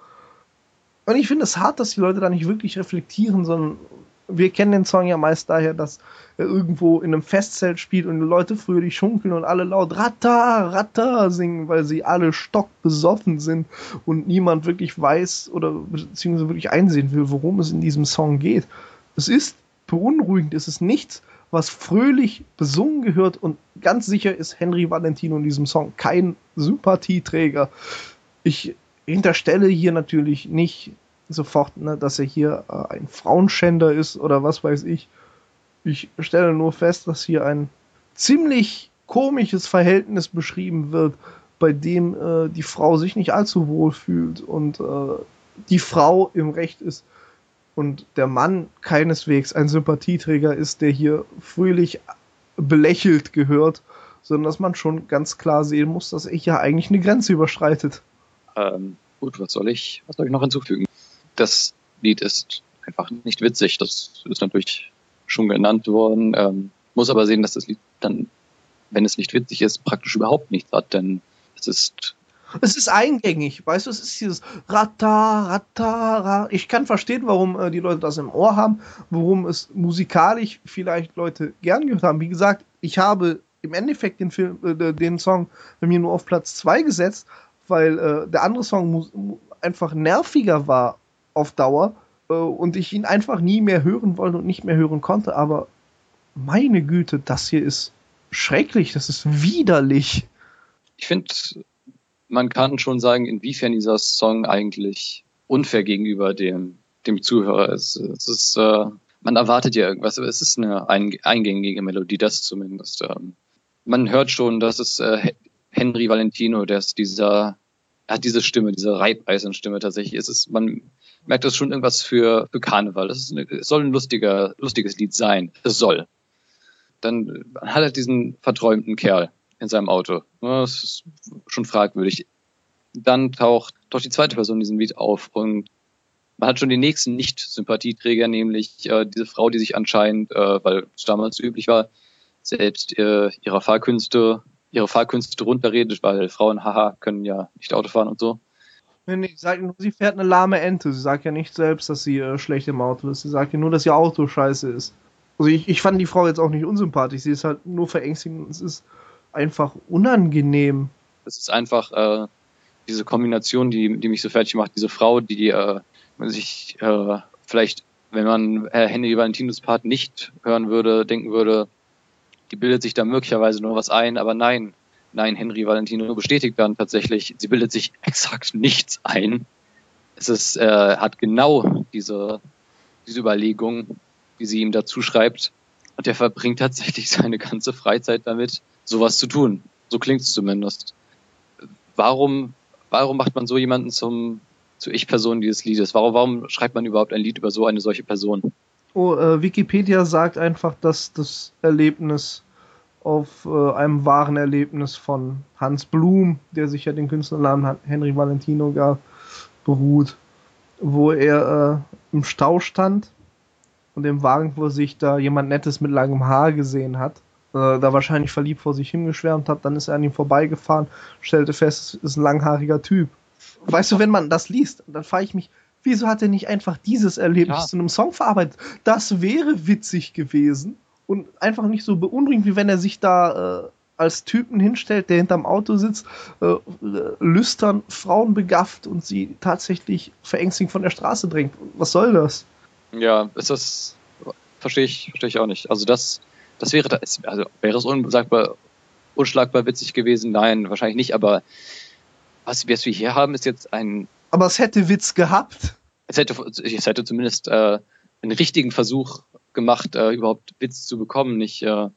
Und ich finde es hart, dass die Leute da nicht wirklich reflektieren, sondern wir kennen den Song ja meist daher, dass er irgendwo in einem Festzelt spielt und die Leute fröhlich schunkeln und alle laut Ratta, Ratta singen, weil sie alle stockbesoffen sind und niemand wirklich weiß oder beziehungsweise wirklich einsehen will, worum es in diesem Song geht. Es ist beunruhigend, es ist nichts, was fröhlich besungen gehört und ganz sicher ist Henry Valentino in diesem Song kein Sympathieträger. Ich hinterstelle hier natürlich nicht sofort, ne, dass er hier äh, ein Frauenschänder ist oder was weiß ich. Ich stelle nur fest, dass hier ein ziemlich komisches Verhältnis beschrieben wird, bei dem äh, die Frau sich nicht allzu wohl fühlt und äh, die Frau im Recht ist und der Mann keineswegs ein Sympathieträger ist, der hier fröhlich belächelt gehört, sondern dass man schon ganz klar sehen muss, dass er hier eigentlich eine Grenze überschreitet. Ähm, gut, was soll ich, was soll ich noch hinzufügen? Das Lied ist einfach nicht witzig. Das ist natürlich schon genannt worden. Ähm, muss aber sehen, dass das Lied dann, wenn es nicht witzig ist, praktisch überhaupt nichts hat, denn es ist... Es ist eingängig, weißt du, es ist dieses Ratta, Ratta, Ra. Ich kann verstehen, warum äh, die Leute das im Ohr haben, warum es musikalisch vielleicht Leute gern gehört haben. Wie gesagt, ich habe im Endeffekt den Film, äh, den Song bei mir nur auf Platz zwei gesetzt, weil äh, der andere Song mu- mu- einfach nerviger war auf Dauer äh, und ich ihn einfach nie mehr hören wollte und nicht mehr hören konnte. Aber meine Güte, das hier ist schrecklich, das ist widerlich. Ich finde, man kann schon sagen, inwiefern dieser Song eigentlich unfair gegenüber dem, dem Zuhörer ist. Es ist, äh, man erwartet ja irgendwas, aber es ist eine ein, eingängige Melodie, das zumindest. Ähm, man hört schon, dass es äh, Henry Valentino, der ist dieser, er hat diese Stimme, diese Reibeisenstimme tatsächlich. Es ist, man, merkt, das ist schon irgendwas für, für Karneval. Das ist eine, es soll ein lustiger, lustiges Lied sein. Es soll. Dann hat er diesen verträumten Kerl in seinem Auto. Das ist schon fragwürdig. Dann taucht, taucht die zweite Person in diesem Lied auf und man hat schon den nächsten Nicht-Sympathieträger, nämlich äh, diese Frau, die sich anscheinend, äh, weil es damals so üblich war, selbst äh, ihrer Fahrkünste, ihre Fahrkünste runterredet, weil Frauen, haha, können ja nicht Auto fahren und so. Nee, nee, ich sage nur, sie fährt eine lahme Ente. Sie sagt ja nicht selbst, dass sie äh, schlecht im Auto ist. Sie sagt ja nur, dass ihr Auto scheiße ist. Also ich, ich fand die Frau jetzt auch nicht unsympathisch. Sie ist halt nur verängstigend. Es ist einfach unangenehm. Es ist einfach äh, diese Kombination, die, die mich so fertig macht. Diese Frau, die äh, man sich äh, vielleicht, wenn man Herr Henry Valentinos Part nicht hören würde, denken würde, die bildet sich da möglicherweise nur was ein, aber nein, nein, Henry Valentino bestätigt dann tatsächlich, sie bildet sich exakt nichts ein. Es ist, äh, hat genau diese, diese Überlegung, die sie ihm dazu schreibt, und er verbringt tatsächlich seine ganze Freizeit damit, sowas zu tun. So klingt es zumindest. Warum, warum macht man so jemanden zum, zur Ich-Person dieses Liedes? Warum, warum schreibt man überhaupt ein Lied über so eine solche Person? Oh, äh, Wikipedia sagt einfach, dass das Erlebnis auf äh, einem wahren Erlebnis von Hans Blum, der sich ja den Künstlernamen Henry Valentino gab, beruht, wo er äh, im Stau stand und im Wagen vor sich da jemand Nettes mit langem Haar gesehen hat, äh, da wahrscheinlich verliebt vor sich hingeschwärmt hat, dann ist er an ihm vorbeigefahren, stellte fest, es ist ein langhaariger Typ. Weißt du, wenn man das liest, dann frage ich mich, wieso hat er nicht einfach dieses Erlebnis Klar. zu einem Song verarbeitet? Das wäre witzig gewesen und einfach nicht so beunruhigend, wie wenn er sich da äh, als Typen hinstellt, der hinterm Auto sitzt, äh, lüstern Frauen begafft und sie tatsächlich verängstigend von der Straße drängt. Was soll das? Ja, ist das, verstehe ich, verstehe ich auch nicht. Also das, das wäre, also wäre es unsagbar, unschlagbar witzig gewesen? Nein, wahrscheinlich nicht, aber was, was wir hier haben, ist jetzt ein... Aber es hätte Witz gehabt. Es hätte, es hätte zumindest äh, einen richtigen Versuch gemacht, äh, überhaupt Witz zu bekommen. Nicht, äh,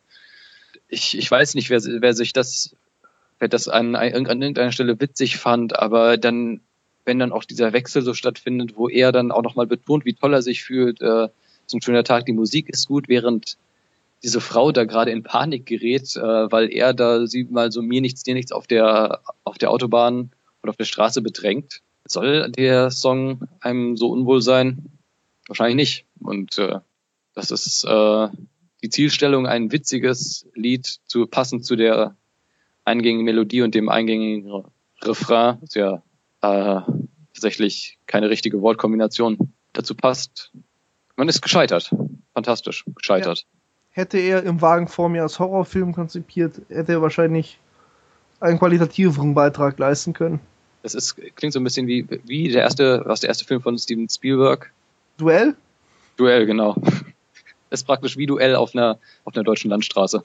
ich, ich weiß nicht, wer, wer sich das, wer das an, an irgendeiner Stelle witzig fand, aber dann, wenn dann auch dieser Wechsel so stattfindet, wo er dann auch nochmal betont, wie toll er sich fühlt, äh, ist ein schöner Tag, die Musik ist gut, während diese Frau da gerade in Panik gerät, äh, weil er da sie mal so mir nichts, dir nichts auf der, auf der Autobahn oder auf der Straße bedrängt. Soll der Song einem so unwohl sein? Wahrscheinlich nicht. Und äh, das ist äh, die Zielstellung, ein witziges Lied zu passend zu der eingängigen Melodie und dem eingängigen Refrain, das ja äh, tatsächlich keine richtige Wortkombination dazu passt. Man ist gescheitert. Fantastisch gescheitert. Ja. Hätte er im Wagen vor mir als Horrorfilm konzipiert, hätte er wahrscheinlich einen qualitativeren Beitrag leisten können. Das ist, klingt so ein bisschen wie, wie der erste, was der erste Film von Steven Spielberg? Duell? Duell, genau. Das ist praktisch wie Duell auf einer, auf einer deutschen Landstraße.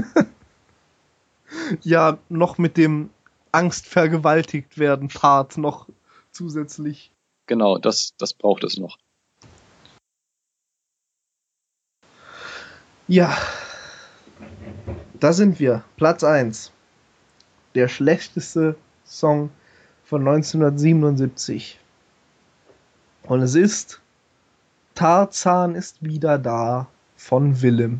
Ja, noch mit dem Angst vergewaltigt werden Part noch zusätzlich. Genau, das, das braucht es noch. Ja, da sind wir. Platz eins. Der schlechteste Song von neunzehnhundertsiebenundsiebzig. Und es ist Tarzan ist wieder da von Willem.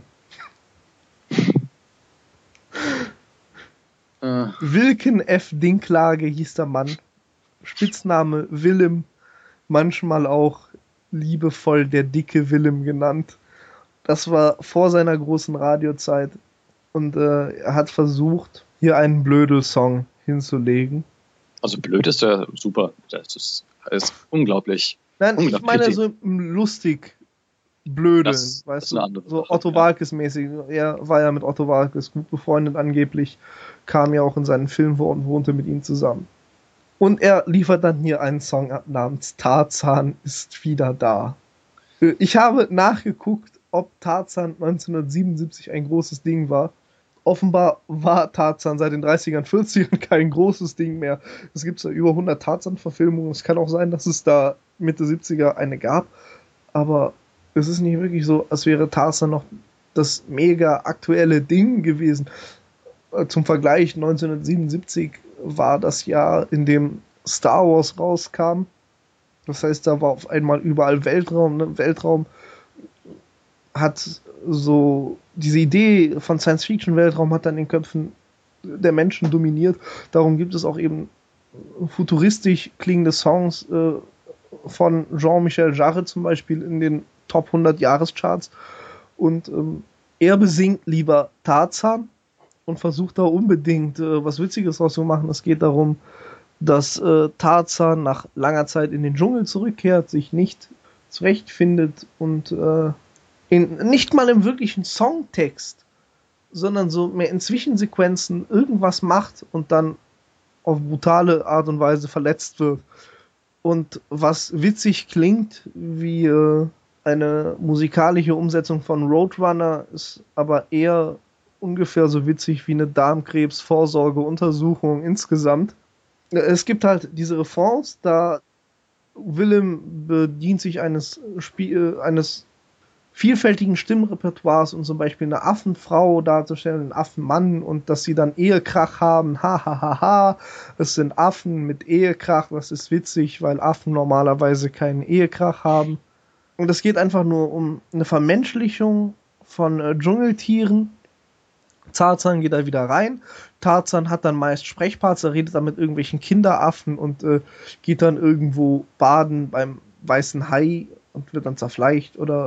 äh. Wilken F. Dinklage hieß der Mann. Spitzname Willem, manchmal auch liebevoll der dicke Willem genannt. Das war vor seiner großen Radiozeit und äh, er hat versucht, hier einen Blödel-Song hinzulegen. Also blöd ist ja super. Das ist, das ist unglaublich. Nein, unglaublich ich meine Idee. so lustig blödeln, Das weißt ist du, eine andere so Sache, Otto ja. Walkes-mäßig. Er war ja mit Otto Walkes gut befreundet angeblich, kam ja auch in seinen Film vor und wohnte mit ihm zusammen. Und er liefert dann hier einen Song ab namens Tarzan ist wieder da. Ich habe nachgeguckt, ob Tarzan neunzehnhundertsiebenundsiebzig ein großes Ding war. Offenbar war Tarzan seit den dreißigern, vierzigern kein großes Ding mehr. Es gibt ja über hundert Tarzan-Verfilmungen. Es kann auch sein, dass es da Mitte siebziger eine gab. Aber es ist nicht wirklich so, als wäre Tarzan noch das mega aktuelle Ding gewesen. Zum Vergleich, neunzehnhundertsiebenundsiebzig war das Jahr, in dem Star Wars rauskam. Das heißt, da war auf einmal überall Weltraum. Ne? Weltraum hat so, diese Idee von Science-Fiction-Weltraum hat dann in den Köpfen der Menschen dominiert. Darum gibt es auch eben futuristisch klingende Songs äh, von Jean-Michel Jarre zum Beispiel in den Top hundert Jahrescharts. Und ähm, er besingt lieber Tarzan und versucht da unbedingt äh, was Witziges draus zu machen. Es geht darum, dass äh, Tarzan nach langer Zeit in den Dschungel zurückkehrt, sich nicht zurechtfindet und äh, in, nicht mal im wirklichen Songtext, sondern so mehr in Zwischensequenzen irgendwas macht und dann auf brutale Art und Weise verletzt wird. Und was witzig klingt wie äh, eine musikalische Umsetzung von Roadrunner, ist aber eher ungefähr so witzig wie eine Darmkrebs-Vorsorgeuntersuchung insgesamt. Es gibt halt diese Refrains, da Willem bedient sich eines, Spiel, eines vielfältigen Stimmrepertoires, um zum Beispiel eine Affenfrau darzustellen, einen Affenmann und dass sie dann Ehekrach haben, ha ha ha ha, es sind Affen mit Ehekrach, das ist witzig, weil Affen normalerweise keinen Ehekrach haben. Und es geht einfach nur um eine Vermenschlichung von äh, Dschungeltieren. Tarzan geht da wieder rein. Tarzan hat dann meist Sprechparts, er redet dann mit irgendwelchen Kinderaffen und äh, geht dann irgendwo baden beim weißen Hai und wird dann zerfleischt oder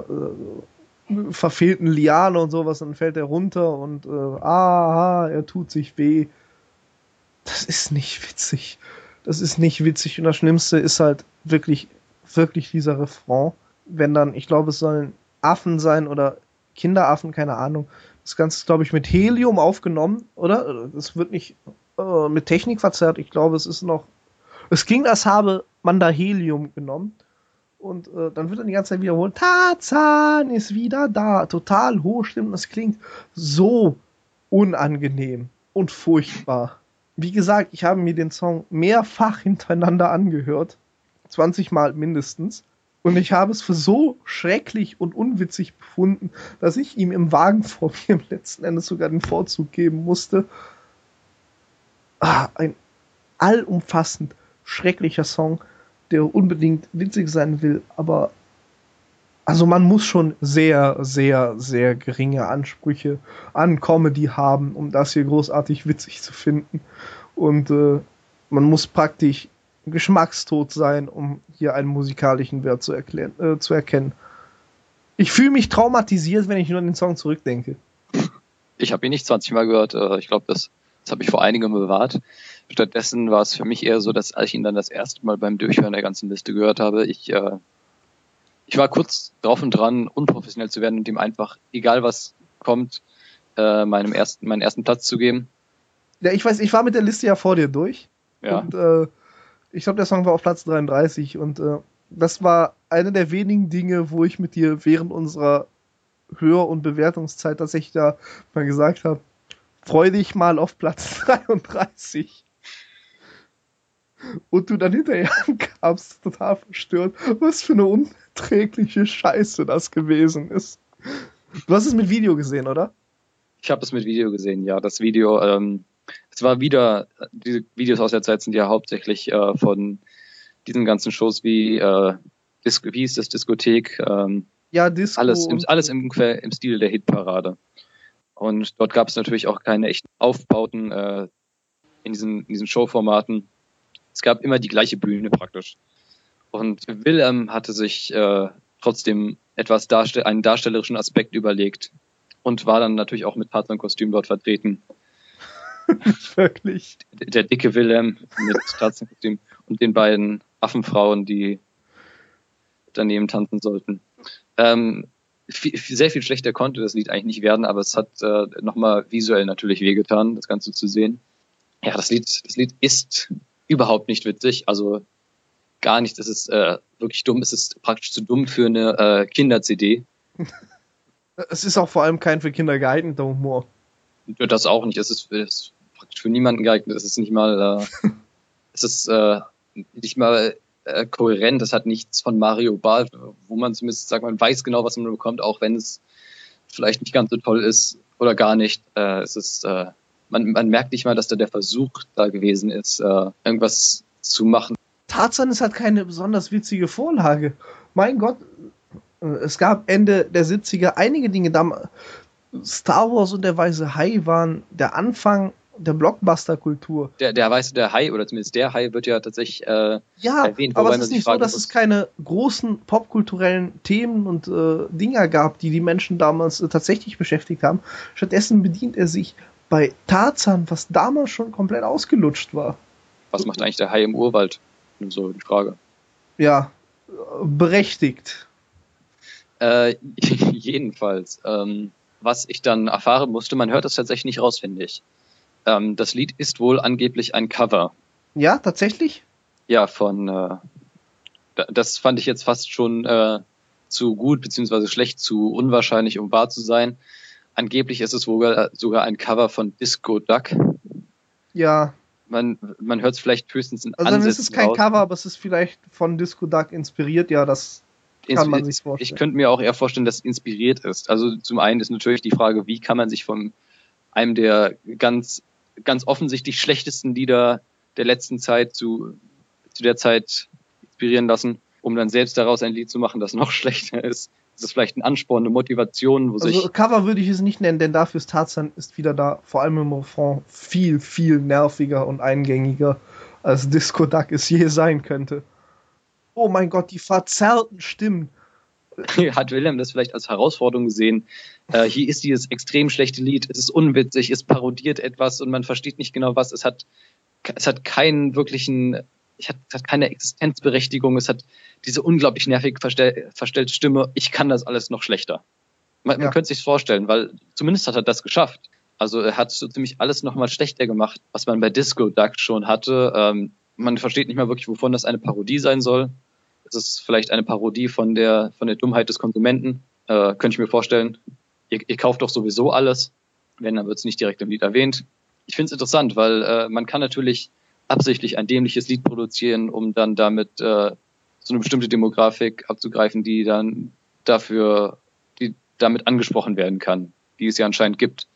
äh, verfehlt eine Liane und sowas, dann fällt er runter und äh, aha, er tut sich weh. Das ist nicht witzig. Das ist nicht witzig und das Schlimmste ist halt wirklich, wirklich dieser Refrain. Wenn dann, ich glaube, es sollen Affen sein oder Kinderaffen, keine Ahnung. Das Ganze ist, glaube ich, mit Helium aufgenommen, oder? Das wird nicht äh, mit Technik verzerrt. Ich glaube, es ist noch. Es klingt, als habe man da Helium genommen. Und äh, dann wird dann die ganze Zeit wiederholt: Tarzan ist wieder da. Total hohe Stimmen. Das klingt so unangenehm und furchtbar. Wie gesagt, ich habe mir den Song mehrfach hintereinander angehört. zwanzig Mal mindestens. Und ich habe es für so schrecklich und unwitzig befunden, dass ich ihm im Wagen vor mir im letzten Endes sogar den Vorzug geben musste. Ah, ein allumfassend schrecklicher Song, der unbedingt witzig sein will, aber also man muss schon sehr, sehr, sehr geringe Ansprüche an Comedy haben, um das hier großartig witzig zu finden. Und äh, man muss praktisch geschmackstot sein, um hier einen musikalischen Wert zu, erklären, äh, zu erkennen. Ich fühle mich traumatisiert, wenn ich nur an den Song zurückdenke. Ich habe ihn nicht zwanzig Mal gehört. Ich glaube, das, das habe ich vor einigem bewahrt. Stattdessen war es für mich eher so, dass als ich ihn dann das erste Mal beim Durchhören der ganzen Liste gehört habe, ich, äh, ich war kurz drauf und dran, unprofessionell zu werden und ihm einfach, egal was kommt, äh, meinem ersten, meinen ersten Platz zu geben. Ja, ich weiß, ich war mit der Liste ja vor dir durch. Ja. Und äh, ich glaube, der Song war auf Platz dreiunddreißig und äh, das war eine der wenigen Dinge, wo ich mit dir während unserer Hör- und Bewertungszeit tatsächlich da mal gesagt habe, freu dich mal auf Platz dreiunddreißig. Und du dann hinterher kamst, total verstört, was für eine unerträgliche Scheiße das gewesen ist. Du hast es mit Video gesehen, oder? Ich habe es mit Video gesehen, ja. Das Video, ähm, es war wieder, diese Videos aus der Zeit sind ja hauptsächlich äh, von diesen ganzen Shows wie, äh, Dis- wie hieß das, Diskothek, ähm, Ja, Disco. alles, im, und- alles im, im Stil der Hitparade. Und dort gab es natürlich auch keine echten Aufbauten äh, in diesen, in diesen Showformaten. Es gab immer die gleiche Bühne praktisch. Und Willem hatte sich äh, trotzdem etwas darstell- einen darstellerischen Aspekt überlegt und war dann natürlich auch mit Tarzan-Kostüm dort vertreten. Wirklich. Der, der dicke Willem mit Tarzan-Kostüm und den beiden Affenfrauen, die daneben tanzen sollten. Ähm, viel, sehr viel schlechter konnte das Lied eigentlich nicht werden, aber es hat äh, nochmal visuell natürlich wehgetan, das Ganze zu sehen. Ja, das Lied, das Lied ist überhaupt nicht witzig, also gar nicht. Es ist äh, wirklich dumm, es ist praktisch zu dumm für eine äh, Kinder-C D. Es ist auch vor allem kein für Kinder geeigneter Humor. Das auch nicht, es ist, es ist praktisch für niemanden geeignet, es ist nicht mal, äh, es ist äh, nicht mal äh, kohärent, es hat nichts von Mario Bart, wo man zumindest sagt, man weiß genau, was man bekommt, auch wenn es vielleicht nicht ganz so toll ist oder gar nicht. Äh, es ist, äh, man, man merkt nicht mal, dass da der Versuch da gewesen ist, äh, irgendwas zu machen. Tarzan ist halt keine besonders witzige Vorlage. Mein Gott, es gab Ende der siebziger einige Dinge. Star Wars und der Weiße Hai waren der Anfang der Blockbuster-Kultur. Der, der Weiße der Hai, oder zumindest der Hai, wird ja tatsächlich äh, ja, erwähnt. Aber es ist nicht so, dass muss, es keine großen popkulturellen Themen und äh, Dinger gab, die die Menschen damals äh, tatsächlich beschäftigt haben. Stattdessen bedient er sich bei Tarzan, was damals schon komplett ausgelutscht war. Was macht eigentlich der Hai im Urwald? Nur so die Frage. Ja, berechtigt. Äh, jedenfalls, ähm, was ich dann erfahren musste, man hört das tatsächlich nicht raus, finde ich. Ähm, das Lied ist wohl angeblich ein Cover. Ja, tatsächlich? Ja, von, äh, das fand ich jetzt fast schon äh, zu gut, beziehungsweise schlecht, zu unwahrscheinlich, um wahr zu sein. Angeblich ist es sogar, sogar ein Cover von Disco Duck. Ja. Man, man hört es vielleicht höchstens in also Ansätzen Also es ist kein raus. Cover, aber es ist vielleicht von Disco Duck inspiriert. Ja, das kann man sich vorstellen. Ich könnte mir auch eher vorstellen, dass es inspiriert ist. Also zum einen ist natürlich die Frage, wie kann man sich von einem der ganz, ganz offensichtlich schlechtesten Lieder der letzten Zeit zu, zu der Zeit inspirieren lassen, um dann selbst daraus ein Lied zu machen, das noch schlechter ist. Das ist vielleicht ein Ansporn, eine Motivation, wo also sich... Cover würde ich es nicht nennen, denn dafür ist Tarzan ist wieder da, vor allem im Refrain, viel, viel nerviger und eingängiger, als Disco Duck es je sein könnte. Oh mein Gott, die verzerrten Stimmen. Hat Wilhelm das vielleicht als Herausforderung gesehen? Äh, hier ist dieses extrem schlechte Lied, es ist unwitzig, es parodiert etwas und man versteht nicht genau was. Es hat, es hat keinen wirklichen... Es hat, es hat keine Existenzberechtigung, es hat diese unglaublich nervig verstell, verstellte Stimme. Ich kann das alles noch schlechter. Man, ja. man könnte sich's vorstellen, weil zumindest hat er das geschafft. Also er hat so ziemlich alles nochmal schlechter gemacht, was man bei Disco Duck schon hatte. Ähm, man versteht nicht mal wirklich, wovon das eine Parodie sein soll. Es ist vielleicht eine Parodie von der, von der Dummheit des Konsumenten. Äh, könnte ich mir vorstellen. Ihr, ihr kauft doch sowieso alles. Wenn, dann wird es nicht direkt im Lied erwähnt. Ich finde es interessant, weil äh, man kann natürlich absichtlich ein dämliches Lied produzieren, um dann damit äh, so eine bestimmte Demografik abzugreifen, die dann dafür, die damit angesprochen werden kann, die es ja anscheinend gibt.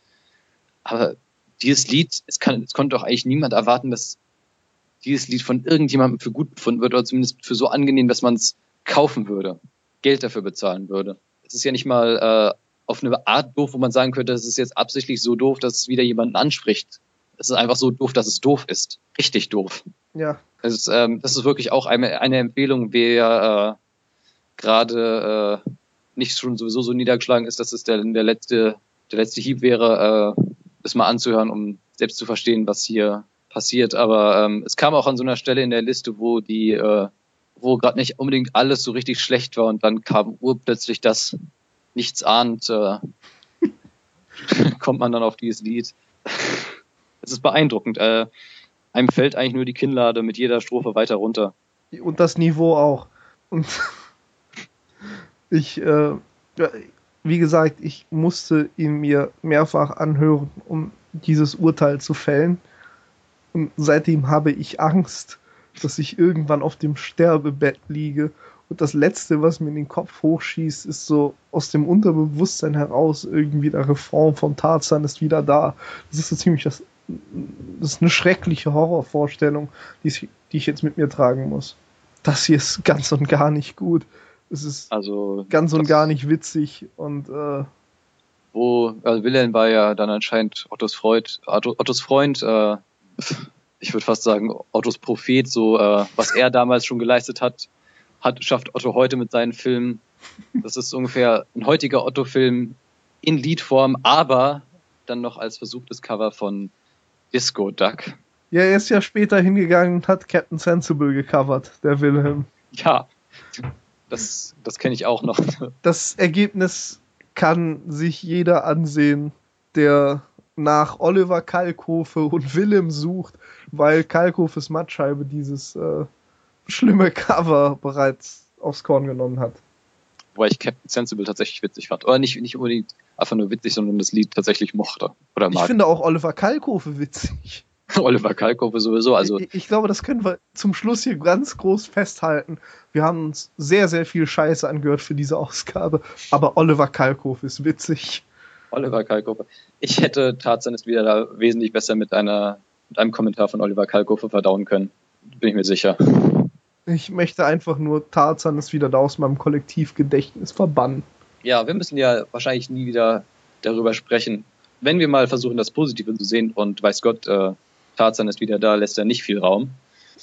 Aber dieses Lied, es kann, es konnte doch eigentlich niemand erwarten, dass dieses Lied von irgendjemandem für gut befunden wird oder zumindest für so angenehm, dass man es kaufen würde, Geld dafür bezahlen würde. Es ist ja nicht mal äh, auf eine Art doof, wo man sagen könnte, es ist jetzt absichtlich so doof, dass es wieder jemanden anspricht. Es ist einfach so doof, dass es doof ist. Richtig doof. Ja. Es ist, ähm, das ist wirklich auch eine, eine Empfehlung, wer äh, gerade äh, nicht schon sowieso so niedergeschlagen ist, dass es der, der letzte, der letzte Hieb wäre, äh, das mal anzuhören, um selbst zu verstehen, was hier passiert. Aber ähm, es kam auch an so einer Stelle in der Liste, wo die, äh, wo gerade nicht unbedingt alles so richtig schlecht war und dann kam urplötzlich das nichts ahnt, äh, kommt man dann auf dieses Lied. Es ist beeindruckend. Äh, einem fällt eigentlich nur die Kinnlade mit jeder Strophe weiter runter. Und das Niveau auch. Und ich, äh, wie gesagt, ich musste ihn mir mehrfach anhören, um dieses Urteil zu fällen. Und seitdem habe ich Angst, dass ich irgendwann auf dem Sterbebett liege. Und das Letzte, was mir in den Kopf hochschießt, ist so aus dem Unterbewusstsein heraus irgendwie der Refrain von Tarzan ist wieder da. Das ist so ziemlich das Das ist eine schreckliche Horrorvorstellung, die ich, die ich jetzt mit mir tragen muss. Das hier ist ganz und gar nicht gut. Es ist also ganz und gar nicht witzig. Und äh, wo also Wilhelm war ja dann anscheinend Ottos Freund, Otto, Ottos Freund, äh, ich würde fast sagen Ottos Prophet, so äh, was er damals schon geleistet hat, hat schafft Otto heute mit seinen Filmen. Das ist ungefähr ein heutiger Otto-Film in Liedform, aber dann noch als versuchtes Cover von Disco Duck. Ja, er ist ja später hingegangen und hat Captain Sensible gecovert, der Wilhelm. Ja, das, das kenne ich auch noch. Das Ergebnis kann sich jeder ansehen, der nach Oliver Kalkofe und Wilhelm sucht, weil Kalkofes Mattscheibe dieses äh, schlimme Cover bereits aufs Korn genommen hat. Wobei ich Captain Sensible tatsächlich witzig fand. Oder nicht, nicht unbedingt einfach nur witzig, sondern das Lied tatsächlich mochte. Oder mag. Ich finde auch Oliver Kalkofe witzig. Oliver Kalkofe sowieso. Also ich, ich glaube, das können wir zum Schluss hier ganz groß festhalten. Wir haben uns sehr, sehr viel Scheiße angehört für diese Ausgabe. Aber Oliver Kalkofe ist witzig. Oliver Kalkofe. Ich hätte Tarzan ist wieder da wesentlich besser mit einer mit einem Kommentar von Oliver Kalkofe verdauen können. Bin ich mir sicher. Ich möchte einfach nur Tarzan ist wieder da aus meinem Kollektivgedächtnis verbannen. Ja, wir müssen ja wahrscheinlich nie wieder darüber sprechen. Wenn wir mal versuchen, das Positive zu sehen und weiß Gott, äh, Tarzan ist wieder da, lässt er nicht viel Raum.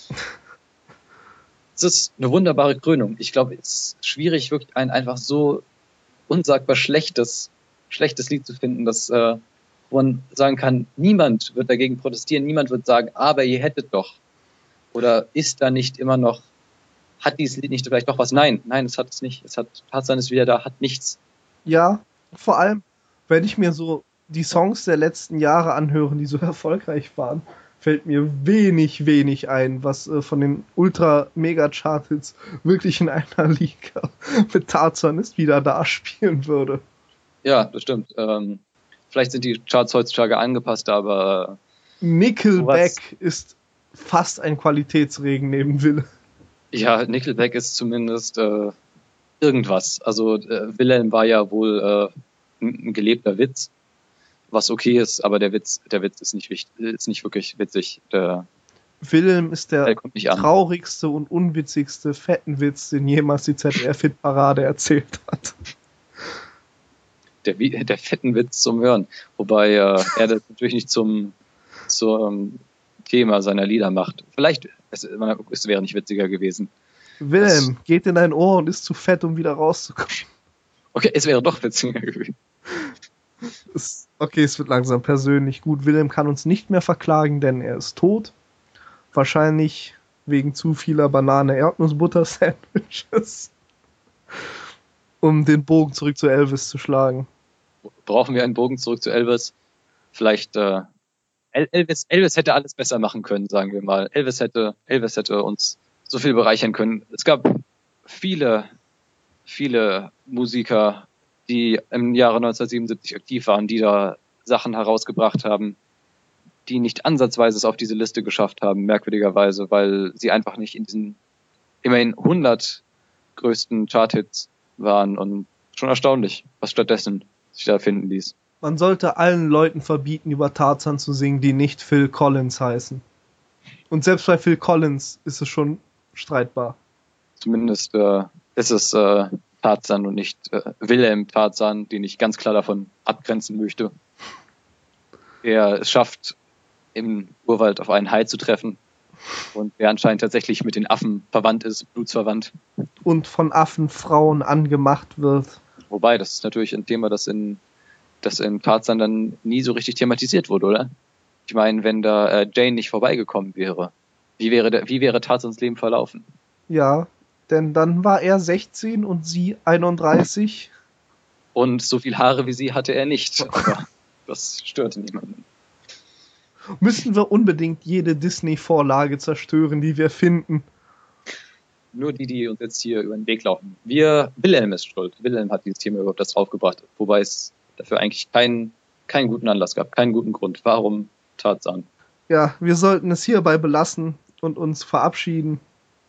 Es ist eine wunderbare Krönung. Ich glaube, es ist schwierig, wirklich ein einfach so unsagbar schlechtes, schlechtes Lied zu finden, dass äh, wo man sagen kann, niemand wird dagegen protestieren, niemand wird sagen, aber ihr hättet doch. Oder ist da nicht immer noch, hat dieses Lied nicht vielleicht doch was? Nein, nein, es hat es nicht. Es hat, Tarzan ist wieder da, hat nichts. Ja, vor allem, wenn ich mir so die Songs der letzten Jahre anhöre, die so erfolgreich waren, fällt mir wenig, wenig ein, was äh, von den Ultra-Mega-Chart-Hits wirklich in einer Liga mit Tarzan ist wieder da spielen würde. Ja, das stimmt. Ähm, vielleicht sind die Charts heutzutage angepasst, aber Nickelback sowas ist fast ein Qualitätsregen neben Wille. Ja, Nickelback ist zumindest äh, irgendwas. Also äh, Wilhelm war ja wohl äh, ein, ein gelebter Witz, was okay ist, aber der Witz, der Witz ist nicht wichtig, ist nicht wirklich witzig. Der, Wilhelm ist der, der kommt nicht an. Traurigste und unwitzigste fetten Witz, den jemals die Z D F-Hit-Parade erzählt hat. Der, der fetten Witz zum Hören. Wobei äh, er das natürlich nicht zum, zum Thema seiner Lieder macht. Vielleicht, es, es wäre nicht witziger gewesen. Wilhelm, das, geht in dein Ohr und ist zu fett, um wieder rauszukommen. Okay, es wäre doch witziger gewesen. Es, okay, es wird langsam persönlich. Gut, Wilhelm kann uns nicht mehr verklagen, denn er ist tot. Wahrscheinlich wegen zu vieler Banane-Erdnussbutter-Sandwiches. Um den Bogen zurück zu Elvis zu schlagen. Brauchen wir einen Bogen zurück zu Elvis? Vielleicht, äh, Elvis, Elvis hätte alles besser machen können, sagen wir mal. Elvis hätte, Elvis hätte uns so viel bereichern können. Es gab viele, viele Musiker, die im Jahre neunzehnhundertsiebenundsiebzig aktiv waren, die da Sachen herausgebracht haben, die nicht ansatzweise es auf diese Liste geschafft haben, merkwürdigerweise, weil sie einfach nicht in diesen immerhin hundert größten Charthits waren und schon erstaunlich, was stattdessen sich da finden ließ. Man sollte allen Leuten verbieten, über Tarzan zu singen, die nicht Phil Collins heißen. Und selbst bei Phil Collins ist es schon streitbar. Zumindest äh, ist es äh, Tarzan und nicht äh, Wilhelm Tarzan, den ich ganz klar davon abgrenzen möchte. Er es schafft, im Urwald auf einen Hai zu treffen und der anscheinend tatsächlich mit den Affen verwandt ist, blutsverwandt. Und von Affenfrauen angemacht wird. Wobei, das ist natürlich ein Thema, das in, das in Tarzan dann nie so richtig thematisiert wurde, oder? Ich meine, wenn da äh, Jane nicht vorbeigekommen wäre, wie wäre, der, wie wäre Tarzans Leben verlaufen? Ja, denn dann war er sechzehn und sie einunddreißig. Und so viel Haare wie sie hatte er nicht. Aber das störte niemanden. Müssen wir unbedingt jede Disney-Vorlage zerstören, die wir finden? Nur die, die uns jetzt hier über den Weg laufen. Wir, Wilhelm ist schuld. Wilhelm hat dieses Thema überhaupt erst draufgebracht. Wobei es dafür eigentlich keinen, keinen guten Anlass gab, keinen guten Grund. Warum Tarzan? Ja, wir sollten es hierbei belassen und uns verabschieden.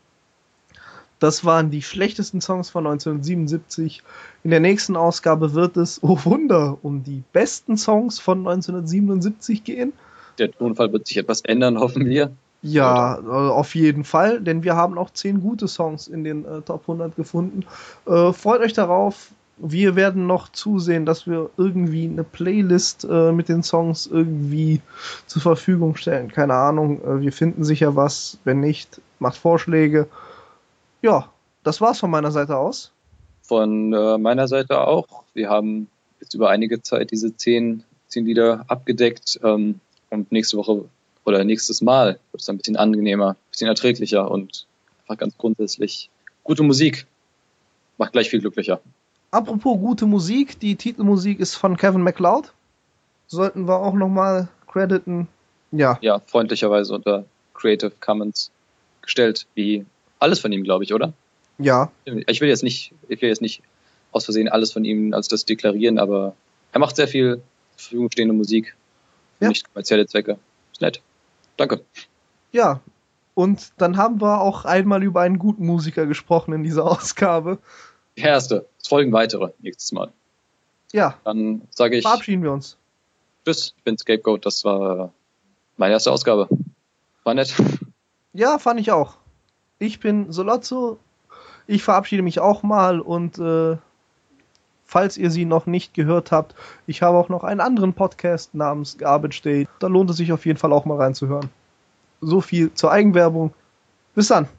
Das waren die schlechtesten Songs von neunzehnhundertsiebenundsiebzig. In der nächsten Ausgabe wird es, oh Wunder, um die besten Songs von neunzehnhundertsiebenundsiebzig gehen. Der Tonfall wird sich etwas ändern, hoffen wir. Ja, äh, auf jeden Fall, denn wir haben auch zehn gute Songs in den äh, Top hundert gefunden. Äh, freut euch darauf. Wir werden noch zusehen, dass wir irgendwie eine Playlist äh, mit den Songs irgendwie zur Verfügung stellen. Keine Ahnung, äh, wir finden sicher was. Wenn nicht, macht Vorschläge. Ja, das war's von meiner Seite aus. Von äh, meiner Seite auch. Wir haben jetzt über einige Zeit diese zehn, zehn Lieder abgedeckt. Ähm, und nächste Woche oder nächstes Mal wird es ein bisschen angenehmer, ein bisschen erträglicher und einfach ganz grundsätzlich gute Musik. Macht gleich viel glücklicher. Apropos gute Musik, die Titelmusik ist von Kevin MacLeod. Sollten wir auch nochmal crediten. Ja. Ja, freundlicherweise unter Creative Commons gestellt, wie alles von ihm, glaube ich, oder? Ja. Ich will jetzt nicht, ich will jetzt nicht aus Versehen alles von ihm als das deklarieren, aber er macht sehr viel zur Verfügung stehende Musik für ja. nicht kommerzielle Zwecke. Ist nett. Danke. Ja, und dann haben wir auch einmal über einen guten Musiker gesprochen in dieser Ausgabe. Die erste. Es folgen weitere nächstes Mal. Ja. Dann sage ich. Verabschieden wir uns. Tschüss, ich bin Scapegoat. Das war meine erste Ausgabe. War nett. Ja, fand ich auch. Ich bin Solozzo. Ich verabschiede mich auch mal und äh, falls ihr sie noch nicht gehört habt, ich habe auch noch einen anderen Podcast namens Garbage Day. Da lohnt es sich auf jeden Fall auch mal reinzuhören. So viel zur Eigenwerbung. Bis dann.